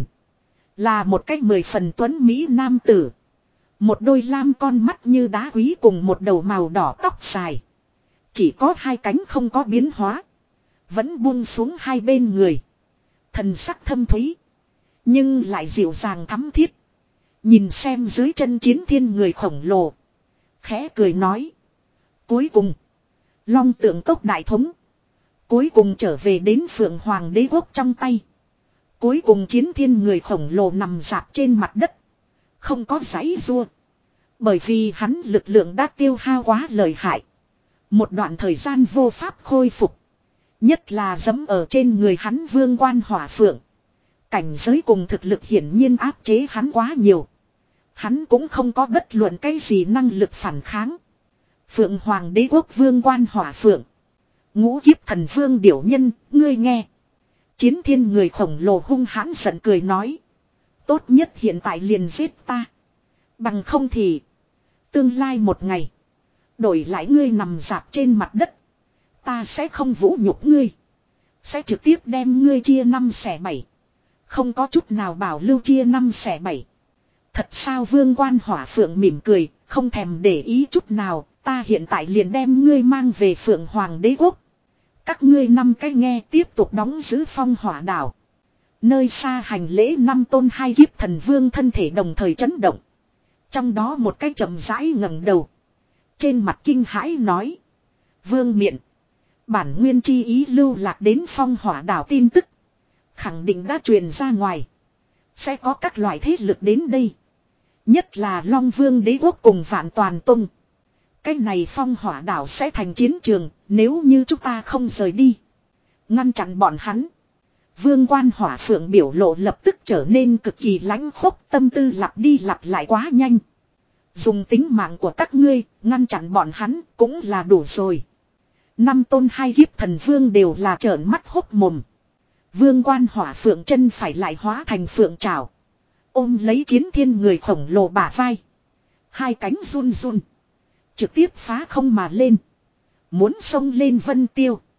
Là một cách mười phần tuấn Mỹ nam tử. Một đôi lam con mắt như đá quý cùng một đầu màu đỏ tóc dài. Chỉ có hai cánh không có biến hóa. Vẫn buông xuống hai bên người. Thần sắc thâm thúy. Nhưng lại dịu dàng thắm thiết. Nhìn xem dưới chân chiến thiên người khổng lồ. Khẽ cười nói. Cuối cùng. Long tượng cốc đại thống. Cuối cùng trở về đến Phượng Hoàng đế quốc trong tay. Cuối cùng chiến thiên người khổng lồ nằm dạp trên mặt đất. Không có giãy giụa. Bởi vì hắn lực lượng đã tiêu hao quá lợi hại. Một đoạn thời gian vô pháp khôi phục. Nhất là giẫm ở trên người hắn vương quan hỏa phượng. Cảnh giới cùng thực lực hiển nhiên áp chế hắn quá nhiều. Hắn cũng không có bất luận cái gì năng lực phản kháng. Phượng Hoàng đế quốc vương quan hỏa phượng. Ngũ kiếp thần vương điểu nhân, ngươi nghe. Chiến thiên người khổng lồ hung hãn giận cười nói. Tốt nhất hiện tại liền giết ta. Bằng không thì. Tương lai một ngày. Đổi lại ngươi nằm dạp trên mặt đất. Ta sẽ không vũ nhục ngươi. Sẽ trực tiếp đem ngươi chia năm xẻ bảy. Không có chút nào bảo lưu chia năm xẻ bảy. Thật sao vương quan hỏa phượng mỉm cười. Không thèm để ý chút nào. Ta hiện tại liền đem ngươi mang về Phượng Hoàng đế quốc. Các ngươi năm cái nghe tiếp tục đóng giữ phong hỏa đảo. Nơi xa hành lễ năm tôn hai kiếp thần vương thân thể đồng thời chấn động. Trong đó một cái chậm rãi ngẩng đầu. Trên mặt kinh hãi nói. Vương miện. Bản nguyên chi ý lưu lạc đến phong hỏa đảo tin tức. Khẳng định đã truyền ra ngoài. Sẽ có các loại thế lực đến đây. Nhất là Long Vương đế quốc cùng Vạn Toàn Tông. Cái này phong hỏa đảo sẽ thành chiến trường. Nếu như chúng ta không rời đi. Ngăn chặn bọn hắn. Vương quan hỏa phượng biểu lộ lập tức trở nên cực kỳ lãnh khốc. Tâm tư lặp đi lặp lại quá nhanh. Dùng tính mạng của các ngươi. Ngăn chặn bọn hắn cũng là đủ rồi. Năm tôn hai kiếp thần vương đều là trợn mắt hốc mồm. Vương quan hỏa phượng chân phải lại hóa thành phượng trảo. Ôm lấy chiến thiên người khổng lồ bả vai. Hai cánh run run. Trực tiếp phá không mà lên. Muốn xông lên vân tiêu.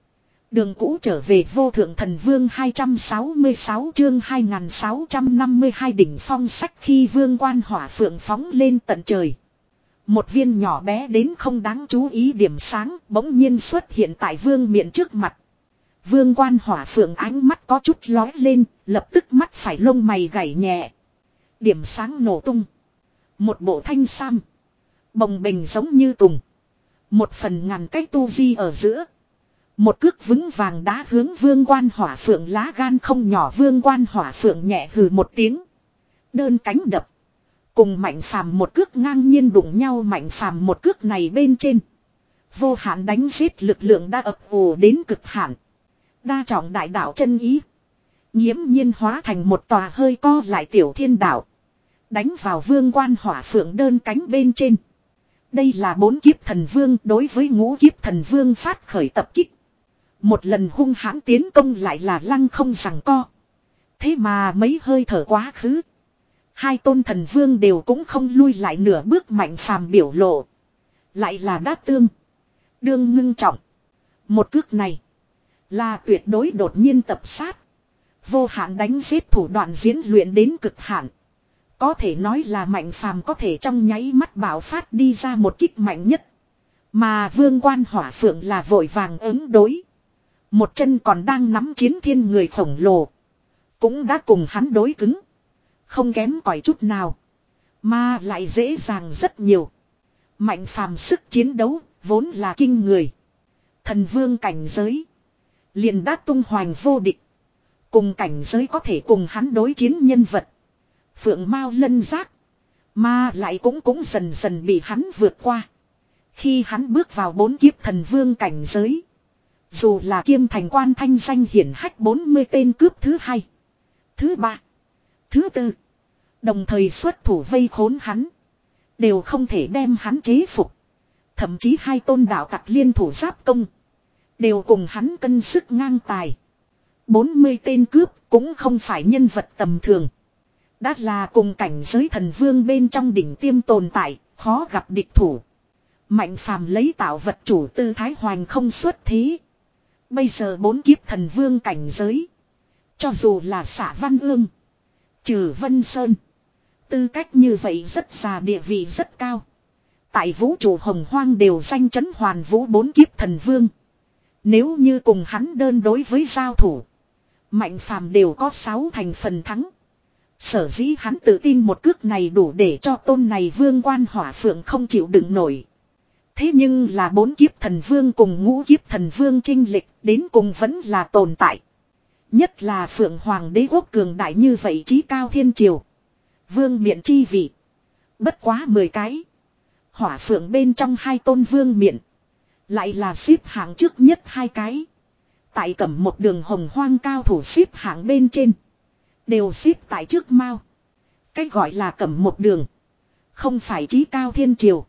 Đường cũ trở về vô thượng thần vương hai trăm sáu mươi sáu chương hai nghìn sáu trăm năm mươi hai đỉnh phong sách khi vương quan hỏa phượng phóng lên tận trời. Một viên nhỏ bé đến không đáng chú ý điểm sáng bỗng nhiên xuất hiện tại vương miện trước mặt. Vương quan hỏa phượng ánh mắt có chút lói lên, lập tức mắt phải lông mày gảy nhẹ. Điểm sáng nổ tung. Một bộ thanh sam. Bồng bềnh giống như tùng. Một phần ngàn cái tu di ở giữa. Một cước vững vàng đá hướng vương quan hỏa phượng lá gan không nhỏ. Vương quan hỏa phượng nhẹ hừ một tiếng. Đơn cánh đập. Cùng Mạnh Phàm một cước ngang nhiên đụng nhau. Mạnh Phàm một cước này bên trên. Vô hạn đánh giết lực lượng đã ập ồ đến cực hạn. Đa trọng đại đạo chân ý. Nhiễm nhiên hóa thành một tòa hơi co lại tiểu thiên đạo. Đánh vào vương quan hỏa phượng đơn cánh bên trên. Đây là bốn kiếp thần vương đối với ngũ kiếp thần vương phát khởi tập kích. Một lần hung hãn tiến công lại là lăng không giằng co. Thế mà mấy hơi thở quá khứ. Hai tôn thần vương đều cũng không lui lại nửa bước. Mạnh Phàm biểu lộ. Lại là đát tương. Đương ngưng trọng. Một cước này. Là tuyệt đối đột nhiên tập sát. Vô hạn đánh giết thủ đoạn diễn luyện đến cực hạn. Có thể nói là Mạnh Phàm có thể trong nháy mắt bảo phát đi ra một kích mạnh nhất. Mà vương quan hỏa phượng là vội vàng ứng đối. Một chân còn đang nắm chiến thiên người khổng lồ. Cũng đã cùng hắn đối cứng. Không kém cỏi chút nào. Mà lại dễ dàng rất nhiều. Mạnh Phàm sức chiến đấu vốn là kinh người. Thần vương cảnh giới. Liền đã tung hoành vô địch. Cùng cảnh giới có thể cùng hắn đối chiến nhân vật. Phượng Mao Lân Giác. Mà lại cũng cũng dần dần bị hắn vượt qua. Khi hắn bước vào bốn kiếp thần vương cảnh giới. Dù là kiêm thành quan thanh danh hiển hách bốn mươi tên cướp thứ hai. Thứ ba. Thứ tư. Đồng thời xuất thủ vây khốn hắn. Đều không thể đem hắn chế phục. Thậm chí hai tôn đạo tặc liên thủ giáp công. Đều cùng hắn cân sức ngang tài. bốn mươi tên cướp cũng không phải nhân vật tầm thường. Đã là cùng cảnh giới thần vương bên trong đỉnh tiêm tồn tại, khó gặp địch thủ. Mạnh Phàm lấy tạo vật chủ tư thái hoành không xuất thế. Bây giờ bốn kiếp thần vương cảnh giới. Cho dù là Xả Văn Ương, Trừ Vân Sơn. Tư cách như vậy rất già, địa vị rất cao. Tại vũ trụ hồng hoang đều danh chấn hoàn vũ bốn kiếp thần vương. Nếu như cùng hắn đơn đối với giao thủ. Mạnh Phàm đều có sáu thành phần thắng. Sở dĩ hắn tự tin một cước này đủ để cho tôn này vương quan hỏa phượng không chịu đựng nổi. Thế nhưng là bốn kiếp thần vương cùng ngũ kiếp thần vương chinh lịch đến cùng vẫn là tồn tại. Nhất là Phượng Hoàng đế quốc cường đại như vậy chí cao thiên triều. Vương miện chi vị. Bất quá mười cái. Hỏa phượng bên trong hai tôn vương miện. Lại là xếp hạng trước nhất hai cái. Tại cẩm một đường hồng hoang cao thủ xếp hạng bên trên. Đều xếp tại trước Mao. Cái gọi là cẩm một đường. Không phải chí cao thiên triều.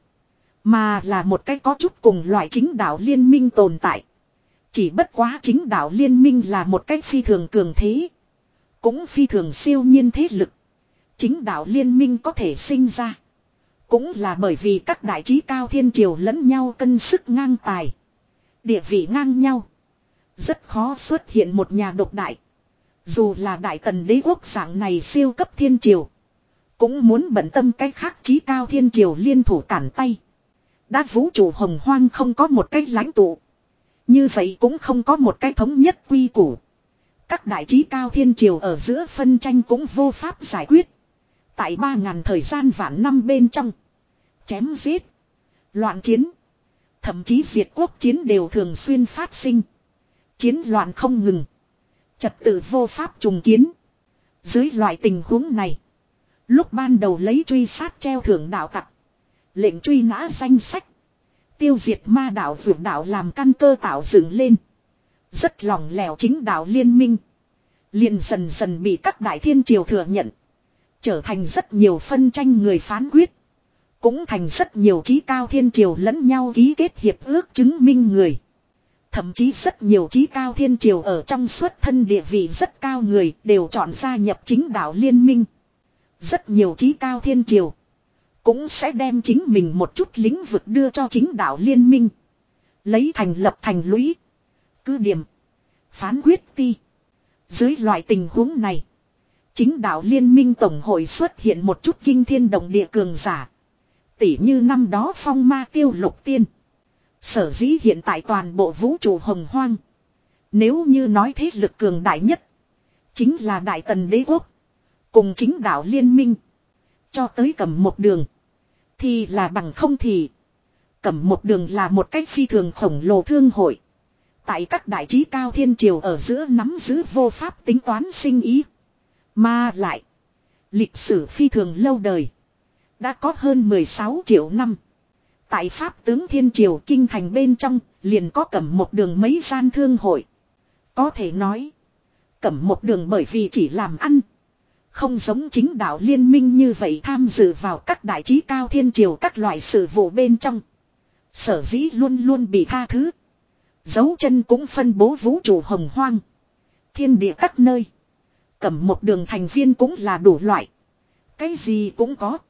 Mà là một cái có chút cùng loại chính đạo liên minh tồn tại. Chỉ bất quá chính đạo liên minh là một cách phi thường cường thế. Cũng phi thường siêu nhiên thế lực. Chính đạo liên minh có thể sinh ra. Cũng là bởi vì các đại chí cao thiên triều lẫn nhau cân sức ngang tài. Địa vị ngang nhau. Rất khó xuất hiện một nhà độc đại. Dù là đại tần đế quốc dạng này siêu cấp thiên triều. Cũng muốn bận tâm cách khác chí cao thiên triều liên thủ cản tay. Đã vũ trụ hồng hoang không có một cách lãnh tụ. Như vậy cũng không có một cái thống nhất quy củ. Các đại chí cao thiên triều ở giữa phân tranh cũng vô pháp giải quyết. Tại ba ngàn thời gian vạn năm bên trong. Chém giết. Loạn chiến. Thậm chí diệt quốc chiến đều thường xuyên phát sinh. Chiến loạn không ngừng. Trật tự vô pháp trùng kiến. Dưới loại tình huống này. Lúc ban đầu lấy truy sát treo thưởng đạo tặc. Lệnh truy nã danh sách. Tiêu diệt ma đạo vượt đạo làm căn cơ tạo dựng lên. Rất lỏng lẻo chính đạo liên minh. Liền dần dần bị các đại thiên triều thừa nhận. Trở thành rất nhiều phân tranh người phán quyết. Cũng thành rất nhiều chí cao thiên triều lẫn nhau ký kết hiệp ước chứng minh người. Thậm chí rất nhiều chí cao thiên triều ở trong xuất thân địa vị rất cao người đều chọn gia nhập chính đạo liên minh. Rất nhiều chí cao thiên triều cũng sẽ đem chính mình một chút lĩnh vực đưa cho chính đạo liên minh. Lấy thành lập thành lũy. Cứ điểm. Phán quyết ti. Dưới loại tình huống này. Chính đạo liên minh tổng hội xuất hiện một chút kinh thiên động địa cường giả. Tỉ như năm đó phong ma tiêu lục tiên. Sở dĩ hiện tại toàn bộ vũ trụ hồng hoang. Nếu như nói thế lực cường đại nhất. Chính là Đại Tần Đế Quốc. Cùng chính đạo liên minh. Cho tới Cẩm Một Đường. Thì là bằng không thì. Cẩm Một Đường là một cách phi thường khổng lồ thương hội. Tại các đại trí cao thiên triều ở giữa nắm giữ vô pháp tính toán sinh ý. Mà lại. Lịch sử phi thường lâu đời. Đã có hơn mười sáu triệu năm. Tại Pháp tướng thiên triều kinh thành bên trong. Liền có Cẩm Một Đường mấy gian thương hội. Có thể nói. Cẩm Một Đường bởi vì chỉ làm ăn. Không giống chính đạo liên minh như vậy tham dự vào các đại trí cao thiên triều các loại sự vụ bên trong. Sở dĩ luôn luôn bị tha thứ. Dấu chân cũng phân bố vũ trụ hồng hoang. Thiên địa các nơi. Cẩm Một Đường thành viên cũng là đủ loại. Cái gì cũng có.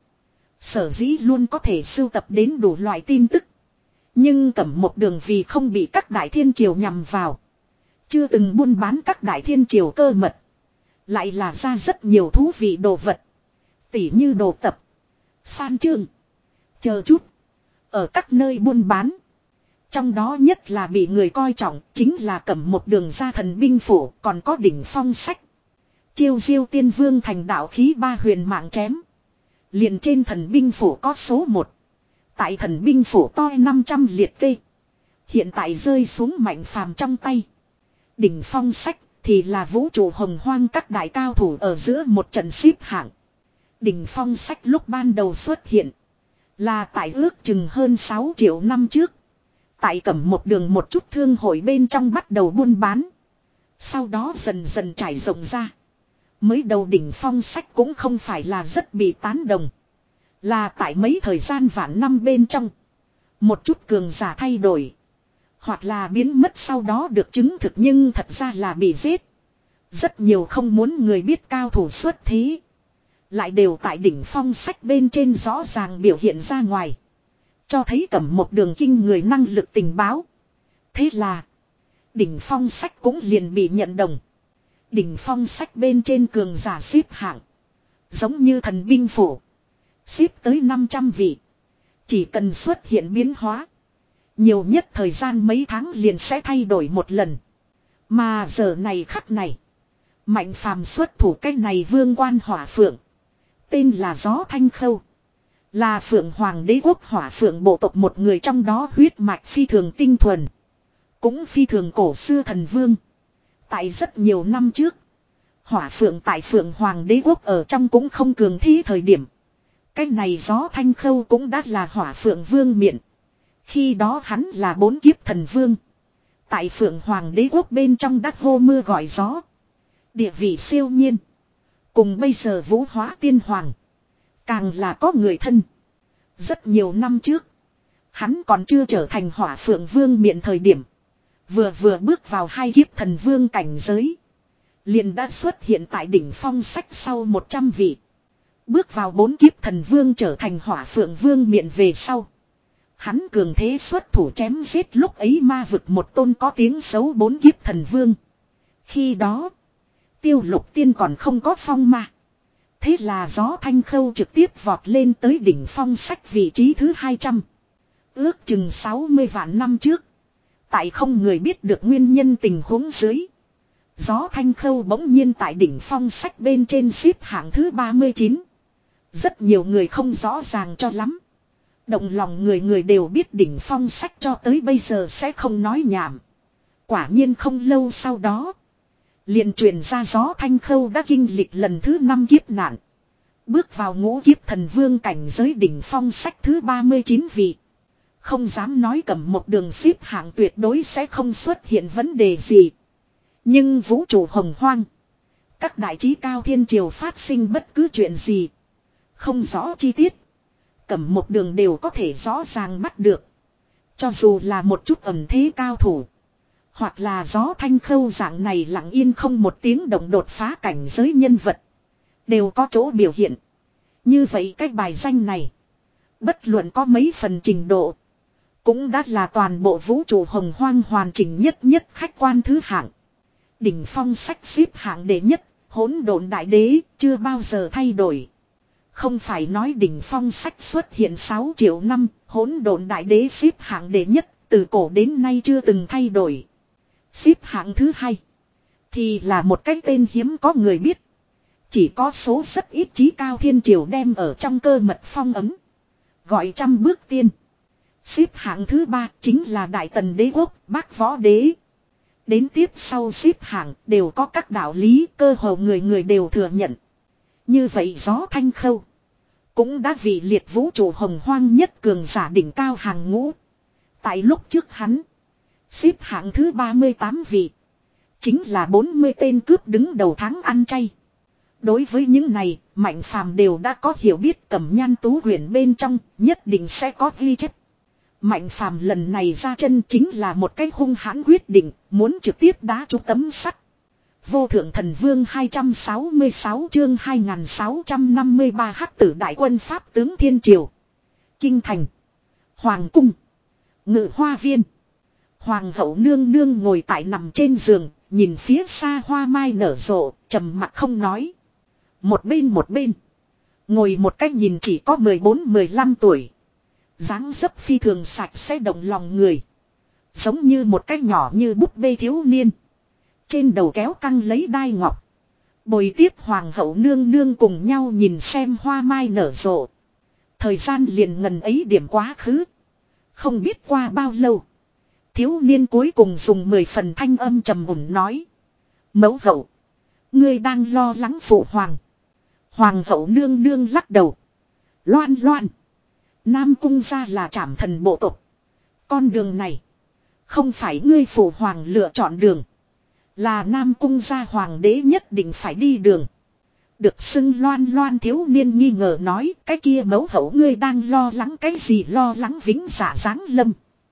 Sở dĩ luôn có thể sưu tập đến đủ loại tin tức. Nhưng Cẩm Một Đường vì không bị các đại thiên triều nhằm vào. Chưa từng buôn bán các đại thiên triều cơ mật. Lại là ra rất nhiều thú vị đồ vật. Tỉ như đồ tập. San chương. Chờ chút. Ở các nơi buôn bán. Trong đó nhất là bị người coi trọng. Chính là Cẩm Một Đường ra thần binh phủ. Còn có đỉnh phong sách. Chiêu diêu tiên vương thành đạo khí ba huyền mạng chém. Liền trên thần binh phủ có số một. Tại thần binh phủ to năm trăm liệt kê. Hiện tại rơi xuống Mạnh Phàm trong tay. Đỉnh phong sách thì là vũ trụ hồng hoang các đại cao thủ ở giữa một trận xếp hạng. Đỉnh phong sách lúc ban đầu xuất hiện. Là tại ước chừng hơn sáu triệu năm trước. Tại Cẩm Một Đường một chút thương hội bên trong bắt đầu buôn bán. Sau đó dần dần trải rộng ra. Mới đầu đỉnh phong sách cũng không phải là rất bị tán đồng. Là tại mấy thời gian vạn năm bên trong. Một chút cường giả thay đổi. Hoặc là biến mất sau đó được chứng thực nhưng thật ra là bị giết. Rất nhiều không muốn người biết cao thủ xuất thế. Lại đều tại đỉnh phong sách bên trên rõ ràng biểu hiện ra ngoài. Cho thấy Cẩm Một Đường kinh người năng lực tình báo. Thế là. Đỉnh phong sách cũng liền bị nhận đồng. Đỉnh phong sách bên trên cường giả xếp hạng. Giống như thần binh phủ. Xếp tới năm trăm vị. Chỉ cần xuất hiện biến hóa. Nhiều nhất thời gian mấy tháng liền sẽ thay đổi một lần. Mà giờ này khắc này. Mạnh Phàm xuất thủ cái này vương quan hỏa phượng. Tên là Gió Thanh Khâu. Là Phượng Hoàng Đế Quốc hỏa phượng bộ tộc một người trong đó huyết mạch phi thường tinh thuần. Cũng phi thường cổ xưa thần vương. Tại rất nhiều năm trước. Hỏa phượng tại Phượng Hoàng Đế Quốc ở trong cũng không cường thế thời điểm. Cái này Gió Thanh Khâu cũng đã là hỏa phượng vương miện. Khi đó hắn là bốn kiếp thần vương. Tại Phượng Hoàng Đế Quốc bên trong đắc hô mưa gọi gió. Địa vị siêu nhiên. Cùng bây giờ Vũ Hóa Tiên Hoàng. Càng là có người thân. Rất nhiều năm trước. Hắn còn chưa trở thành hỏa phượng vương miện thời điểm. Vừa vừa bước vào hai kiếp thần vương cảnh giới. Liền đã xuất hiện tại đỉnh phong sách sau một trăm vị. Bước vào bốn kiếp thần vương trở thành hỏa phượng vương miện về sau. Hắn cường thế xuất thủ chém giết lúc ấy ma vực một tôn có tiếng xấu bốn kiếp thần vương. Khi đó. Tiêu lục tiên còn không có phong ma. Thế là Gió Thanh Khâu trực tiếp vọt lên tới đỉnh phong sách vị trí thứ hai trăm. Ước chừng sáu mươi vạn năm trước. Tại không người biết được nguyên nhân tình huống dưới. Gió Thanh Khâu bỗng nhiên tại đỉnh phong sách bên trên xếp hạng thứ ba mươi chín. Rất nhiều người không rõ ràng cho lắm. Động lòng người người đều biết đỉnh phong sách cho tới bây giờ sẽ không nói nhảm. Quả nhiên không lâu sau đó. Liền truyền ra Gió Thanh Khâu đã kinh lịch lần thứ năm kiếp nạn. Bước vào ngũ kiếp thần vương cảnh giới đỉnh phong sách thứ ba mươi chín vị. Không dám nói Cẩm Một Đường xếp hạng tuyệt đối sẽ không xuất hiện vấn đề gì. Nhưng vũ trụ hồng hoang. Các đại trí cao thiên triều phát sinh bất cứ chuyện gì. Không rõ chi tiết. Cẩm Một Đường đều có thể rõ ràng bắt được. Cho dù là một chút ẩm thế cao thủ. Hoặc là Gió Thanh Khâu dạng này lặng yên không một tiếng động đột phá cảnh giới nhân vật. Đều có chỗ biểu hiện. Như vậy cái bài danh này. Bất luận có mấy phần trình độ. Cũng đã là toàn bộ vũ trụ hồng hoang hoàn chỉnh nhất nhất khách quan thứ hạng. Đỉnh phong sách xếp hạng đệ nhất, hỗn độn đại đế, chưa bao giờ thay đổi. Không phải nói đỉnh phong sách xuất hiện sáu triệu năm, hỗn độn đại đế xếp hạng đệ nhất, từ cổ đến nay chưa từng thay đổi. Xếp hạng thứ hai, thì là một cái tên hiếm có người biết. Chỉ có số rất ít chí cao thiên triều đem ở trong cơ mật phong ấm. Gọi trăm bước tiên. Xếp hạng thứ ba chính là Đại Tần đế quốc, Bác Võ Đế. Đến tiếp sau xếp hạng đều có các đạo lý cơ hồ người người đều thừa nhận. Như vậy Gió Thanh Khâu cũng đã vị liệt vũ trụ hồng hoang nhất cường giả đỉnh cao hàng ngũ. Tại lúc trước hắn, xếp hạng thứ ba mươi tám vị. Chính là bốn mươi tên cướp đứng đầu tháng ăn chay. Đối với những này, Mạnh Phàm đều đã có hiểu biết, Cẩm Nhan Tú Huyền bên trong, nhất định sẽ có ghi chép. Mạnh Phàm lần này ra chân chính là một cái hung hãn quyết định, muốn trực tiếp đá trúng tấm sắt. Vô Thượng Thần Vương hai trăm sáu mươi sáu chương hai nghìn sáu trăm năm mươi ba Hắc Tử Đại Quân Pháp tướng Thiên Triều. Kinh Thành, Hoàng Cung, Ngự Hoa Viên. Hoàng hậu nương nương ngồi tại nằm trên giường, nhìn phía xa hoa mai nở rộ, trầm mặc không nói. Một bên một bên, ngồi một cách nhìn chỉ có mười bốn mười lăm tuổi. Dáng dấp phi thường sạch sẽ động lòng người. Giống như một cái nhỏ như búp bê thiếu niên. Trên đầu kéo căng lấy đai ngọc. Bồi tiếp hoàng hậu nương nương cùng nhau nhìn xem hoa mai nở rộ. Thời gian liền ngần ấy điểm quá khứ. Không biết qua bao lâu. Thiếu niên cuối cùng dùng mười phần thanh âm trầm ổn nói. Mẫu hậu, ngươi đang lo lắng phụ hoàng. Hoàng hậu nương nương lắc đầu. Loan loan. Nam cung gia là trảm thần bộ tộc. Con đường này không phải ngươi phụ hoàng lựa chọn đường. Là Nam cung gia hoàng đế nhất định phải đi đường. Được xưng loan loan thiếu niên nghi ngờ nói. Cái kia mẫu hậu ngươi đang lo lắng cái gì? Lo lắng vĩnh dạ giáng lâm.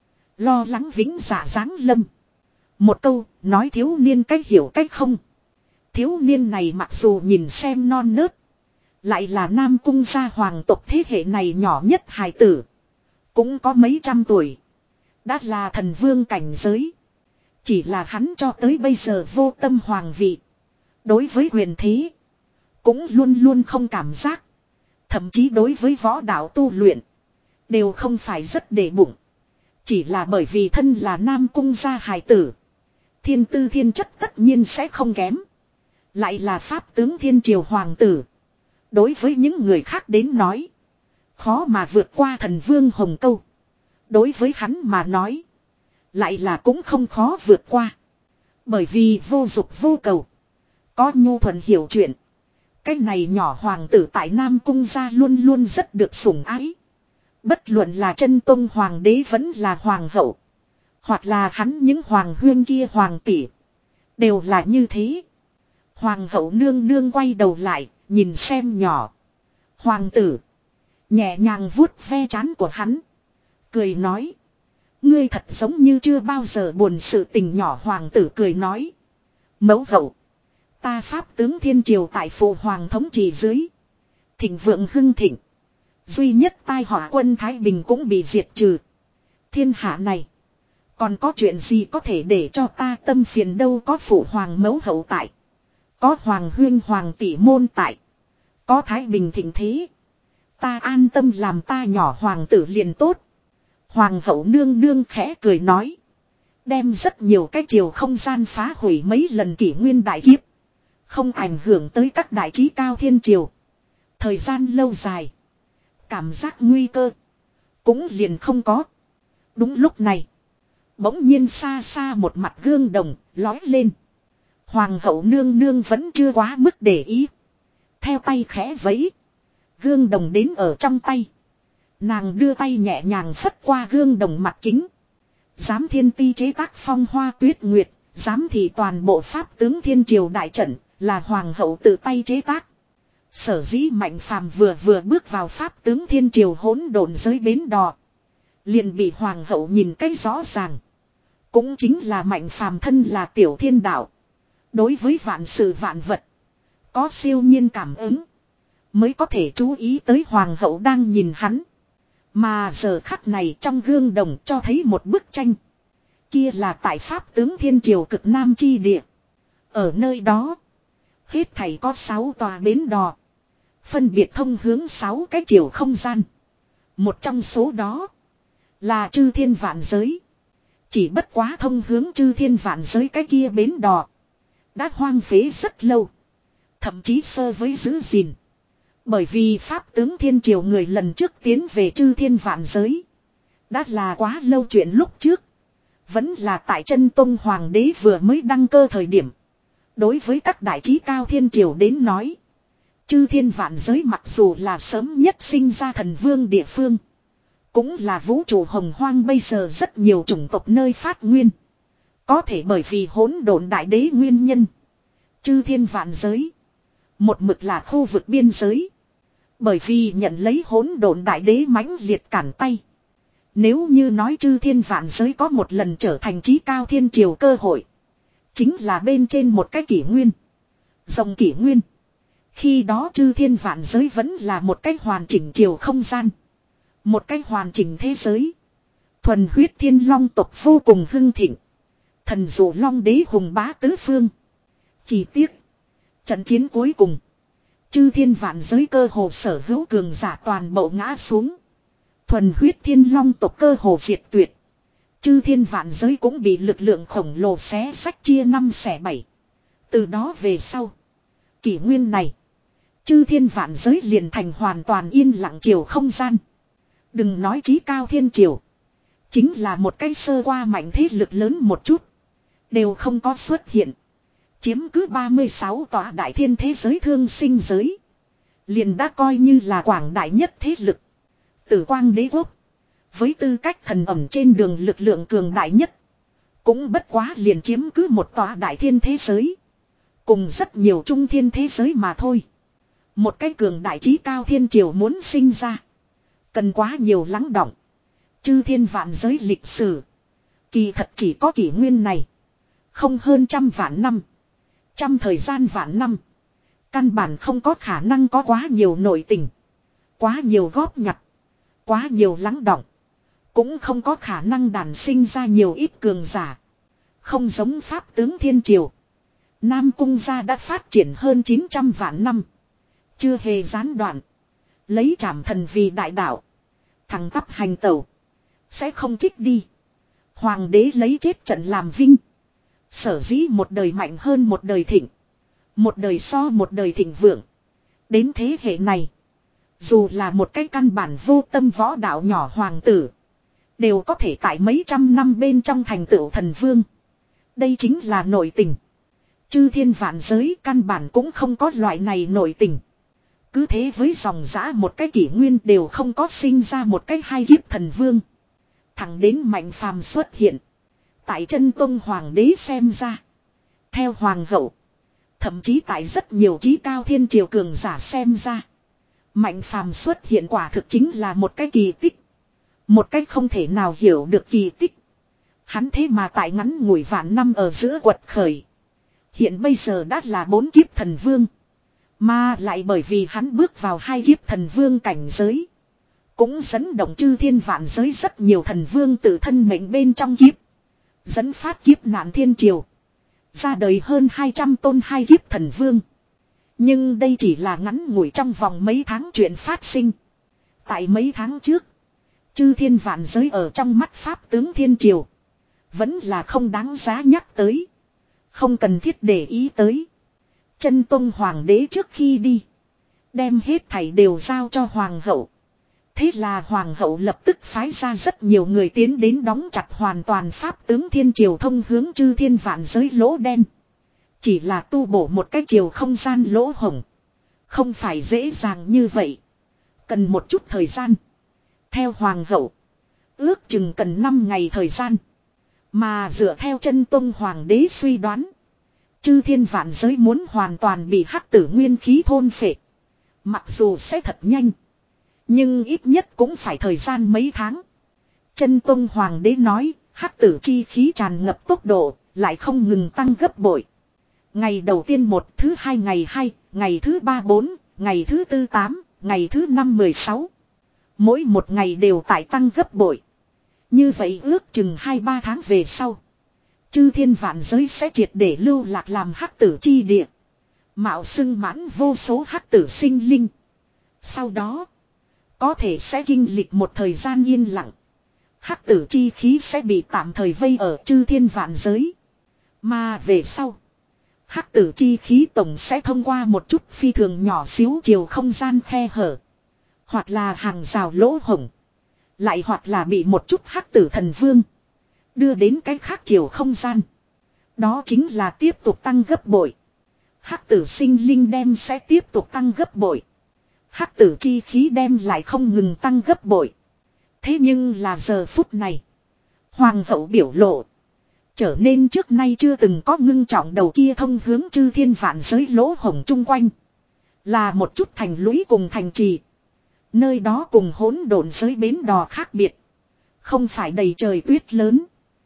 Lo lắng vĩnh dạ giáng lâm. Một câu nói thiếu niên cách hiểu cách không. Thiếu niên này mặc dù nhìn xem non nớt, lại là Nam cung gia hoàng tộc thế hệ này nhỏ nhất hài tử. Cũng có mấy trăm tuổi. Đã là thần vương cảnh giới. Chỉ là hắn cho tới bây giờ vô tâm hoàng vị. Đối với quyền thế, cũng luôn luôn không cảm giác. Thậm chí đối với võ đạo tu luyện, đều không phải rất để bụng. Chỉ là bởi vì thân là Nam cung gia hài tử. Thiên tư thiên chất tất nhiên sẽ không kém. Lại là pháp tướng thiên triều hoàng tử. Đối với những người khác đến nói, khó mà vượt qua thần vương hồng câu. Đối với hắn mà nói, lại là cũng không khó vượt qua. Bởi vì vô dục vô cầu, có nhu thuận hiểu chuyện. Cái này nhỏ hoàng tử tại Nam cung gia luôn luôn rất được sủng ái. Bất luận là chân tôn hoàng đế vẫn là hoàng hậu, hoặc là hắn những hoàng huyên kia hoàng tỷ, đều là như thế. Hoàng hậu nương nương quay đầu lại, nhìn xem nhỏ hoàng tử, nhẹ nhàng vuốt ve trán của hắn, cười nói. Ngươi thật giống như chưa bao giờ buồn sự tình. Nhỏ hoàng tử cười nói. Mẫu hậu, ta pháp tướng thiên triều tại phụ hoàng thống trị dưới, thịnh vượng hưng thịnh. Duy nhất tai họa quân Thái Bình cũng bị diệt trừ. Thiên hạ này, còn có chuyện gì có thể để cho ta tâm phiền đâu? Có phụ hoàng mẫu hậu tại, có hoàng huyên hoàng tỷ môn tại, có Thái Bình thịnh thế, ta an tâm làm ta nhỏ hoàng tử liền tốt. Hoàng hậu nương nương khẽ cười nói. Đem rất nhiều cái triều không gian phá hủy mấy lần kỷ nguyên đại kiếp, không ảnh hưởng tới các đại trí cao thiên triều. Thời gian lâu dài, cảm giác nguy cơ cũng liền không có. Đúng lúc này, bỗng nhiên xa xa một mặt gương đồng lói lên. Hoàng hậu nương nương vẫn chưa quá mức để ý, theo tay khẽ vẫy, gương đồng đến ở trong tay. Nàng đưa tay nhẹ nhàng phất qua gương đồng mặt kính. Giám thiên ti chế tác phong hoa tuyết nguyệt, giám thị toàn bộ pháp tướng thiên triều đại trận, là hoàng hậu tự tay chế tác. Sở dĩ Mạnh Phàm vừa vừa bước vào pháp tướng thiên triều hỗn độn giới bến đò, liền bị hoàng hậu nhìn cái rõ ràng. Cũng chính là Mạnh Phàm thân là tiểu thiên đạo, đối với vạn sự vạn vật có siêu nhiên cảm ứng, mới có thể chú ý tới hoàng hậu đang nhìn hắn. Mà giờ khắc này trong gương đồng cho thấy một bức tranh. Kia là tại pháp tướng thiên triều cực nam chi địa. Ở nơi đó, hết thảy có sáu tòa bến đò. Phân biệt thông hướng sáu cái chiều không gian. Một trong số đó là chư thiên vạn giới. Chỉ bất quá thông hướng chư thiên vạn giới cái kia bến đò đã hoang phế rất lâu. Thậm chí sơ với giữ gìn. Bởi vì pháp tướng thiên triều người lần trước tiến về chư thiên vạn giới. Đã là quá lâu chuyện lúc trước. Vẫn là tại chân Tông Hoàng đế vừa mới đăng cơ thời điểm. Đối với các đại trí cao thiên triều đến nói. Chư thiên vạn giới mặc dù là sớm nhất sinh ra thần vương địa phương. Cũng là vũ trụ hồng hoang bây giờ rất nhiều chủng tộc nơi phát nguyên. Có thể bởi vì hỗn độn đại đế nguyên nhân. Chư thiên vạn giới. Một mực là khu vực biên giới. Bởi vì nhận lấy hỗn độn đại đế mãnh liệt cản tay. Nếu như nói chư thiên vạn giới có một lần trở thành trí cao thiên triều cơ hội. Chính là bên trên một cái kỷ nguyên. Dòng kỷ nguyên. Khi đó chư thiên vạn giới vẫn là một cái hoàn chỉnh triều không gian. Một cái hoàn chỉnh thế giới. Thuần huyết thiên long tộc vô cùng hưng thịnh. Thần dụ long đế hùng bá tứ phương. Chỉ tiếc. Trận chiến cuối cùng. Chư thiên vạn giới cơ hồ sở hữu cường giả toàn bộ ngã xuống. Thuần huyết thiên long tộc cơ hồ diệt tuyệt. Chư thiên vạn giới cũng bị lực lượng khổng lồ xé sách chia năm xẻ bảy. Từ đó về sau. Kỷ nguyên này. Chư thiên vạn giới liền thành hoàn toàn yên lặng chiều không gian. Đừng nói chí cao thiên triều. Chính là một cái sơ qua mạnh thế lực lớn một chút. Đều không có xuất hiện. Chiếm cứ ba mươi sáu tòa đại thiên thế giới thương sinh giới. Liền đã coi như là quảng đại nhất thế lực. Tử quang đế quốc. Với tư cách thần ẩm trên đường lực lượng cường đại nhất. Cũng bất quá liền chiếm cứ một tòa đại thiên thế giới. Cùng rất nhiều trung thiên thế giới mà thôi. Một cái cường đại trí cao thiên triều muốn sinh ra. Cần quá nhiều lắng đọng. Chư thiên vạn giới lịch sử. Kỳ thật chỉ có kỷ nguyên này. Không hơn trăm vạn năm. Trăm thời gian vạn năm. Căn bản không có khả năng có quá nhiều nội tình. Quá nhiều góp nhặt. Quá nhiều lắng đọng. Cũng không có khả năng đàn sinh ra nhiều ít cường giả. Không giống pháp tướng thiên triều. Nam cung gia đã phát triển hơn chín trăm vạn năm. Chưa hề gián đoạn. Lấy trảm thần vì đại đạo. Thằng tắp hành tẩu. Sẽ không trích đi. Hoàng đế lấy chết trận làm vinh. Sở dĩ một đời mạnh hơn một đời thịnh. Một đời so một đời thịnh vượng. Đến thế hệ này. Dù là một cái căn bản vô tâm võ đạo nhỏ hoàng tử. Đều có thể tại mấy trăm năm bên trong thành tựu thần vương. Đây chính là nội tình. Chư thiên vạn giới căn bản cũng không có loại này nội tình. Cứ thế với dòng dã một cái kỷ nguyên đều không có sinh ra một cái hai kiếp thần vương. Thẳng đến mạnh phàm xuất hiện. Tại chân tông hoàng đế xem ra. Theo hoàng hậu. Thậm chí tại rất nhiều trí cao thiên triều cường giả xem ra. Mạnh phàm xuất hiện quả thực chính là một cái kỳ tích. Một cái không thể nào hiểu được kỳ tích. Hắn thế mà tại ngắn ngủi vạn năm ở giữa quật khởi. Hiện bây giờ đã là bốn kiếp thần vương. Mà lại bởi vì hắn bước vào hai kiếp thần vương cảnh giới. Cũng dẫn động chư thiên vạn giới rất nhiều thần vương tự thân mệnh bên trong kiếp. Dẫn phát kiếp nạn thiên triều. Ra đời hơn hai trăm tôn hai kiếp thần vương. Nhưng đây chỉ là ngắn ngủi trong vòng mấy tháng chuyện phát sinh. Tại mấy tháng trước. Chư thiên vạn giới ở trong mắt pháp tướng thiên triều. Vẫn là không đáng giá nhắc tới. Không cần thiết để ý tới. Chân Tông Hoàng đế trước khi đi. Đem hết thảy đều giao cho Hoàng hậu. Thế là Hoàng hậu lập tức phái ra rất nhiều người tiến đến đóng chặt hoàn toàn pháp tướng thiên triều thông hướng chư thiên vạn giới lỗ đen. Chỉ là tu bổ một cái triều không gian lỗ hổng. Không phải dễ dàng như vậy. Cần một chút thời gian. Theo Hoàng hậu. Ước chừng cần năm ngày thời gian. Mà dựa theo chân Tông Hoàng đế suy đoán. Chư thiên vạn giới muốn hoàn toàn bị hắc tử nguyên khí thôn phệ. Mặc dù sẽ thật nhanh. Nhưng ít nhất cũng phải thời gian mấy tháng. Chân Tông Hoàng đế nói, hắc tử chi khí tràn ngập tốc độ, lại không ngừng tăng gấp bội. Ngày đầu tiên một, thứ hai ngày hai, ngày thứ ba bốn, ngày thứ tư tám, ngày thứ năm mười sáu. Mỗi một ngày đều tại tăng gấp bội. Như vậy ước chừng hai ba tháng về sau. Chư thiên vạn giới sẽ triệt để lưu lạc làm hắc tử chi địa. Mạo xưng mãn vô số hắc tử sinh linh. Sau đó, có thể sẽ kinh lịch một thời gian yên lặng. Hắc tử chi khí sẽ bị tạm thời vây ở chư thiên vạn giới. Mà về sau, hắc tử chi khí tổng sẽ thông qua một chút phi thường nhỏ xíu chiều không gian khe hở. Hoặc là hàng rào lỗ hổng. Lại hoặc là bị một chút hắc tử thần vương đưa đến cái khác chiều không gian. Đó chính là tiếp tục tăng gấp bội. Hắc tử sinh linh đem sẽ tiếp tục tăng gấp bội. Hắc tử chi khí đem lại không ngừng tăng gấp bội. Thế nhưng là giờ phút này, hoàng hậu biểu lộ trở nên trước nay chưa từng có ngưng trọng. Đầu kia thông hướng chư thiên vạn giới lỗ hổng chung quanh là một chút thành lũy cùng thành trì. Nơi đó cùng hỗn độn giới bến đò khác biệt. Không phải đầy trời tuyết lớn,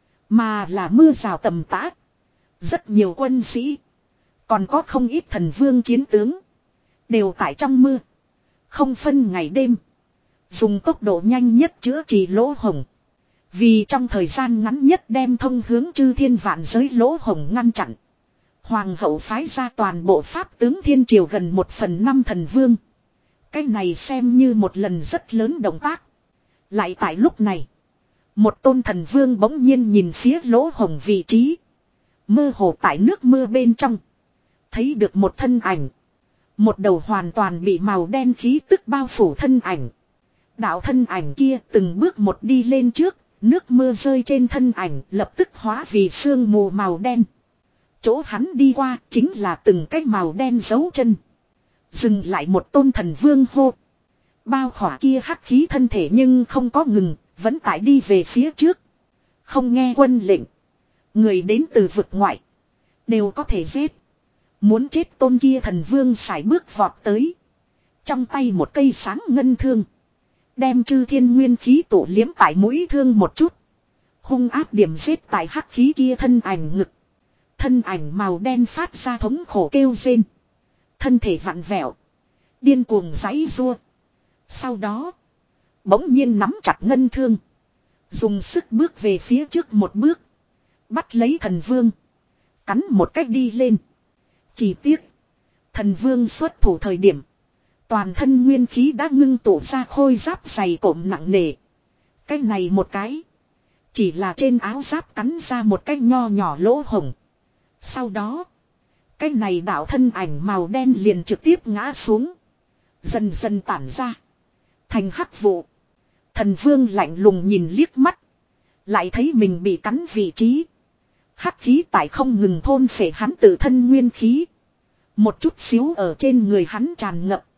mà là mưa rào tầm tã. Rất nhiều quân sĩ, còn có không ít thần vương chiến tướng, đều tại trong mưa, không phân ngày đêm, dùng tốc độ nhanh nhất chữa trị lỗ hổng. Vì trong thời gian ngắn nhất đem thông hướng chư thiên vạn giới lỗ hổng ngăn chặn, hoàng hậu phái ra toàn bộ pháp tướng thiên triều gần một phần năm thần vương. Cái này xem như một lần rất lớn động tác. Lại tại lúc này, một tôn thần vương bỗng nhiên nhìn phía lỗ hổng vị trí. Mơ hồ tại nước mưa bên trong, thấy được một thân ảnh. Một đầu hoàn toàn bị màu đen khí tức bao phủ thân ảnh. Đạo thân ảnh kia từng bước một đi lên trước. Nước mưa rơi trên thân ảnh lập tức hóa vì sương mù màu đen. Chỗ hắn đi qua chính là từng cái màu đen dấu chân. Dừng lại một tôn thần vương hô. Bao khỏa kia hắc khí thân thể nhưng không có ngừng, vẫn tại đi về phía trước. Không nghe quân lệnh, người đến từ vực ngoại đều có thể giết. Muốn chết tôn kia thần vương sải bước vọt tới. Trong tay một cây sáng ngân thương, đem chư thiên nguyên khí tổ liếm tại mũi thương một chút. Hung áp điểm giết tại hắc khí kia thân ảnh ngực. Thân ảnh màu đen phát ra thống khổ kêu rên. Thân thể vặn vẹo, điên cuồng giãy giụa. Sau đó, bỗng nhiên nắm chặt ngân thương, dùng sức bước về phía trước một bước, bắt lấy thần vương, cắn một cách đi lên. Chỉ tiếc, thần vương xuất thủ thời điểm, toàn thân nguyên khí đã ngưng tụ ra khôi giáp dày cộm nặng nề. Cái này một cái, chỉ là trên áo giáp cắn ra một cái nho nhỏ lỗ hổng. Sau đó, cái này đạo thân ảnh màu đen liền trực tiếp ngã xuống, dần dần tản ra thành hắc vụ. Thần vương lạnh lùng nhìn liếc mắt, lại thấy mình bị cắn vị trí. Hắc khí tại không ngừng thôn phệ hắn tự thân nguyên khí, một chút xíu ở trên người hắn tràn ngập.